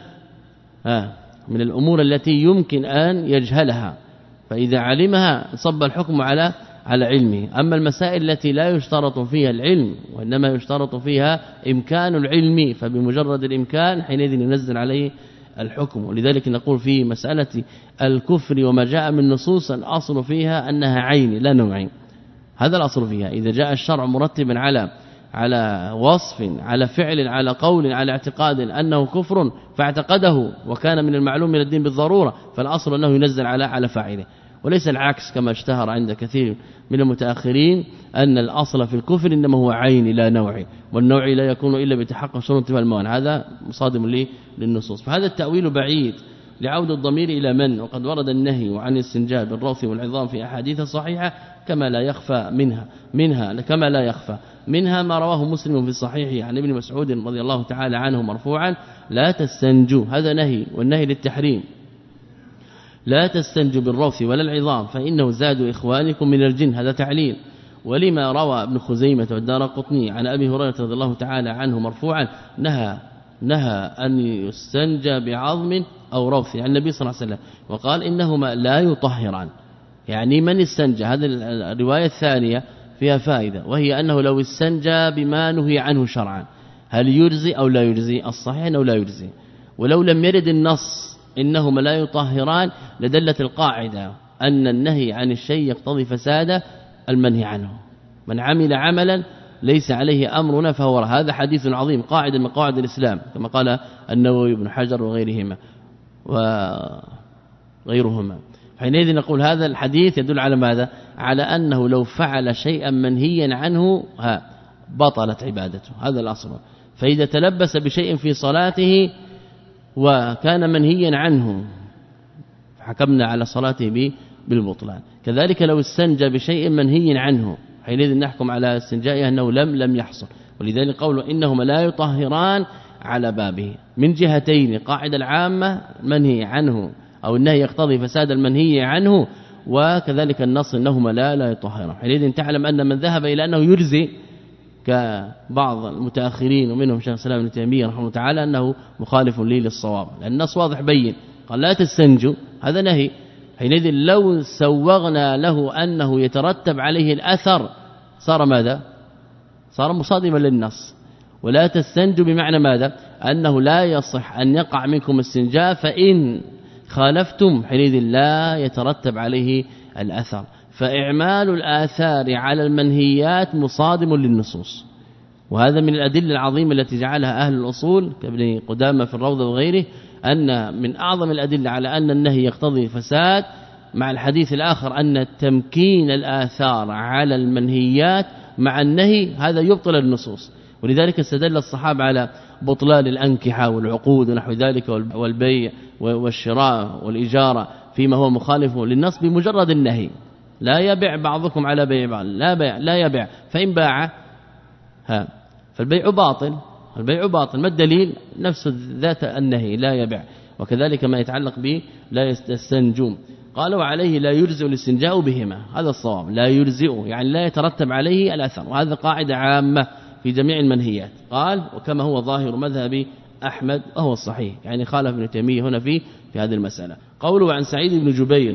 آه من الأمور التي يمكن أن يجهلها، فإذا علمها صب الحكم على على علمه. أما المسائل التي لا يشترط فيها العلم وإنما يشترط فيها إمكان العلم، فبمجرد الإمكان حينئذ ينزل عليه الحكم. ولذلك نقول في مسألة الكفر وما جاء من نصوص الأصل فيها أنها عين لا نوعين، هذا الأصل فيها. إذا جاء الشرع مرتبا على على وصف على فعل على قول على اعتقاد أنه كفر فاعتقده وكان من المعلوم من الدين بالضرورة، فالأصل أنه ينزل على على فاعله، وليس العكس كما اشتهر عند كثير من المتأخرين أن الأصل في الكفر إنما هو عين لا نوع، والنوع لا يكون إلا بتحقق شروط الموانع، هذا مصادم لي للنصوص. فهذا التأويل بعيد لعود الضمير إلى من، وقد ورد النهي عن الاستنجاء بالروث والعظام في أحاديث صحيحة كما لا يخفى منها منها كما لا يخفى منها ما رواه مسلم في صحيحه عن ابن مسعود رضي الله تعالى عنه مرفوعا لا تستنجوا، هذا نهي والنهي للتحريم، لا تستنجوا بالروث ولا العظام فإنه زاد إخوانكم من الجن، هذا تعليل. ولما روى ابن خزيمة والدارقطني عن أبي هريرة رضي الله تعالى عنه مرفوعا نهى نهى أن يستنجى بعظم أو روث عن النبي صلى الله عليه وسلم، وقال إنهما لا يطهران، يعني من استنجى. هذه الرواية الثانية فيها فائدة، وهي أنه لو استنجى بما نهي عنه شرعا هل يجزي أو لا يجزي؟ الصحيح أنه لا يجزي. ولو لم يرد النص إنهما لا يطهران لدلت القاعدة أن النهي عن الشيء يقتضي فساد المنهي عنه، من عمل عملا ليس عليه أمرنا فهو، هذا حديث عظيم قاعدة من قواعد الإسلام كما قال النووي بن حجر وغيرهما وغيرهما. حينئذ نقول هذا الحديث يدل على ماذا؟ على أنه لو فعل شيئا منهيا عنه ها بطلت عبادته، هذا الأصل. فإذا تلبس بشيء في صلاته وكان منهيا عنه حكمنا على صلاته بالبطلان. كذلك لو استنجى بشيء منهي عنه حينئذ نحكم على استنجائه أنه لم لم يحصل. ولذلك قوله إنهما لا يطهران على بابه من جهتين. قاعدة العامة منهي عنه أو النهي يقتضي فساد المنهي عنه، وكذلك النص انهما لا لا يطهران. حينئذ تعلم أن من ذهب إلى أنه يجزي كبعض المتأخرين ومنهم شيخ الإسلام ابن تيمية رحمه الله تعالى أنه مخالف لي للصواب، لأن النص واضح بين قال لا تستنجوا، هذا نهي. حينئذ لو سوغنا له أنه يترتب عليه الأثر صار ماذا؟ صار مصادما للنص. ولا تستنجوا بمعنى ماذا؟ أنه لا يصح أن يقع منكم استنجاء، فإن خالفتم حينئذ لا يترتب عليه الأثر. فإعمال الآثار على المنهيات مصادم للنصوص، وهذا من الأدلة العظيمة التي جعلها أهل الأصول كابن قدامة في الروضة وغيره، أن من أعظم الأدلة على أن النهي يقتضي فساد مع الحديث الآخر أن تمكين الآثار على المنهيات مع النهي هذا يبطل النصوص. ولذلك استدل الصحابة على بطلان الأنكحة والعقود ونحو ذلك والبيع والشراء والإجارة فيما هو مخالف للنص بمجرد النهي. لا يبيع بعضكم على بيع بعض، لا بيع لا يبيع، فإن باع ها فالبيع باطل، البيع باطل. ما الدليل؟ نفس ذات النهي لا يبيع. وكذلك ما يتعلق به لا يستنجون. قال وعليه لا يجزئ الاستنجاء بهما، هذا الصواب، لا يجزئ يعني لا يترتب عليه الأثر، وهذا قاعدة عامة في جميع المنهيات. قال وكما هو ظاهر مذهب أحمد وهو الصحيح، يعني خالف ابن تيمية هنا في في هذه المسألة. قوله عن سعيد بن جبير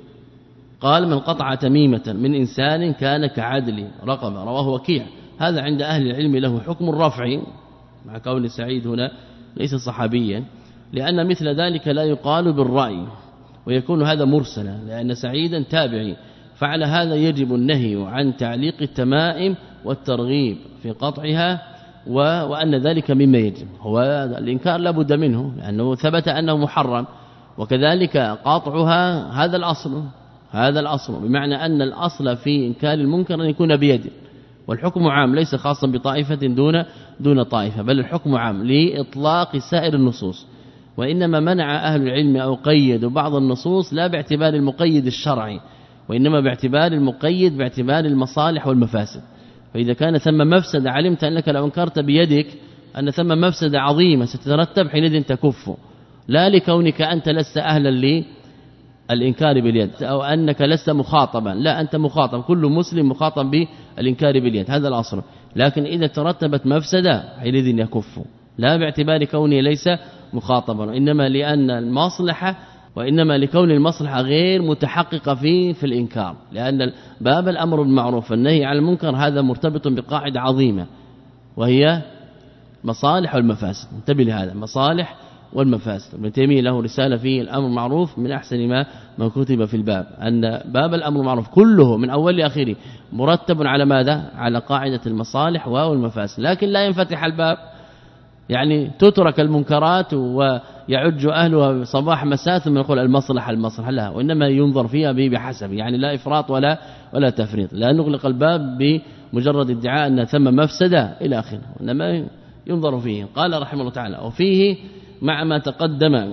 قال من قطع تميمة من إنسان كان كعدل رقبة، رواه وكيع. هذا عند أهل العلم له حكم الرفع، مع كون سعيد هنا ليس صحابيا، لأن مثل ذلك لا يقال بالرأي ويكون هذا مرسلا، لأن سعيدا تابعي. فعلى هذا يجب النهي عن تعليق التمائم والترغيب في قطعها، وأن ذلك مما يجب. هو الإنكار لا بد منه لأنه ثبت أنه محرم، وكذلك قاطعها هذا الأصل، هذا الأصل بمعنى أن الأصل في إنكار المنكر أن يكون بيده، والحكم عام ليس خاصا بطائفة دون دون طائفة، بل الحكم عام لإطلاق سائر النصوص. وإنما منع أهل العلم أو قيدوا بعض النصوص لا باعتبار المقيد الشرعي، وإنما باعتبار المقيد باعتبار المصالح والمفاسد. فإذا كان ثم مفسدة علمت أنك لو انكرت بيدك أن ثم مفسدة عظيمة ستترتب، حينئذ تكف، لا لكونك أنت لست أهلا للإنكار باليد أو أنك لست مخاطبا، لا أنت مخاطب، كل مسلم مخاطب بالإنكار باليد، هذا الأصل. لكن إذا ترتبت مفسدة حينئذ يكف، لا باعتبار كونه ليس مخاطبا، إنما لأن المصلحة وإنما لكون المصلحة غير متحققة فيه في الإنكار، لأن باب الأمر بالمعروف والنهي عن المنكر هذا مرتبط بقاعدة عظيمة وهي مصالح والمفاسد. انتبه لهذا، مصالح والمفاسد. ابن تيمية له رسالة في الأمر المعروف من أحسن ما ما كتب في الباب، أن باب الأمر المعروف كله من أول لآخره مرتب على ماذا؟ على قاعدة المصالح والمفاسد. لكن لا ينفتح الباب يعني تترك المنكرات ويعج أهلها صباح مساء ثم يقول المصلحة المصلحة، لا، وإنما ينظر فيها بحسب، يعني لا إفراط ولا ولا تفريط، لا نغلق الباب بمجرد ادعاء أن ثم مفسدة إلى آخره، وإنما ينظر فيه. قال رحمه الله تعالى وفيه مع ما تقدم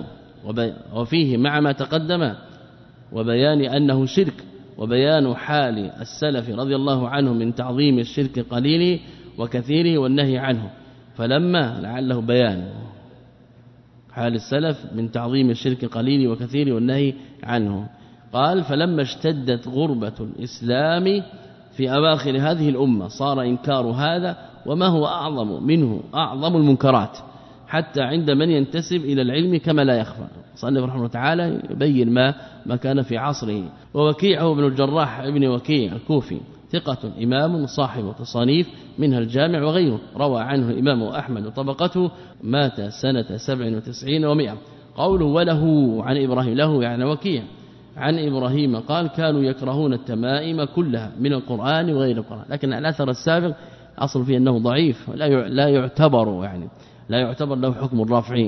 وفيه مع ما تقدم وبيان أنه شرك، وبيان حال السلف رضي الله عنهم من تعظيم الشرك قليله وكثيره والنهي عنه. فلما لعله بيان حال السلف من تعظيم الشرك قليل وكثير والنهي عنه. قال فلما اشتدت غربة الإسلام في أواخر هذه الأمة صار إنكار هذا وما هو أعظم منه أعظم المنكرات، حتى عند من ينتسب إلى العلم كما لا يخفى. صلى الله عليه وتعالى يبين ما ما كان في عصره. ووكيع هو ابن الجراح ابن وكيع الكوفي ثقة إمام صاحب تصانيف منها الجامع وغيره، روى عنه الإمام أحمد وطبقته، مات سنة سبع وتسعين ومئة. قوله وله عن إبراهيم، له يعني وكيع عن إبراهيم قال كانوا يكرهون التمائم كلها من القرآن وغير القرآن، لكن الأثر السابق أصل فيه أنه ضعيف لا يعتبر يعني لا يعتبر له حكم الرافعين.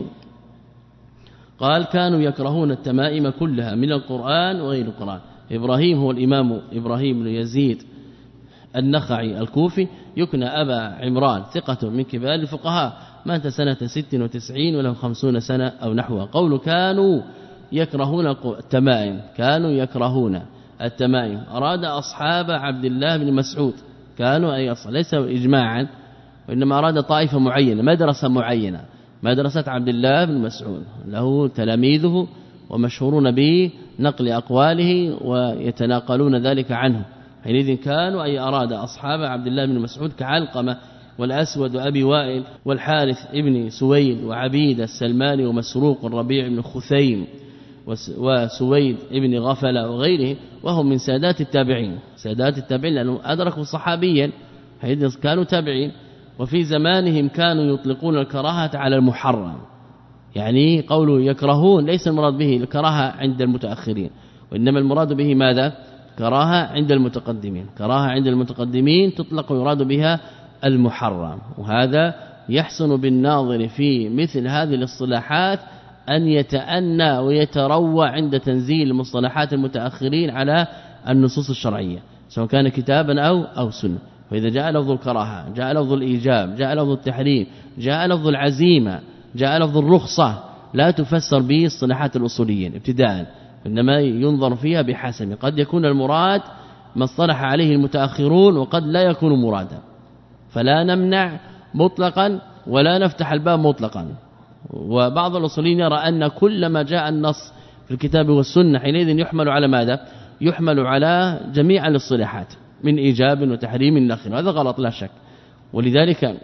قال كانوا يكرهون التمائم كلها من القرآن وغير القرآن. إبراهيم هو الإمام إبراهيم بن يزيد النخعي الكوفي، يكنى أبا عمران، ثقة من كبار الفقهاء، مات سنة ست وتسعين وله خمسون سنة أو نحوها. قول كانوا يكرهون التمائم، كانوا يكرهون التمائم أراد أصحاب عبد الله بن مسعود، كانوا أي أصل ليس إجماعا، وإنما أراد طائفة معينة، مدرسة معينة، مدرسة عبد الله بن مسعود له تلاميذه ومشهورون به نقل أقواله ويتناقلون ذلك عنه. حينئذ كانوا أي أراد أصحاب عبد الله بن مسعود كعلقمة والأسود وأبي وائل والحارث ابن سويد وعبيد السلماني ومسروق الربيع بن خثيم وسويد ابن غفلة وغيره، وهم من سادات التابعين سادات التابعين لأنهم أدركوا صحابيا حينئذ كانوا تابعين. وفي زمانهم كانوا يطلقون الكراهة على المحرم، يعني قولوا يكرهون ليس المراد به الكراهة عند المتأخرين، وإنما المراد به ماذا؟ كراهة عند المتقدمين. كراهة عند المتقدمين تطلق ويراد بها المحرم. وهذا يحسن بالناظر في مثل هذه الاصطلاحات أن يتأنى ويتروى عند تنزيل مصطلحات المتأخرين على النصوص الشرعية سواء كان كتابا أو أو سنة. فإذا جاء لفظ الكراهة، جاء لفظ الإيجاب، جاء لفظ التحريم، جاء لفظ العزيمة، جاء لفظ الرخصة، لا تفسر به اصطلاحات الأصوليين ابتداء، إنما ينظر فيها بحسب. قد يكون المراد ما اصطلح عليه المتأخرون وقد لا يكون مرادا، فلا نمنع مطلقا ولا نفتح الباب مطلقا. وبعض الأصوليين يرى أن كل ما جاء النص في الكتاب والسنة حينئذ يحمل على ماذا؟ يحمل على جميع الاصطلاحات من إيجاب وتحريم إلى آخره. هذا غلط لا شك. ولذلك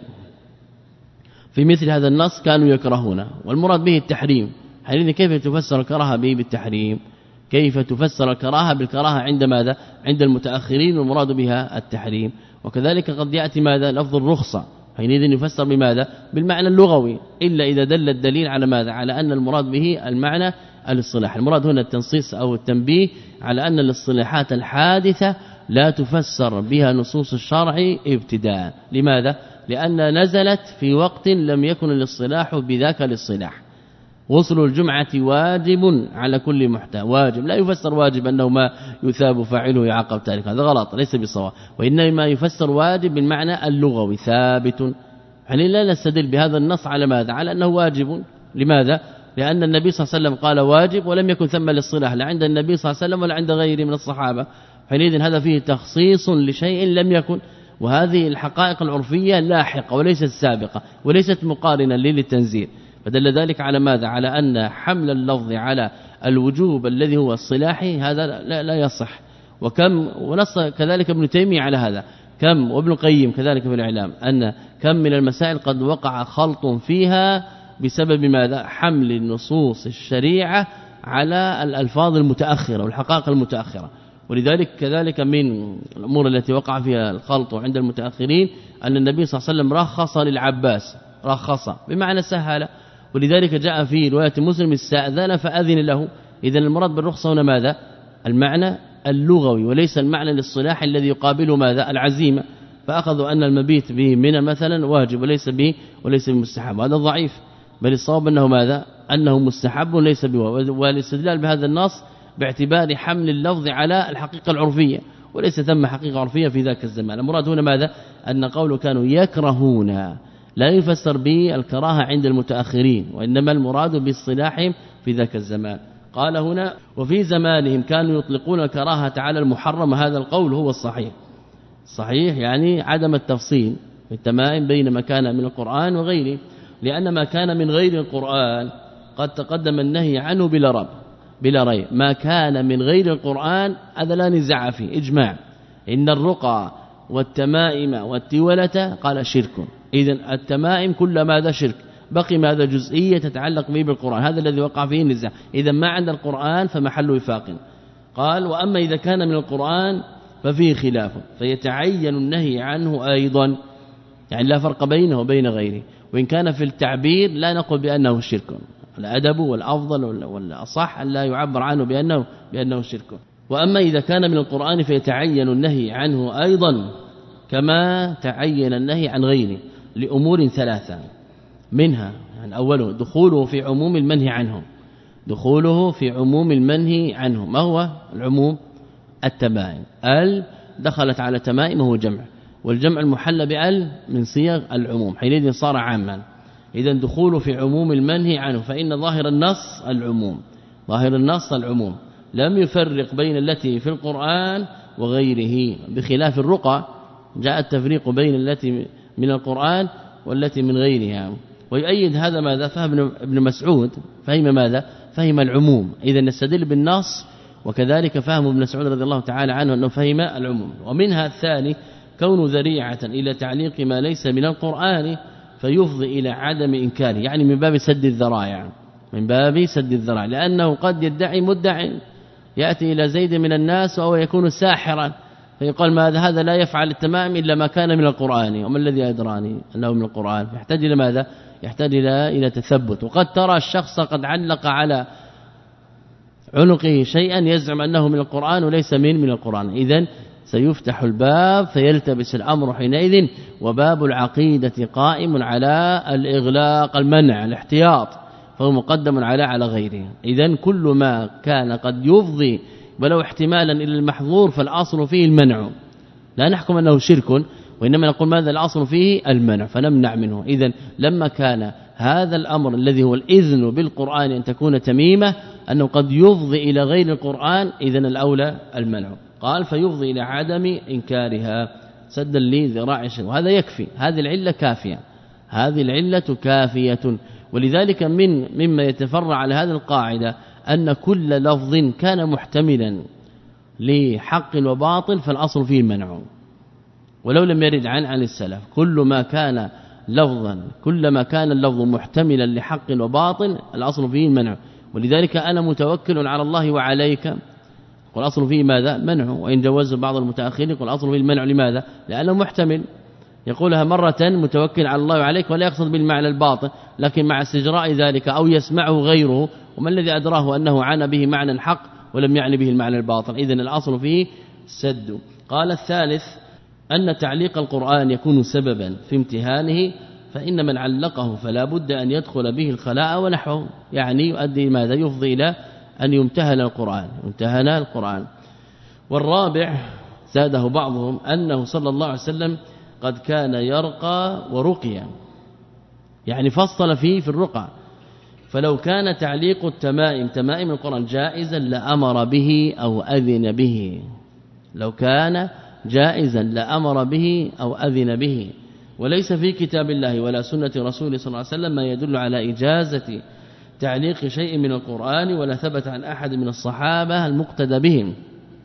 في مثل هذا النص كانوا يكرهونه، والمراد به التحريم. حينئذ كيف تفسر الكراهه به بالتحريم؟ كيف تفسر الكراهه بالكراهه عند ماذا؟ عند المتأخرين والمراد بها التحريم. وكذلك قد يأتي ماذا؟ لفظ الرخصة، حينئذ يفسر بماذا؟ بالمعنى اللغوي، إلا إذا دل الدليل على ماذا؟ على أن المراد به المعنى الاصطلاح. المراد هنا التنصيص أو التنبيه على أن الاصطلاحات الحادثة لا تفسر بها نصوص الشرع ابتداء. لماذا؟ لأن نزلت في وقت لم يكن الاصطلاح بذاك الاصطلاح. غسل الجمعة واجب على كل محتاج، واجب لا يفسر واجب أنه ما يثاب فاعله يعاقب تارك، هذا غلط ليس بصواب، وإنما يفسر واجب بالمعنى اللغوي ثابت. يعني لا نستدل بهذا النص على ماذا؟ على أنه واجب. لماذا؟ لأن النبي صلى الله عليه وسلم قال واجب ولم يكن ثم الاصطلاح لا عند النبي صلى الله عليه وسلم ولا عند غيره من الصحابة. حينئذ هذا فيه تخصيص لشيء لم يكن، وهذه الحقائق العرفية لاحقة وليست سابقة وليست مقارنة للتنزيل. فدل ذلك على ماذا؟ على أن حمل اللفظ على الوجوب الذي هو الصلاحي هذا لا, لا يصح. وكم ونص كذلك ابن تيمية على هذا، كم وابن القيم كذلك في الإعلام، أن كم من المسائل قد وقع خلط فيها بسبب ماذا؟ حمل النصوص الشريعة على الألفاظ المتأخرة والحقائق المتأخرة. ولذلك كذلك من الأمور التي وقع فيها الخلط عند المتأخرين أن النبي صلى الله عليه وسلم رخص للعباس، رخص بمعنى سهل، ولذلك جاء في رواية مسلم استأذن فأذن له. إذن المراد بالرخصة هنا ماذا؟ المعنى اللغوي وليس المعنى الاصطلاحي الذي يقابله ماذا؟ العزيمة. فأخذوا أن المبيت به من مثلا واجب وليس به وليس بمستحب، هذا ضعيف، بل الصواب أنه ماذا؟ أنه مستحب وليس بواجب. والاستدلال بهذا النص باعتبار حمل اللفظ على الحقيقة العرفية، وليس ثم حقيقة عرفية في ذاك الزمان. المراد هنا ماذا؟ أن قوله كانوا يكرهون لا يفسر به الكراهة عند المتأخرين، وإنما المراد باصطلاحهم في ذاك الزمان. قال هنا وفي زمانهم كانوا يطلقون الكراهة على المحرم. هذا القول هو الصحيح، صحيح يعني عدم التفصيل في التمائم بين ما كان من القرآن وغيره، لأن ما كان من غير القرآن قد تقدم النهي عنه بلا رب بلا ريب. ما كان من غير القرآن هذا لا نزاع فيه، إجماع. إن الرقى والتمائم والتولة قال شرك، إذن التمائم كل ماذا؟ شرك. بقي ماذا؟ جزئية تتعلق به بالقرآن، هذا الذي وقع فيه النزاع. إذا ما عند القرآن فمحل وفاق. قال وأما إذا كان من القرآن ففيه خلاف فيتعين النهي عنه أيضا، يعني لا فرق بينه وبين غيره. وإن كان في التعبير لا نقول بأنه شرك، الأدب والأفضل والأصح أن لا يعبر عنه بأنه بأنه شرك. وأما إذا كان من القرآن فيتعين النهي عنه أيضا كما تعين النهي عن غيره لأمور ثلاثة، منها يعني أوله دخوله في عموم المنهي عنه، دخوله في عموم المنهي عنه. ما هو العموم؟ التمائم. ال دخلت على تمائم وهو جمع، والجمع المحل بال من صيغ العموم، حينئذ صار عاما. إذا دخوله في عموم المنهي عنه، فإن ظاهر النص العموم، ظاهر النص العموم، لم يفرق بين التي في القرآن وغيره، بخلاف الرقى جاء التفريق بين التي من القرآن والتي من غيرها. ويؤيد هذا ماذا فهم ابن مسعود فهم ماذا فهم العموم. إذا نستدل بالنص، وكذلك فهم ابن مسعود رضي الله تعالى عنه أنه فهم العموم. ومنها الثاني كون ذريعة إلى تعليق ما ليس من القرآن فيفضي إلى عدم إنكاره، يعني من باب سد الذرائع، من باب سد الذرائع، لأنه قد يدعي مدع يأتي إلى زيد من الناس وهو يكون ساحرا فيقال ماذا هذا لا يفعل التمام إلا ما كان من القرآن، وما الذي أدراني أنه من القرآن؟ يحتاج إلى ماذا؟ يحتاج إلى إلى تثبت. وقد ترى الشخص قد علق على عنقه شيئا يزعم أنه من القرآن وليس من من القرآن. إذن سيفتح الباب فيلتبس الأمر حينئذ، وباب العقيدة قائم على الإغلاق المنع الاحتياط، فهو مقدم على على غيره. إذن كل ما كان قد يفضي ولو احتمالا إلى المحظور فالأصل فيه المنع، لا نحكم أنه شرك، وإنما نقول ماذا الأصل فيه المنع فنمنع منه. إذن لما كان هذا الأمر الذي هو الإذن بالقرآن أن تكون تميمة أنه قد يفضي إلى غير القرآن، إذن الأولى المنع. قال فيفضي إلى عدم إنكارها سدا لذراع الشيء، وهذا يكفي، هذه العلة كافية، هذه العلة كافية. ولذلك من مما يتفرع على هذه القاعدة أن كل لفظ كان محتملا لحق وباطل فالأصل فيه المنع، ولو لم يرد عن عن السلف. كل ما كان لفظا كلما كان اللفظ محتملا لحق وباطل الأصل فيه المنع. ولذلك أنا متوكل على الله وعليك والأصل فيه ماذا؟ منع. وإن جوز بعض المتأخرين يقول الأصل فيه المنع، لماذا؟ لأنه محتمل، يقولها مرة متوكل على الله وعليك ولا يقصد بالمعنى الباطن، لكن مع استجراء ذلك أو يسمعه غيره، وما الذي أدراه أنه عانى به معنى حق ولم يعني به المعنى الباطن. إذن الأصل فيه سد. قال الثالث أن تعليق القرآن يكون سببا في امتهانه، فإن من علقه فلا بد أن يدخل به الخلاء ونحوه، يعني يؤدي ماذا؟ يفضي إلى أن يمتهن القرآن يمتهن القرآن. والرابع زاده بعضهم أنه صلى الله عليه وسلم قد كان يرقى ورقيا، يعني فصل فيه في الرقى. فلو كان تعليق التمائم تمائم القرآن جائزا لأمر به أو أذن به، لو كان جائزا لأمر به أو أذن به. وليس في كتاب الله ولا سنة رسوله صلى الله عليه وسلم ما يدل على إجازة تعليق شيء من القرآن، ولا ثبت عن أحد من الصحابة المقتدى بهم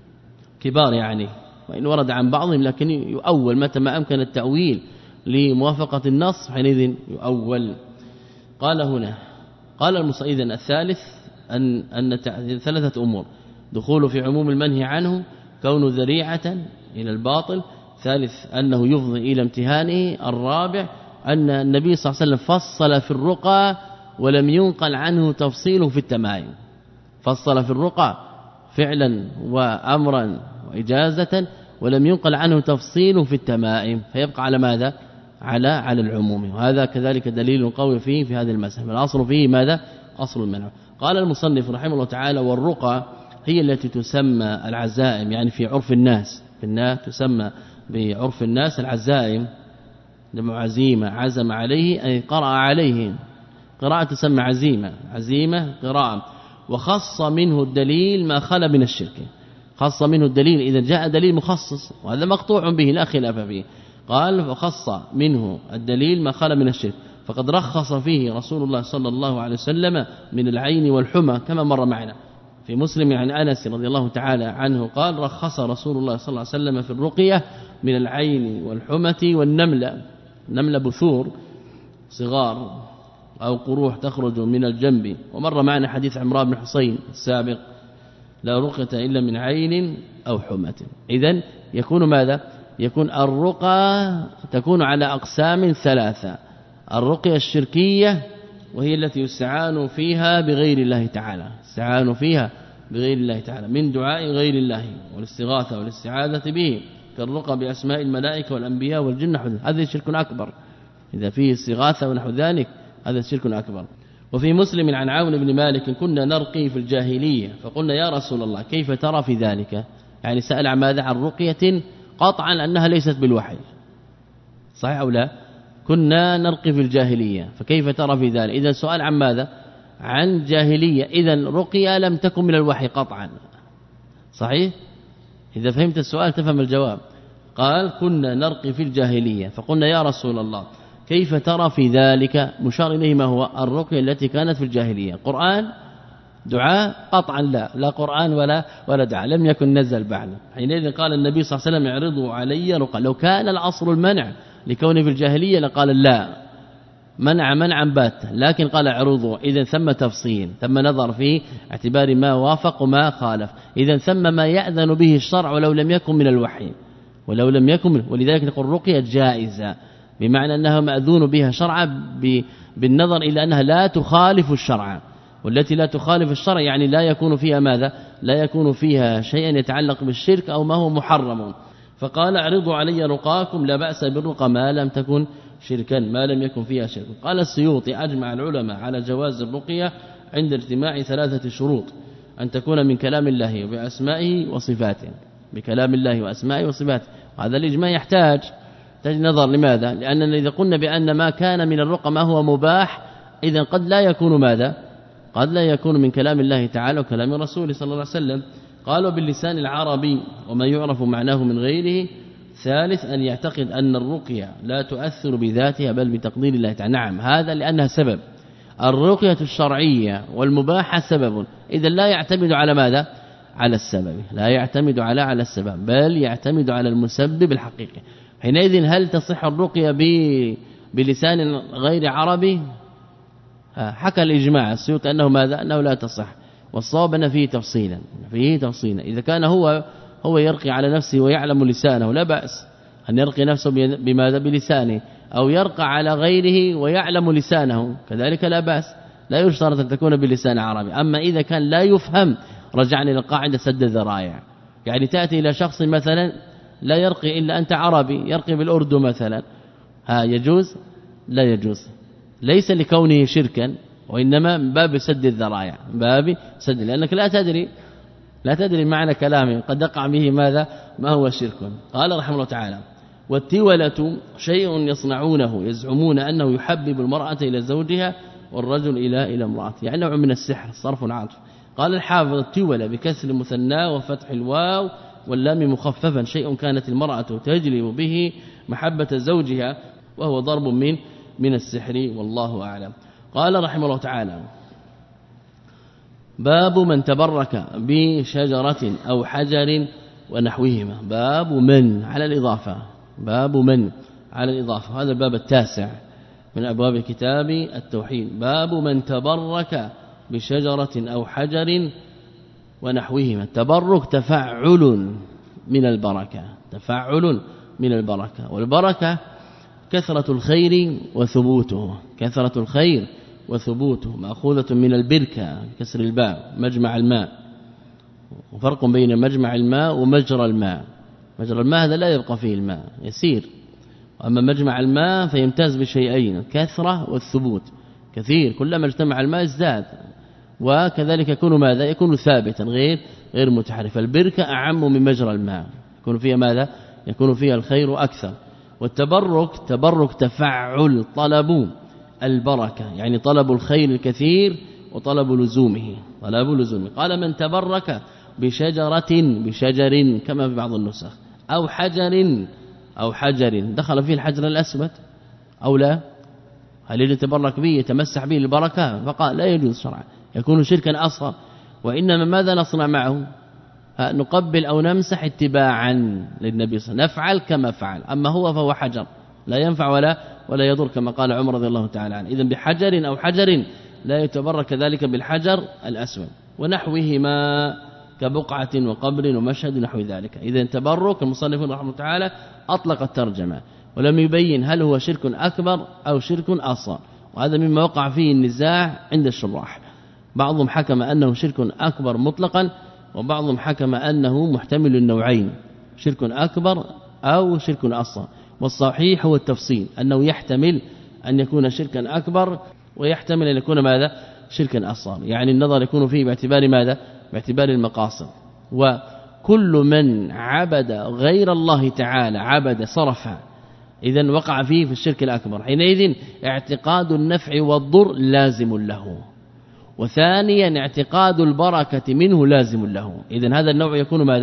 كبار يعني، وإن ورد عن بعضهم لكن يؤول متى ما أمكن التأويل لموافقة النص حينئذ يؤول. قال هنا قال المصيد الثالث أن أن ثلاثة أمور: دخول في عموم المنهي عنه، كون ذريعة إلى الباطل، ثالث أنه يفضي إلى امتهانه، الرابع أن النبي صلى الله عليه وسلم فصل في الرقى ولم ينقل عنه تفصيله في التمائم، فصل في الرقى فعلا وأمرا وإجازة ولم ينقل عنه تفصيله في التمائم، فيبقى على ماذا؟ على على العموم. وهذا كذلك دليل قوي فيه في هذه المسألة. الأصل فيه ماذا؟ أصل المنع. قال المصنف رحمه الله تعالى: والرقى هي التي تسمى العزائم، يعني في عرف الناس في الناس تسمى بعرف الناس العزائم، جمع عزيمة، عزم عليه أي قرأ عليه، قراءة تسمى عزيمة، عزيمة قراءة. وخص منه الدليل ما خلا من الشرك، خص منه الدليل إذا جاء دليل مخصص، وهذا مقطوع به لا خلاف فيه. قال وخص منه الدليل ما خلا من الشرك، فقد رخص فيه رسول الله صلى الله عليه وسلم من العين والحمى كما مر معنا في مسلم عن أنس رضي الله تعالى عنه قال: رخص رسول الله صلى الله عليه وسلم في الرقية من العين والحمى والنملة. نملة بثور صغار أو قروح تخرج من الجنب. ومر معنا حديث عمران بن حسين السابق: لا رقية إلا من عين أو حمى. إذن يكون ماذا؟ يكون الرقى تكون على أقسام ثلاثة: الرقية الشركية وهي التي يستعان فيها بغير الله تعالى، يستعان فيها بغير الله تعالى من دعاء غير الله والاستغاثة والاستعاذة به، كالرقى بأسماء الملائكة والأنبياء والجن، هذا شرك أكبر. إذا فيه استغاثة ونحو ذلك هذا شرك أكبر. وفي مسلم عن عون بن مالك: كنا نرقي في الجاهلية فقلنا يا رسول الله كيف ترى في ذلك؟ يعني سأل عن ماذا؟ عن رقية قطعا أنها ليست بالوحي، صحيح أو لا؟ كنا نرقي في الجاهلية فكيف ترى في ذلك؟ إذا سؤال عن ماذا؟ عن جاهلية، إذا رقية لم تكن من الوحي قطعا، صحيح؟ إذا فهمت السؤال تفهم الجواب. قال: كنا نرقي في الجاهلية فقلنا يا رسول الله كيف ترى في ذلك؟ مشار إليه ما هو الرقية التي كانت في الجاهلية. قرآن دعاء قطعا لا لا قرآن ولا ولا دعاء، لم يكن نزل بعد. حينئذ قال النبي صلى الله عليه وسلم اعرضوا علي رقى. لو كان الأصل المنع لكونه في الجاهلية لقال لا، منع منعا باتا، لكن قال اعرضوا. إذن ثم تفصيل، ثم نظر في اعتبار ما وافق وما خالف. إذن ثم ما يأذن به الشرع ولو لم يكن من الوحي، ولو لم يكن، ولذلك نقول رقية جائزة، بمعنى أنها مأذون بها شرعا بالنظر إلى أنها لا تخالف الشرع. والتي لا تخالف الشرع يعني لا يكون فيها ماذا؟ لا يكون فيها شيئا يتعلق بالشرك أو ما هو محرم. فقال اعرضوا علي رقاكم، لا بأس بالرقى ما لم تكن شركا، ما لم يكن فيها شرك. قال السيوطي أجمع العلماء على جواز الرقية عند اجتماع ثلاثة شروط: أن تكون من كلام الله وبأسمائه وصفاته، بكلام الله وأسمائه وصفاته. هذا الإجماع يحتاج تجد نظر. لماذا؟ لأننا إذا قلنا بأن ما كان من الرقى ما هو مباح، إذن قد لا يكون ماذا؟ قد لا يكون من كلام الله تعالى وكلام رسوله صلى الله عليه وسلم. قالوا باللسان العربي وما يعرف معناه من غيره. ثالث أن يعتقد أن الرقية لا تؤثر بذاتها بل بتقدير الله تعالى. نعم، هذا لأنها سبب. الرقية الشرعية والمباحة سبب، إذا لا يعتمد على ماذا؟ على السبب، لا يعتمد على على السبب بل يعتمد على المسبب الحقيقي. حينئذ هل تصح الرقية بلسان غير عربي؟ حكى الإجماع السيوطي أنه ماذا؟ أنه لا تصح، والصواب أن فيه تفصيلا، فيه تفصيلا. إذا كان هو هو يرقي على نفسه ويعلم لسانه لا بأس أن يرقي نفسه بماذا؟ بلسانه، أو يرقى على غيره ويعلم لسانه كذلك لا بأس، لا يشترط أن تكون بلسان عربي. أما إذا كان لا يفهم رجعنا إلى القاعدة سد الذرائع. يعني تأتي إلى شخص مثلا لا يرقي إلا أنت عربي، يرقي بالأردو مثلا، ها يجوز؟ لا يجوز، ليس لكونه شركا، وإنما من باب سد الذرائع، باب سد، لأنك لا تدري لا تدري معنى كلامه، قد يقع به ماذا؟ ما هو شرك. قال رحمه الله تعالى: والتولة شيء يصنعونه يزعمون أنه يحبب المرأة إلى زوجها والرجل إلى إلى امرأته، يعني نوع من السحر، صرف العاطف. قال الحافظ: التولة بكسر المثنى وفتح الواو واللام مخففا شيء كانت المرأة تجلب به محبة زوجها، وهو ضرب من من السحر، والله أعلم. قال رحمه الله تعالى: باب من تبرك بشجرة أو حجر ونحوهما. باب من على الإضافة، باب من على الإضافة، هذا الباب التاسع من أبواب كتاب التوحيد. باب من تبرك بشجرة أو حجر ونحوهما. التبرك تفعل من البركة، تفعل من البركة، والبركة كثرة الخير وثبوته، كثرة الخير وثبوته، مأخوذة من البركة كسر الباء، مجمع الماء. وفرق بين مجمع الماء ومجرى الماء. مجرى الماء هذا لا يبقى فيه الماء، يسير، أما مجمع الماء فيمتاز بشيئين: الكثرة والثبوت، كثير، كلما اجتمع الماء ازداد، وكذلك يكون ماذا؟ يكون ثابتا غير غير متحرف. البركة أعم من مجرى الماء، يكون فيها ماذا؟ يكون فيها الخير أكثر. والتبرك تبرك تفعل، طلب البركة، يعني طلب الخير الكثير وطلب لزومه، طلب لزومه. قال: من تبرك بشجرة، بشجر كما في بعض النسخ، أو حجر أو حجر، دخل فيه الحجر الأسود أو لا؟ هل يتبرك به يتمسح به البركة؟ فقال لا يجوز شرعا، يكون شركا أصغر. وإنما ماذا نصنع معه؟ نقبل أو نمسح اتباعا للنبي صلى الله عليه وسلم، نفعل كما فعل. أما هو فهو حجر لا ينفع ولا ولا يضر، كما قال عمر رضي الله تعالى عنه. إذن بحجر أو حجر لا يتبرك كذلك بالحجر الأسود ونحوهما كبقعة وقبر ومشهد نحو ذلك. إذن تبرك المصنف رحمه الله تعالى أطلق الترجمة ولم يبين هل هو شرك أكبر أو شرك أصغر، وهذا مما وقع فيه النزاع عند الشراح. بعضهم حكم أنه شرك أكبر مطلقا، وبعضهم حكم أنه محتمل النوعين، شرك أكبر أو شرك أصغر. والصحيح هو التفصيل، أنه يحتمل أن يكون شركا أكبر ويحتمل أن يكون ماذا؟ شركا أصغر، يعني النظر يكون فيه باعتبار ماذا؟ باعتبار المقاصد. وكل من عبد غير الله تعالى عبد صرفا، إذن وقع فيه في الشرك الأكبر. حينئذ اعتقاد النفع والضر لازم له، وثانيا اعتقاد البركة منه لازم له. إذن هذا النوع يكون ماذا؟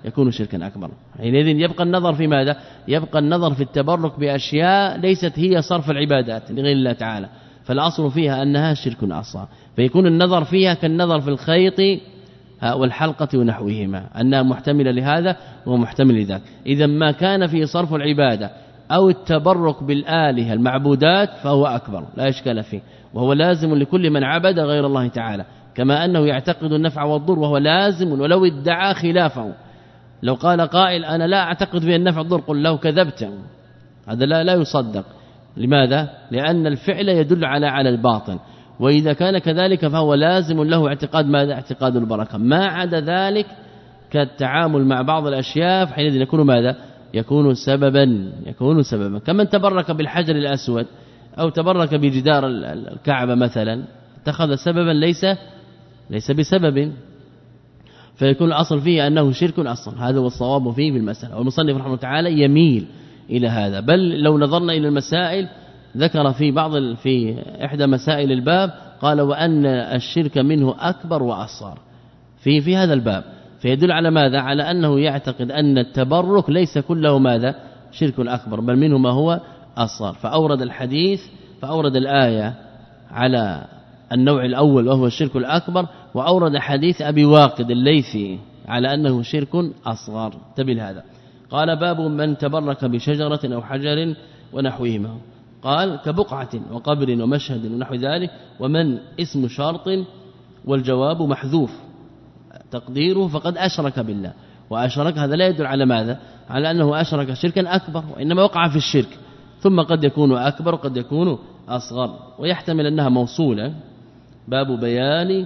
يكون شركا أكبر. حينئذ يبقى النظر في ماذا؟ يبقى النظر في التبرك بأشياء ليست هي صرف العبادات لغير الله تعالى، فالأصل فيها أنها شرك أصغر، فيكون النظر فيها كالنظر في الخيط والحلقة ونحوهما، أنها محتملة لهذا ومحتمل لذاك. إذا ما كان فيه صرف العبادة أو التبرك بالآلهة المعبودات فهو أكبر لا إشكال فيه، وهو لازم لكل من عبد غير الله تعالى، كما أنه يعتقد النفع والضر وهو لازم ولو ادعى خلافه. لو قال قائل أنا لا أعتقد في النفع والضر قل له كذبت، هذا لا لا يصدق. لماذا؟ لأن الفعل يدل على على الباطن، وإذا كان كذلك فهو لازم له اعتقاد ماذا؟ اعتقاد البركة. ما عدا ذلك كالتعامل مع بعض الأشياء حينئذ يكون ماذا؟ يكون سببا يكون سببا كمن تبرك بالحجر الأسود أو تبرك بجدار الكعبة مثلا، اتخذ سببا ليس ليس بسبب، فيكون الأصل فيه أنه شرك أصلا. هذا هو الصواب فيه بالمسألة، والمصنف رحمه الله تعالى يميل إلى هذا. بل لو نظرنا إلى المسائل ذكر في بعض في إحدى مسائل الباب قال وأن الشرك منه أكبر وأصغر في في هذا الباب، فيدل على ماذا؟ على أنه يعتقد أن التبرك ليس كله ماذا؟ شرك أكبر، بل منه ما هو أصغر. فأورد الحديث فأورد الآية على النوع الأول وهو الشرك الأكبر، وأورد حديث أبي واقد الليثي على أنه شرك أصغر. تبين هذا. قال باب من تبرك بشجرة أو حجر ونحوهما، قال كبقعة وقبر ومشهد ونحو ذلك، ومن اسم شرط والجواب محذوف تقديره فقد أشرك بالله. وأشرك هذا لا يدل على ماذا؟ على أنه أشرك شركا أكبر، وإنما وقع في الشرك، ثم قد يكون أكبر وقد يكون أصغر، ويحتمل أنها موصولة. باب بيان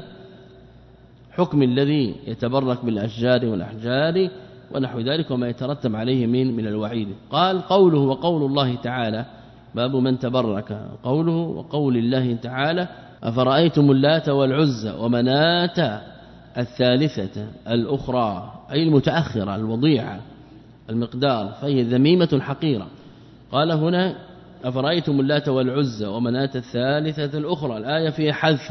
حكم الذي يتبرك بالأشجار والأحجار ونحو ذلك وما يترتب عليه من من الوعيد. قال قوله وقول الله تعالى، باب من تبرك، قوله وقول الله تعالى أفرأيتم اللات والعزى ومناة الثالثة الأخرى، أي المتأخرة الوضيعة المقدار، فهي ذميمة حقيرة. قال هنا أفرأيتم اللات والعزى ومناة الثالثة الأخرى، الآية فيها حذف،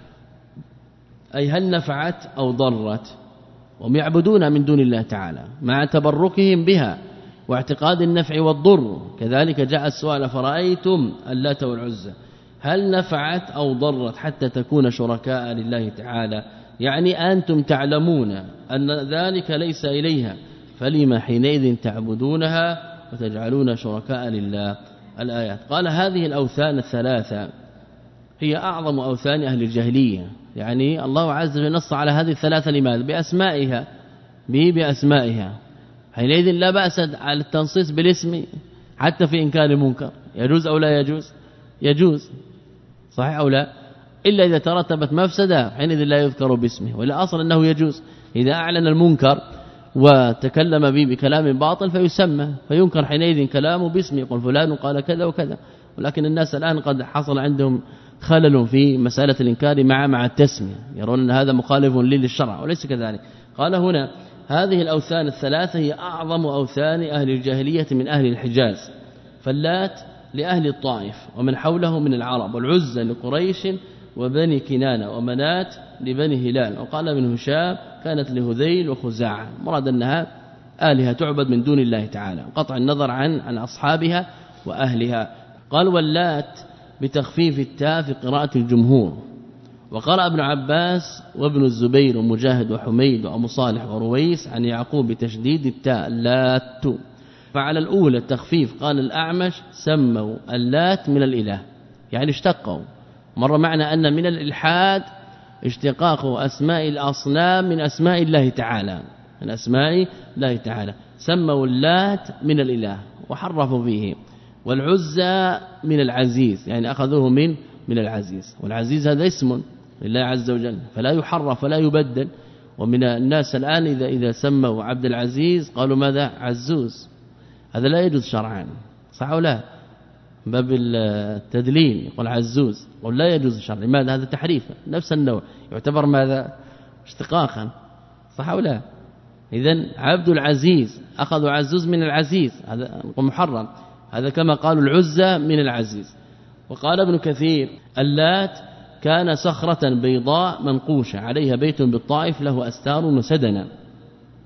أي هل نفعت أو ضرت، وهم يعبدون من دون الله تعالى مع تبركهم بها واعتقاد النفع والضر. كذلك جاء السؤال أفرأيتم اللات والعزى هل نفعت أو ضرت حتى تكون شركاء لله تعالى، يعني أنتم تعلمون أن ذلك ليس إليها، فلما حينئذ تعبدونها وتجعلون شركاء لله. الآيات. قال هذه الأوثان الثلاثة هي أعظم أوثان أهل الجاهلية، يعني الله عز وجل نص على هذه الثلاثة لماذا؟ بأسمائها به بأسمائها، حينئذ لا بأس على التنصيص بالاسم حتى في إنكار المنكر. يجوز أو لا يجوز؟ يجوز، صحيح أو لا؟ إلا إذا ترتبت مفسدة حينئذ لا يذكر باسمه، ولا أصل أنه يجوز. إذا أعلن المنكر وتكلم به بكلام باطل فيسمى فينكر حينئذ كلامه باسمه، يقول فلان قال كذا وكذا. ولكن الناس الآن قد حصل عندهم خلل في مسألة الإنكار مع مع التسمية، يرون أن هذا مخالف للشرع وليس كذلك. قال هنا هذه الأوثان الثلاثة هي أعظم أوثان أهل الجاهلية من أهل الحجاز، فاللات لأهل الطائف ومن حوله من العرب، والعزى لقريش وبني كنانة، ومنات لبني هلال. وقال ابن هشام كانت لهذيل وخزاعة، مراد أنها آلهة تعبد من دون الله تعالى، قطع النظر عن عن أصحابها وأهلها. قال واللات بتخفيف التاء في قراءة الجمهور، وقرأ ابن عباس وابن الزبير ومجاهد وحميد وأبو صالح ورويس عن يعقوب بتشديد التاء اللات. فعلى الأولى التخفيف قال الأعمش سموا اللات من الإله، يعني اشتقوا. مر معنا أن من الإلحاد اشتقاق أسماء الأصنام من أسماء الله تعالى، من أسماء الله تعالى، سموا اللات من الإله وحرفوا فيه. والعزى من العزيز، يعني أخذوه من من العزيز، والعزيز هذا اسم لله عز وجل فلا يحرف ولا يبدل. ومن الناس الآن إذا إذا سموا عبد العزيز قالوا ماذا؟ عزوز، هذا لا يجوز شرعا، صح أو لا؟ باب التدليل يقول عزوز، قل لا يجوز شرعا. لماذا؟ هذا تحريف نفس النوع، يعتبر ماذا؟ اشتقاقا، صح أو لا؟ إذن عبد العزيز أخذوا عزوز من العزيز، هذا محرم، هذا كما قالوا العزى من العزيز. وقال ابن كثير اللات كان صخرة بيضاء منقوشة عليها بيت بالطائف له أستار وسدنا،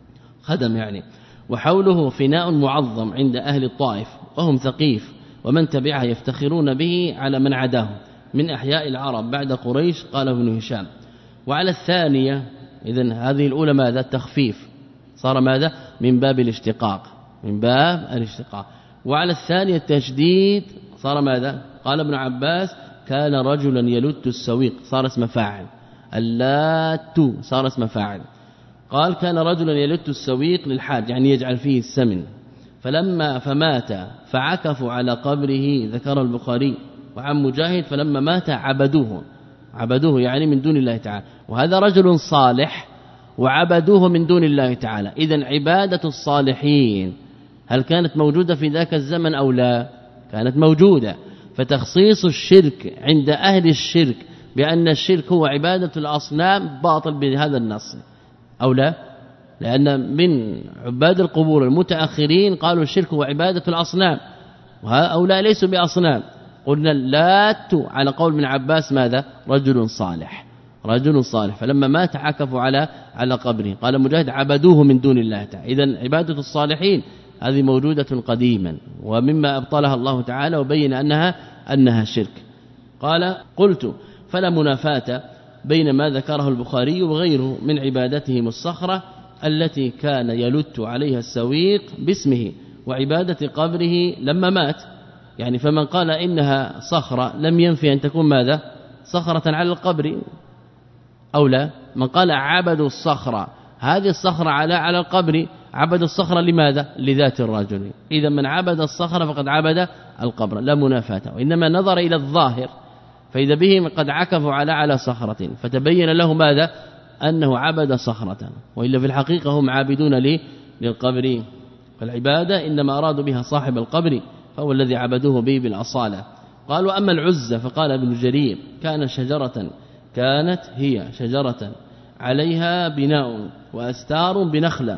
خدم يعني. وحوله فناء معظم عند أهل الطائف وهم ثقيف ومن تبعها يفتخرون به على من عداه من أحياء العرب بعد قريش، قال ابن هشام. وعلى الثانية إذن هذه الأولى ماذا؟ التخفيف، صار ماذا؟ من باب الاشتقاق، من باب الاشتقاق. وعلى الثانية التشديد، صار ماذا؟ قال ابن عباس كان رجلا يلت السويق، صار اسم فاعل. اللات صار اسم فاعل. قال كان رجلا يلت السويق للحاج، يعني يجعل فيه السمن، فلما فمات فعكفوا على قبره، ذكر البخاري. وعن مجاهد فلما مات عبدوه، عبدوه يعني من دون الله تعالى، وهذا رجل صالح وعبدوه من دون الله تعالى. إذن عبادة الصالحين هل كانت موجودة في ذاك الزمن أو لا؟ كانت موجودة. فتخصيص الشرك عند أهل الشرك بأن الشرك هو عبادة الأصنام باطل بهذا النص أو لا؟ لأن من عباد القبور المتأخرين قالوا الشرك هو عبادة الأصنام، وهؤلاء ليسوا بأصنام. قلنا اللات على قول ابن عباس ماذا؟ رجل صالح، رجل صالح، فلما مات عكفوا على على قبره. قال مجاهد عبدوه من دون الله تعالى. إذن عبادة الصالحين هذه موجودة قديما، ومما أبطلها الله تعالى وبين أنها أنها شرك. قال قلت فلا منافاة بين ما ذكره البخاري وغيره من عبادتهم الصخرة التي كان يلت عليها السويق باسمه وعبادة قبره لما مات. يعني فمن قال إنها صخرة لم ينفي أن تكون ماذا؟ صخرة على القبر أو لا. من قال عبدوا الصخرة، هذه الصخرة على على القبر، عبد الصخرة لماذا؟ لذات الرجل. إذا من عبد الصخرة فقد عبد القبر، لا منافاة، وإنما نظر إلى الظاهر، فإذا بهم قد عكفوا على على صخرة فتبين له ماذا؟ أنه عبد صخرة، وإلا في الحقيقة هم عابدون لي للقبر. فالعبادة إنما أرادوا بها صاحب القبر، فهو الذي عبدوه به بالأصالة. قالوا أما العزة فقال ابن جرير كان شجرة، كانت هي شجرة عليها بناء وأستار بنخلة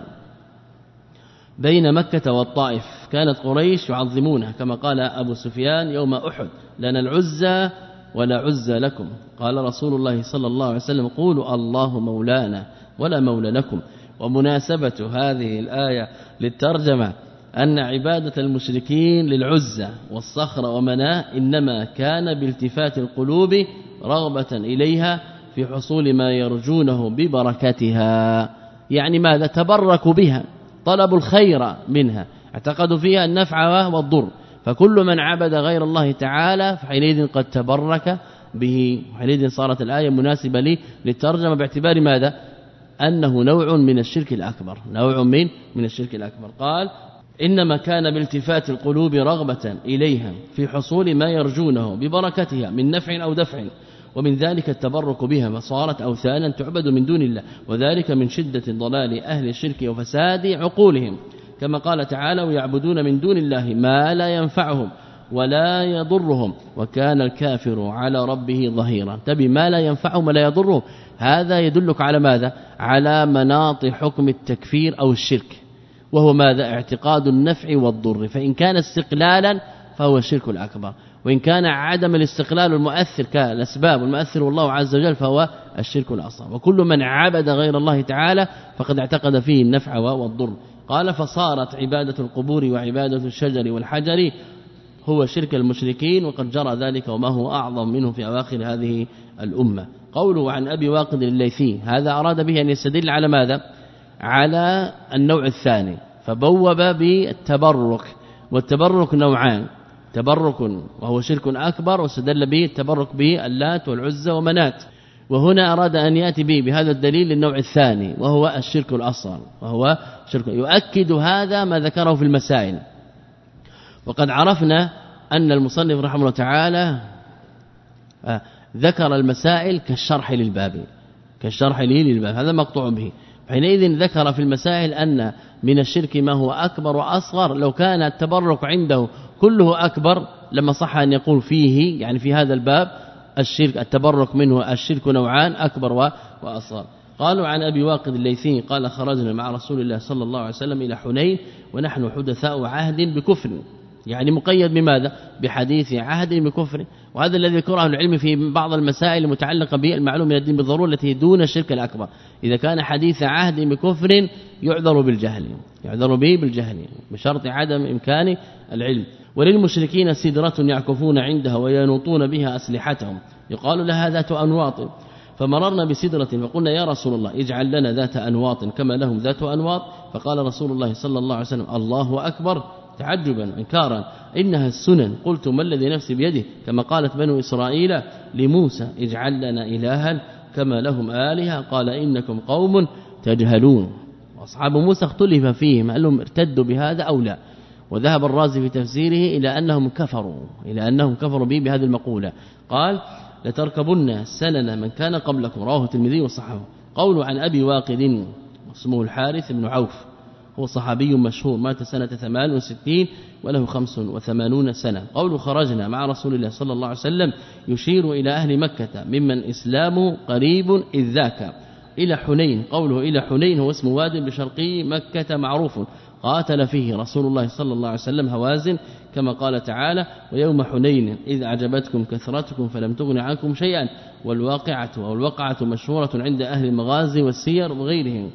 بين مكة والطائف، كانت قريش يعظمونها كما قال أبو سفيان يوم أحد لنا العزة ولا عزة لكم. قال رسول الله صلى الله عليه وسلم قولوا الله مولانا ولا مولى لكم. ومناسبة هذه الآية للترجمة أن عبادة المشركين للعزة والصخرة ومناه إنما كان بالتفات القلوب رغبة إليها في حصول ما يرجونه ببركتها، يعني ماذا؟ تبركوا بها، طلبوا الخير منها، اعتقدوا فيها النفع والضر. فكل من عبد غير الله تعالى فحينئذ قد تبرك به. حينئذ صارت الآية مناسبة لي للترجمة باعتبار ماذا؟ أنه نوع من الشرك الأكبر، نوع من من الشرك الأكبر. قال إنما كان بالتفات القلوب رغبة إليها في حصول ما يرجونه ببركتها من نفع أو دفع، ومن ذلك التبرك بها، فصارت أوثانا تعبد من دون الله، وذلك من شدة ضلال أهل الشرك وفساد عقولهم، كما قال تعالى ويعبدون من دون الله ما لا ينفعهم ولا يضرهم وكان الكافر على ربه ظهيرا. تبي ما لا ينفعهم ولا يضرهم، هذا يدلك على ماذا؟ على مناط حكم التكفير أو الشرك، وهو ماذا؟ اعتقاد النفع والضر. فإن كان استقلالا فهو الشرك الأكبر، وإن كان عدم الاستقلال المؤثر كالأسباب والمؤثر والله عز وجل فهو الشرك الأصغر. وكل من عبد غير الله تعالى فقد اعتقد فيه النفع والضر. قال فصارت عبادة القبور وعبادة الشجر والحجر هو شرك المشركين، وقد جرى ذلك وما هو أعظم منه في أواخر هذه الأمة. قوله عن أبي واقد الليثي هذا أراد به أن يستدل على ماذا؟ على النوع الثاني، فبوب بالتبرك، والتبرك نوعان، تبرك وهو شرك أكبر، واستدل به التبرك باللات والعزى ومنات. وهنا أراد أن يأتي به بهذا الدليل للنوع الثاني وهو الشرك الأصغر، وهو شرك يؤكد هذا ما ذكره في المسائل. وقد عرفنا أن المصنف رحمه الله تعالى ذكر المسائل كالشرح للباب، كالشرح للباب، هذا مقطوع به. حينئذ ذكر في المسائل أن من الشرك ما هو أكبر وأصغر. لو كان التبرك عنده كله أكبر لما صح أن يقول فيه، يعني في هذا الباب الشرك التبرك منه الشرك نوعان أكبر وأصغر. قالوا عن أبي واقد الليثي قال خرجنا مع رسول الله صلى الله عليه وسلم إلى حنين ونحن حدثاء عهد بكفر، يعني مقيد بماذا؟ بحديث عهد بكفر. وهذا الذي ذكره العلم في بعض المسائل المتعلقة بالمعلوم من الدين بالضرورة التي دون الشرك الأكبر. إذا كان حديث عهد بكفر يعذر بالجهل يعذر به بالجهل بشرط عدم إمكان العلم. وللمشركين سدرة يعكفون عندها وينوطون بها أسلحتهم يقال لها ذات أنواط. فمررنا بسدرة فقلنا يا رسول الله اجعل لنا ذات أنواط كما لهم ذات أنواط. فقال رسول الله صلى الله عليه وسلم الله أكبر تعجبا انكارا إنها السنن. قلت ما الذي نفسي بيده كما قالت بنو إسرائيل لموسى اجعل لنا إلها كما لهم آلهة قال إنكم قوم تجهلون. واصحاب موسى اختلف فيهم هل هم ارتدوا بهذا أو لا. وذهب الرازي في تفسيره إلى أنهم كفروا إلى أنهم كفروا به بهذه المقولة. قال لتركبن سنن من كان قبلكم رواه الترمذي وصححه. قول عن أبي واقد اسمه الحارث بن عوف هو صحابي مشهور مات سنة ثمان وستين وله خمس وثمانون سنة. قول خرجنا مع رسول الله صلى الله عليه وسلم يشير إلى أهل مكة ممن إسلامه قريب إذ ذاك إلى حنين. قوله إلى حنين هو اسم واد بشرقي مكة معروف قاتل فيه رسول الله صلى الله عليه وسلم هوازن كما قال تعالى ويوم حنين إذ أعجبتكم كثرتكم فلم تغن عنكم شيئا. والواقعة أو الوقعة مشهورة عند أهل المغازي والسير وغيرهم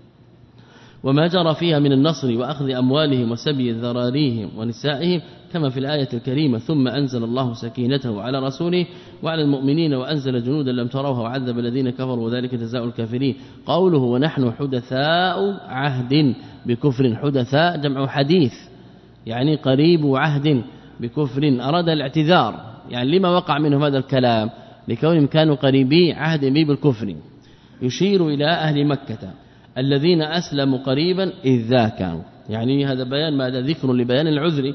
وما جرى فيها من النصر وأخذ أموالهم وسبي ذراريهم ونسائهم كما في الآية الكريمة ثم أنزل الله سكينته على رسوله وعلى المؤمنين وأنزل جنودا لم تروها وعذب الذين كفروا وذلك جزاء الكافرين. قوله ونحن حدثاء عهد بكفر حدثاء جمع حديث يعني قريب عهد بكفر أراد الاعتذار يعني لما وقع منهم هذا الكلام لكونهم كانوا قريبي عهد به بالكفر. يشير إلى أهل مكة الذين أسلموا قريبا إذ ذاك يعني هذا بيان ماذا ذكر لبيان العذر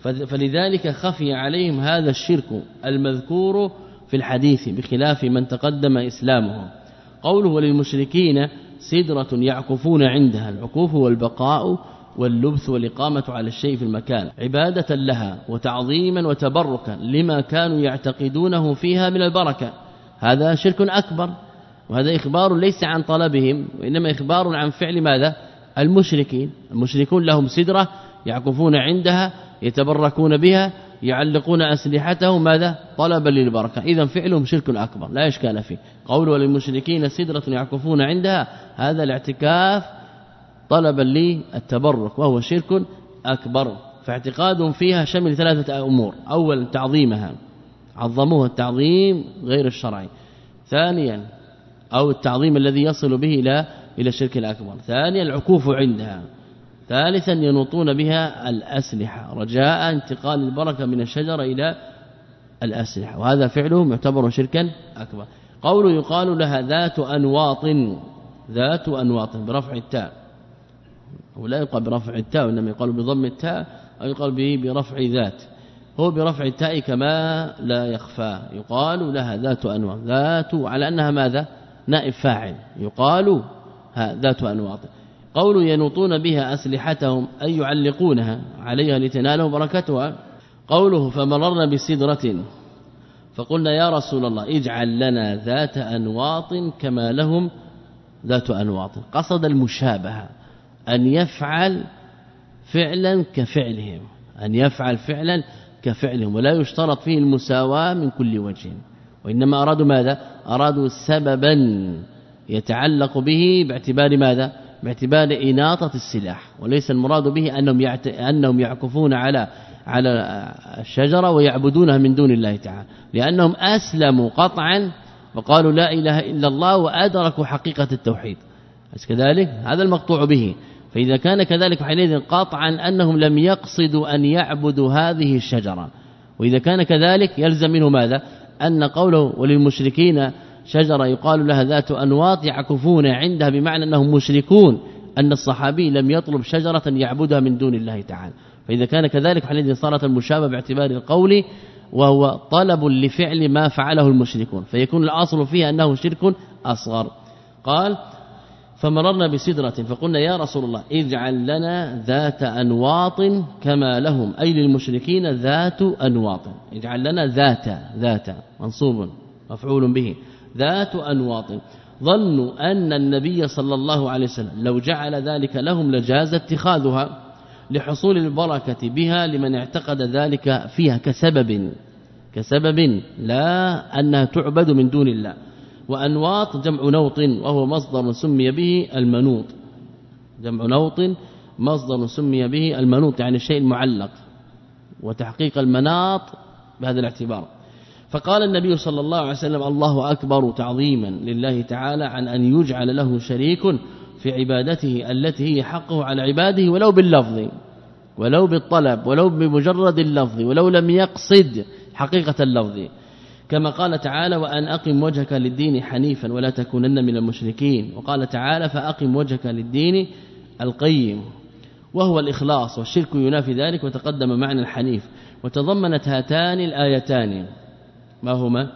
فلذلك خفي عليهم هذا الشرك المذكور في الحديث بخلاف من تقدم إسلامه. قوله وللمشركين سدرة يعكفون عندها العكوف والبقاء واللبث والإقامة على الشيء في المكان عبادة لها وتعظيما وتبركا لما كانوا يعتقدونه فيها من البركة. هذا شرك أكبر وهذا إخبار ليس عن طلبهم وإنما إخبار عن فعل ماذا المشركين. المشركون لهم سدرة يعكفون عندها يتبركون بها يعلقون أسلحتهم ماذا طلبا للبركة إذا فعلهم شرك أكبر لا إشكال فيه. قول وللمشركين سدرة يعكفون عندها هذا الاعتكاف طلبا للتبرك وهو شرك أكبر. فاعتقادهم فيها شمل ثلاثة أمور. أولا تعظيمها عظموها التعظيم غير الشرعي. ثانيا أو التعظيم الذي يصل به إلى إلى الشرك الأكبر. ثانيا العكوف عندها. ثالثا ينوطون بها الأسلحة رجاء انتقال البركة من الشجرة إلى الأسلحة وهذا فعلهم يعتبر شركا أكبر. قول يقال لها ذات أنواط ذات أنواط برفع التاء ولا يقال برفع التاء وإنما يقال بضم التاء أو يقال به برفع ذات. هو برفع التاء كما لا يخفى يقال لها ذات أنواط ذات على أنها ماذا نائب فاعل يقال ذات أنواط. قول ينوطون بها أسلحتهم أي يعلقونها عليها لتنالوا بركتها. قوله فمررنا بسدرة فقلنا يا رسول الله اجعل لنا ذات أنواط كما لهم ذات أنواط. قصد المشابهة أن يفعل فعلا كفعلهم أن يفعل فعلا كفعلهم ولا يشترط فيه المساواة من كل وجه وإنما أرادوا ماذا أرادوا سببا يتعلق به باعتبار ماذا باعتبار إناطة السلاح وليس المراد به أنهم يعت... أنهم يعكفون على على الشجرة ويعبدونها من دون الله تعالى لأنهم أسلموا قطعا وقالوا لا إله إلا الله وأدركوا حقيقة التوحيد. كذلك هذا المقطوع به. فإذا كان كذلك حينئذ قطعا أنهم لم يقصدوا أن يعبدوا هذه الشجرة. وإذا كان كذلك يلزم منه ماذا أن قوله وللمشركين شجرة يقال لها ذات أنواط يعكفون عندها بمعنى أنهم مشركون أن الصحابي لم يطلب شجرة يعبدها من دون الله تعالى. فإذا كان كذلك حينئذ صارت المشابهة باعتبار القول وهو طلب لفعل ما فعله المشركون فيكون الأصل فيه أنه شرك أصغر. قال فمررنا بسدرة فقلنا يا رسول الله اجعل لنا ذات أنواط كما لهم أي للمشركين ذات أنواط. اجعل لنا ذات ذات منصوب مفعول به ذات أنواط. ظنوا أن النبي صلى الله عليه وسلم لو جعل ذلك لهم لجاز اتخاذها لحصول البركة بها لمن اعتقد ذلك فيها كسبب كسبب لا أنها تعبد من دون الله. وأنواط جمع نوط وهو مصدر سمي به المنوط جمع نوط مصدر سمي به المنوط يعني الشيء المعلق وتحقيق المناط بهذا الاعتبار. فقال النبي صلى الله عليه وسلم الله أكبر تعظيما لله تعالى عن أن يجعل له شريك في عبادته التي هي حقه على عباده ولو باللفظ ولو بالطلب ولو بمجرد اللفظ ولو لم يقصد حقيقة اللفظ، كما قال تعالى وأن أقم وجهك للدين حنيفا ولا تكونن من المشركين، وقال تعالى فأقم وجهك للدين القيم وهو الإخلاص، والشرك ينافي ذلك وتقدم معنى الحنيف. وتضمنت هاتان الآيتان ما هما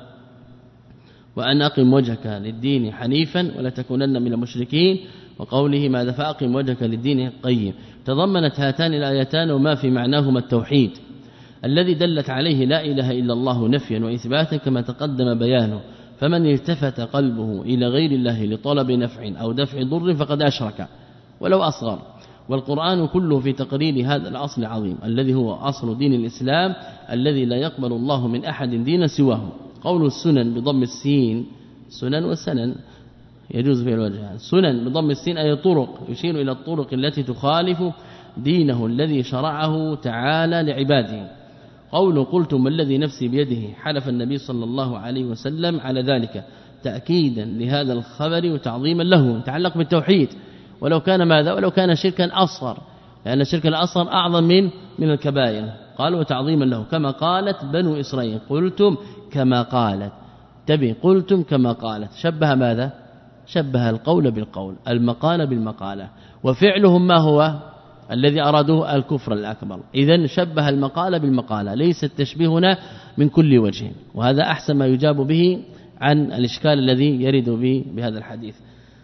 وأن أقم وجهك للدين حنيفا ولا تكونن من المشركين، وقوله ماذا فأقم وجهك للدين القيم. تضمنت هاتان الآيتان وما في معناهما التوحيد الذي دلت عليه لا إله إلا الله نفيا وإثباتا كما تقدم بيانه، فمن التفت قلبه إلى غير الله لطلب نفع أو دفع ضر فقد أشرك ولو أصغر. والقرآن كله في تقرير هذا الأصل العظيم الذي هو أصل دين الإسلام الذي لا يقبل الله من أحد دينا سواه. قول السنن بضم السين سنن وسنن يجوز في الوجه، سنن بضم السين أي طرق يشير إلى الطرق التي تخالف دينه الذي شرعه تعالى لعباده. قول قلتم الذي نفسي بيده حلف النبي صلى الله عليه وسلم على ذلك تأكيدا لهذا الخبر وتعظيما له يتعلق بالتوحيد ولو كان ماذا ولو كان شركا أصغر، لأن الشرك الأصغر أعظم من من الكبائر. قال وتعظيما له كما قالت بنو إسرائيل قلتم كما قالت تبي قلتم كما قالت، شبه ماذا شبه القول بالقول المقال بالمقالة، وفعلهم ما هو الذي أرادوه الكفر الأكبر. إذن شبه المقال بالمقالة، ليس التشبيه هنا من كل وجه، وهذا أحسن ما يجاب به عن الإشكال الذي يرد به بهذا الحديث.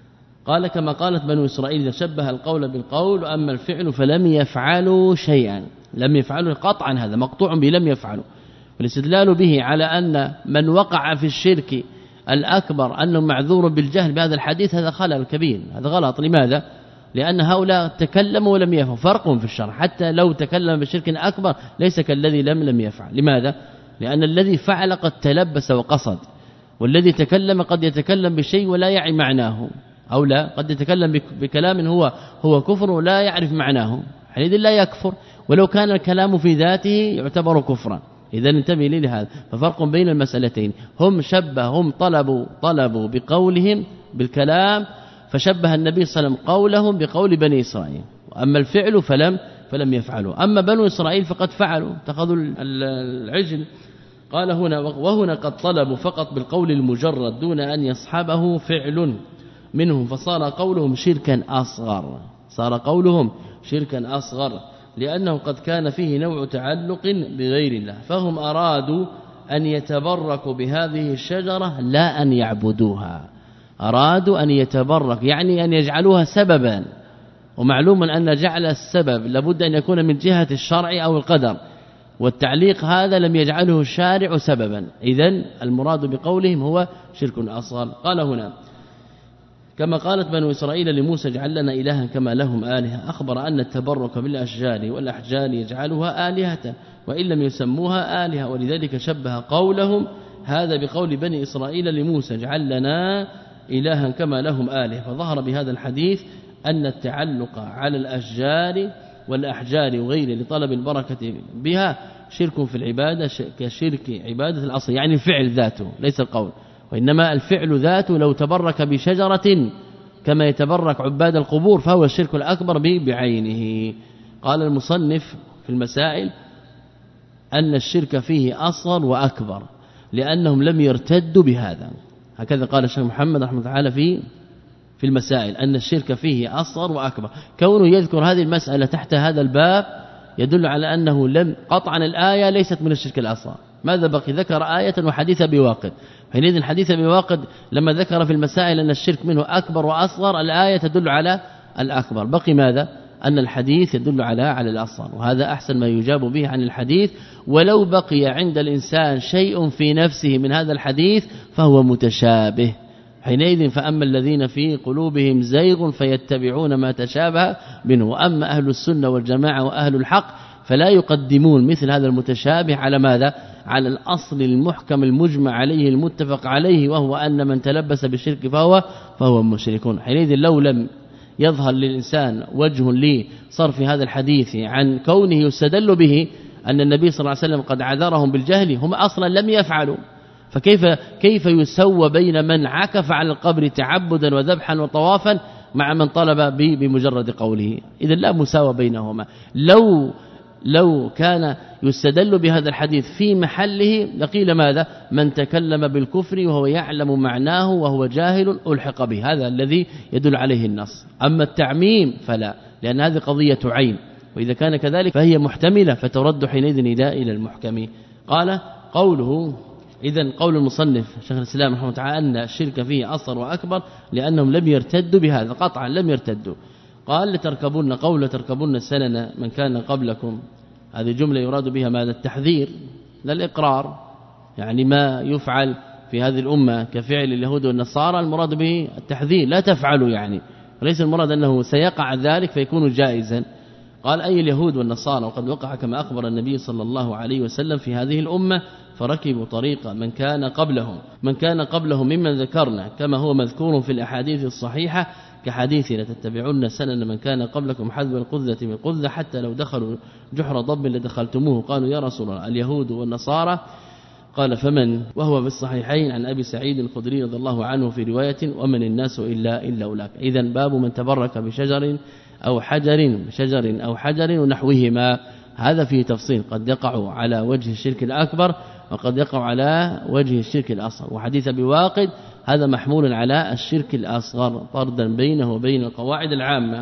قال كما قالت بنو إسرائيل شبه القول بالقول، وأما الفعل فلم يفعلوا شيئا، لم يفعلوا قطعا هذا مقطوع به لم يفعلوا. والاستدلال به على أن من وقع في الشرك الأكبر أنه معذور بالجهل بهذا الحديث هذا خلل كبير، هذا غلط. لماذا؟ لأن هؤلاء تكلموا ولم يفعلوا، فرق في الشرع، حتى لو تكلم بشرك أكبر ليس كالذي لم لم يفعل. لماذا؟ لأن الذي فعل قد تلبس وقصد، والذي تكلم قد يتكلم بشيء ولا يعي معناه، أو لا قد يتكلم بكلام هو هو كفر ولا يعرف معناه، حينئذ لا يكفر ولو كان الكلام في ذاته يعتبر كفرا. إذا انتبه لي لهذا، ففرق بين المسألتين. هم شبه هم طلبوا طلبوا بقولهم بالكلام، فشبه النبي صلى الله عليه وسلم قولهم بقول بني إسرائيل، وأما الفعل فلم فلم يفعلوا. أما بنو إسرائيل فقد فعلوا، اتخذوا العجل. قال هنا وهنا قد طلبوا فقط بالقول المجرد دون أن يصحبه فعل منهم، فصار قولهم شركا أصغر، صار قولهم شركا أصغر لأنه قد كان فيه نوع تعلق بغير الله، فهم أرادوا أن يتبركوا بهذه الشجرة لا أن يعبدوها، أرادوا أن يتبرك يعني أن يجعلوها سببا. ومعلوم أن جعل السبب لابد أن يكون من جهة الشرع أو القدر، والتعليق هذا لم يجعله الشارع سببا. إذن المراد بقولهم هو شرك أصغر. قال هنا كما قالت بنو إسرائيل لموسى اجعل لنا إلها كما لهم آلهة، أخبر أن التبرك بالأشجار والأحجار يجعلها آلهة وإن لم يسموها آلهة، ولذلك شبه قولهم هذا بقول بني إسرائيل لموسى اجعل لنا إلها كما لهم آلهة. فظهر بهذا الحديث أن التعلق على الأشجار والأحجار وغيره لطلب البركة بها شرك في العبادة كشرك عبادة الأصل، يعني الفعل ذاته ليس القول، وإنما الفعل ذاته لو تبرك بشجرة كما يتبرك عباد القبور فهو الشرك الأكبر بعينه. قال المصنف في المسائل أن الشرك فيه أصغر وأكبر لأنهم لم يرتدوا بهذا، هكذا قال الشيخ محمد رحمه الله تعالى في في المسائل أن الشرك فيه أصغر وأكبر. كونه يذكر هذه المسألة تحت هذا الباب يدل على أنه لم قطعا الآية ليست من الشرك الأصغر. ماذا بقي؟ ذكر آية وحديث بواقد، حينئذ الحديث بواقد لما ذكر في المسائل أن الشرك منه أكبر وأصغر الآية تدل على الأكبر، بقي ماذا؟ أن الحديث يدل على على الأصغر، وهذا أحسن ما يجاب به عن الحديث. ولو بقي عند الإنسان شيء في نفسه من هذا الحديث فهو متشابه، حينئذ فأما الذين في قلوبهم زيغ فيتبعون ما تشابه منه، وأما أهل السنة والجماعة وأهل الحق فلا يقدمون مثل هذا المتشابه على ماذا؟ على الأصل المحكم المجمع عليه المتفق عليه، وهو أن من تلبس بالشرك فهو فهو مشركون. حينئذ لو لم يظهر للإنسان وجه لصرف هذا الحديث عن كونه يستدل به أن النبي صلى الله عليه وسلم قد عذرهم بالجهل، هم أصلا لم يفعلوا، فكيف كيف يسوى بين من عكف على القبر تعبدا وذبحا وطوافا مع من طلب بمجرد قوله؟ إذا لا مساوى بينهما. لو لو كان يستدل بهذا الحديث في محله لقيل ماذا؟ من تكلم بالكفر وهو يعلم معناه وهو جاهل ألحق به، هذا الذي يدل عليه النص. أما التعميم فلا، لأن هذه قضية عين، وإذا كان كذلك فهي محتملة فترد حينئذ نداء إلى المحكم. قال قوله إذن قول المصنف شيخ الإسلام رحمه الله تعالى أن الشرك فيه أصغر وأكبر لأنهم لم يرتدوا بهذا قطعا، لم يرتدوا. قال لتركبون قول تركبون سنن من كان قبلكم، هذه جملة يراد بها ماذا؟ التحذير لا الإقرار، يعني ما يفعل في هذه الأمة كفعل اليهود والنصارى المراد به التحذير، لا تفعلوا يعني، وليس المراد أنه سيقع ذلك فيكون جائزا. قال أي اليهود والنصارى، وقد وقع كما أخبر النبي صلى الله عليه وسلم في هذه الأمة فركبوا طريق من كان قبلهم، من كان قبلهم ممن ذكرنا كما هو مذكور في الأحاديث الصحيحة كحديث لتتبعون سنن من كان قبلكم حذو القذة من قذة حتى لو دخلوا جحر ضب لدخلتموه. قالوا يا رسول الله اليهود والنصارى؟ قال فمن؟ وهو في الصحيحين عن أبي سعيد الخدري رضي الله عنه في رواية ومن الناس إلا إلا أولاك. إذن باب من تبرك بشجر أو حجر بشجر أو حجر ونحوهما، هذا فيه تفصيل، قد يقع على وجه الشرك الأكبر وقد يقع على وجه الشرك الأصغر. وحديث بواقد هذا محمول على الشرك الأصغر طردا بينه وبين القواعد العامة.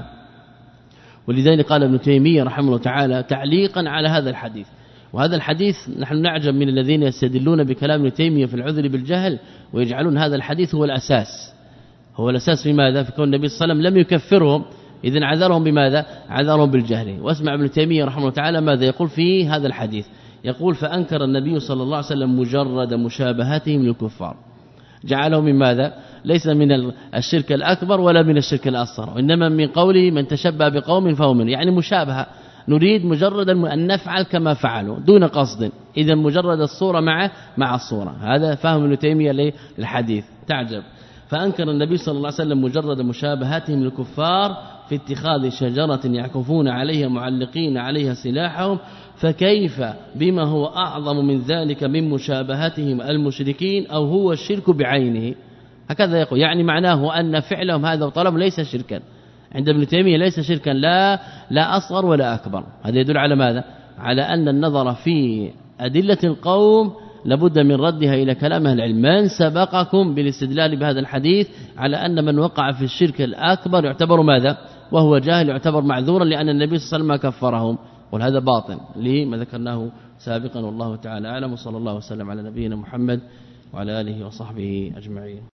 ولذلك قال ابن تيمية رحمه الله تعالى تعليقا على هذا الحديث، وهذا الحديث نحن نعجب من الذين يستدلون بكلام ابن تيمية في العذر بالجهل ويجعلون هذا الحديث هو الأساس، هو الأساس في ماذا؟ في كون النبي صلى الله عليه وسلم لم يكفرهم، إذن عذرهم بماذا؟ عذرهم بالجهل. واسمع ابن تيمية رحمه الله تعالى ماذا يقول في هذا الحديث، يقول فأنكر النبي صلى الله عليه وسلم مجرد مشابهتهم للكفار، جعله من ماذا؟ ليس من الشرك الأكبر ولا من الشرك الأصغر، وإنما من قوله من تشبه بقوم فهو منه، يعني مشابهة، نريد مجرد أن نفعل كما فعلوا دون قصد، إذا مجرد الصورة مع مع الصورة. هذا فهم ابن تيمية للحديث. تعجب فأنكر النبي صلى الله عليه وسلم مجرد مشابهتهم للكفار في اتخاذ شجرة يعكفون عليها معلقين عليها سلاحهم، فكيف بما هو أعظم من ذلك من مشابهتهم المشركين أو هو الشرك بعينه. هكذا يقول، يعني معناه أن فعلهم هذا وطلب ليس شركا عند ابن تيمية، ليس شركا لا لا أصغر ولا أكبر. هذا يدل على ماذا؟ على أن النظر في أدلة القوم لابد من ردها إلى كلام أهل العلم. من سبقكم بالاستدلال بهذا الحديث على أن من وقع في الشرك الأكبر يعتبر ماذا؟ وهو جاهل يعتبر معذورا لأن النبي صلى الله عليه وسلم كفرهم، وهذا باطل لما ذكرناه سابقا. والله تعالى أعلم، وصلى الله وسلم على نبينا محمد وعلى آله وصحبه أجمعين.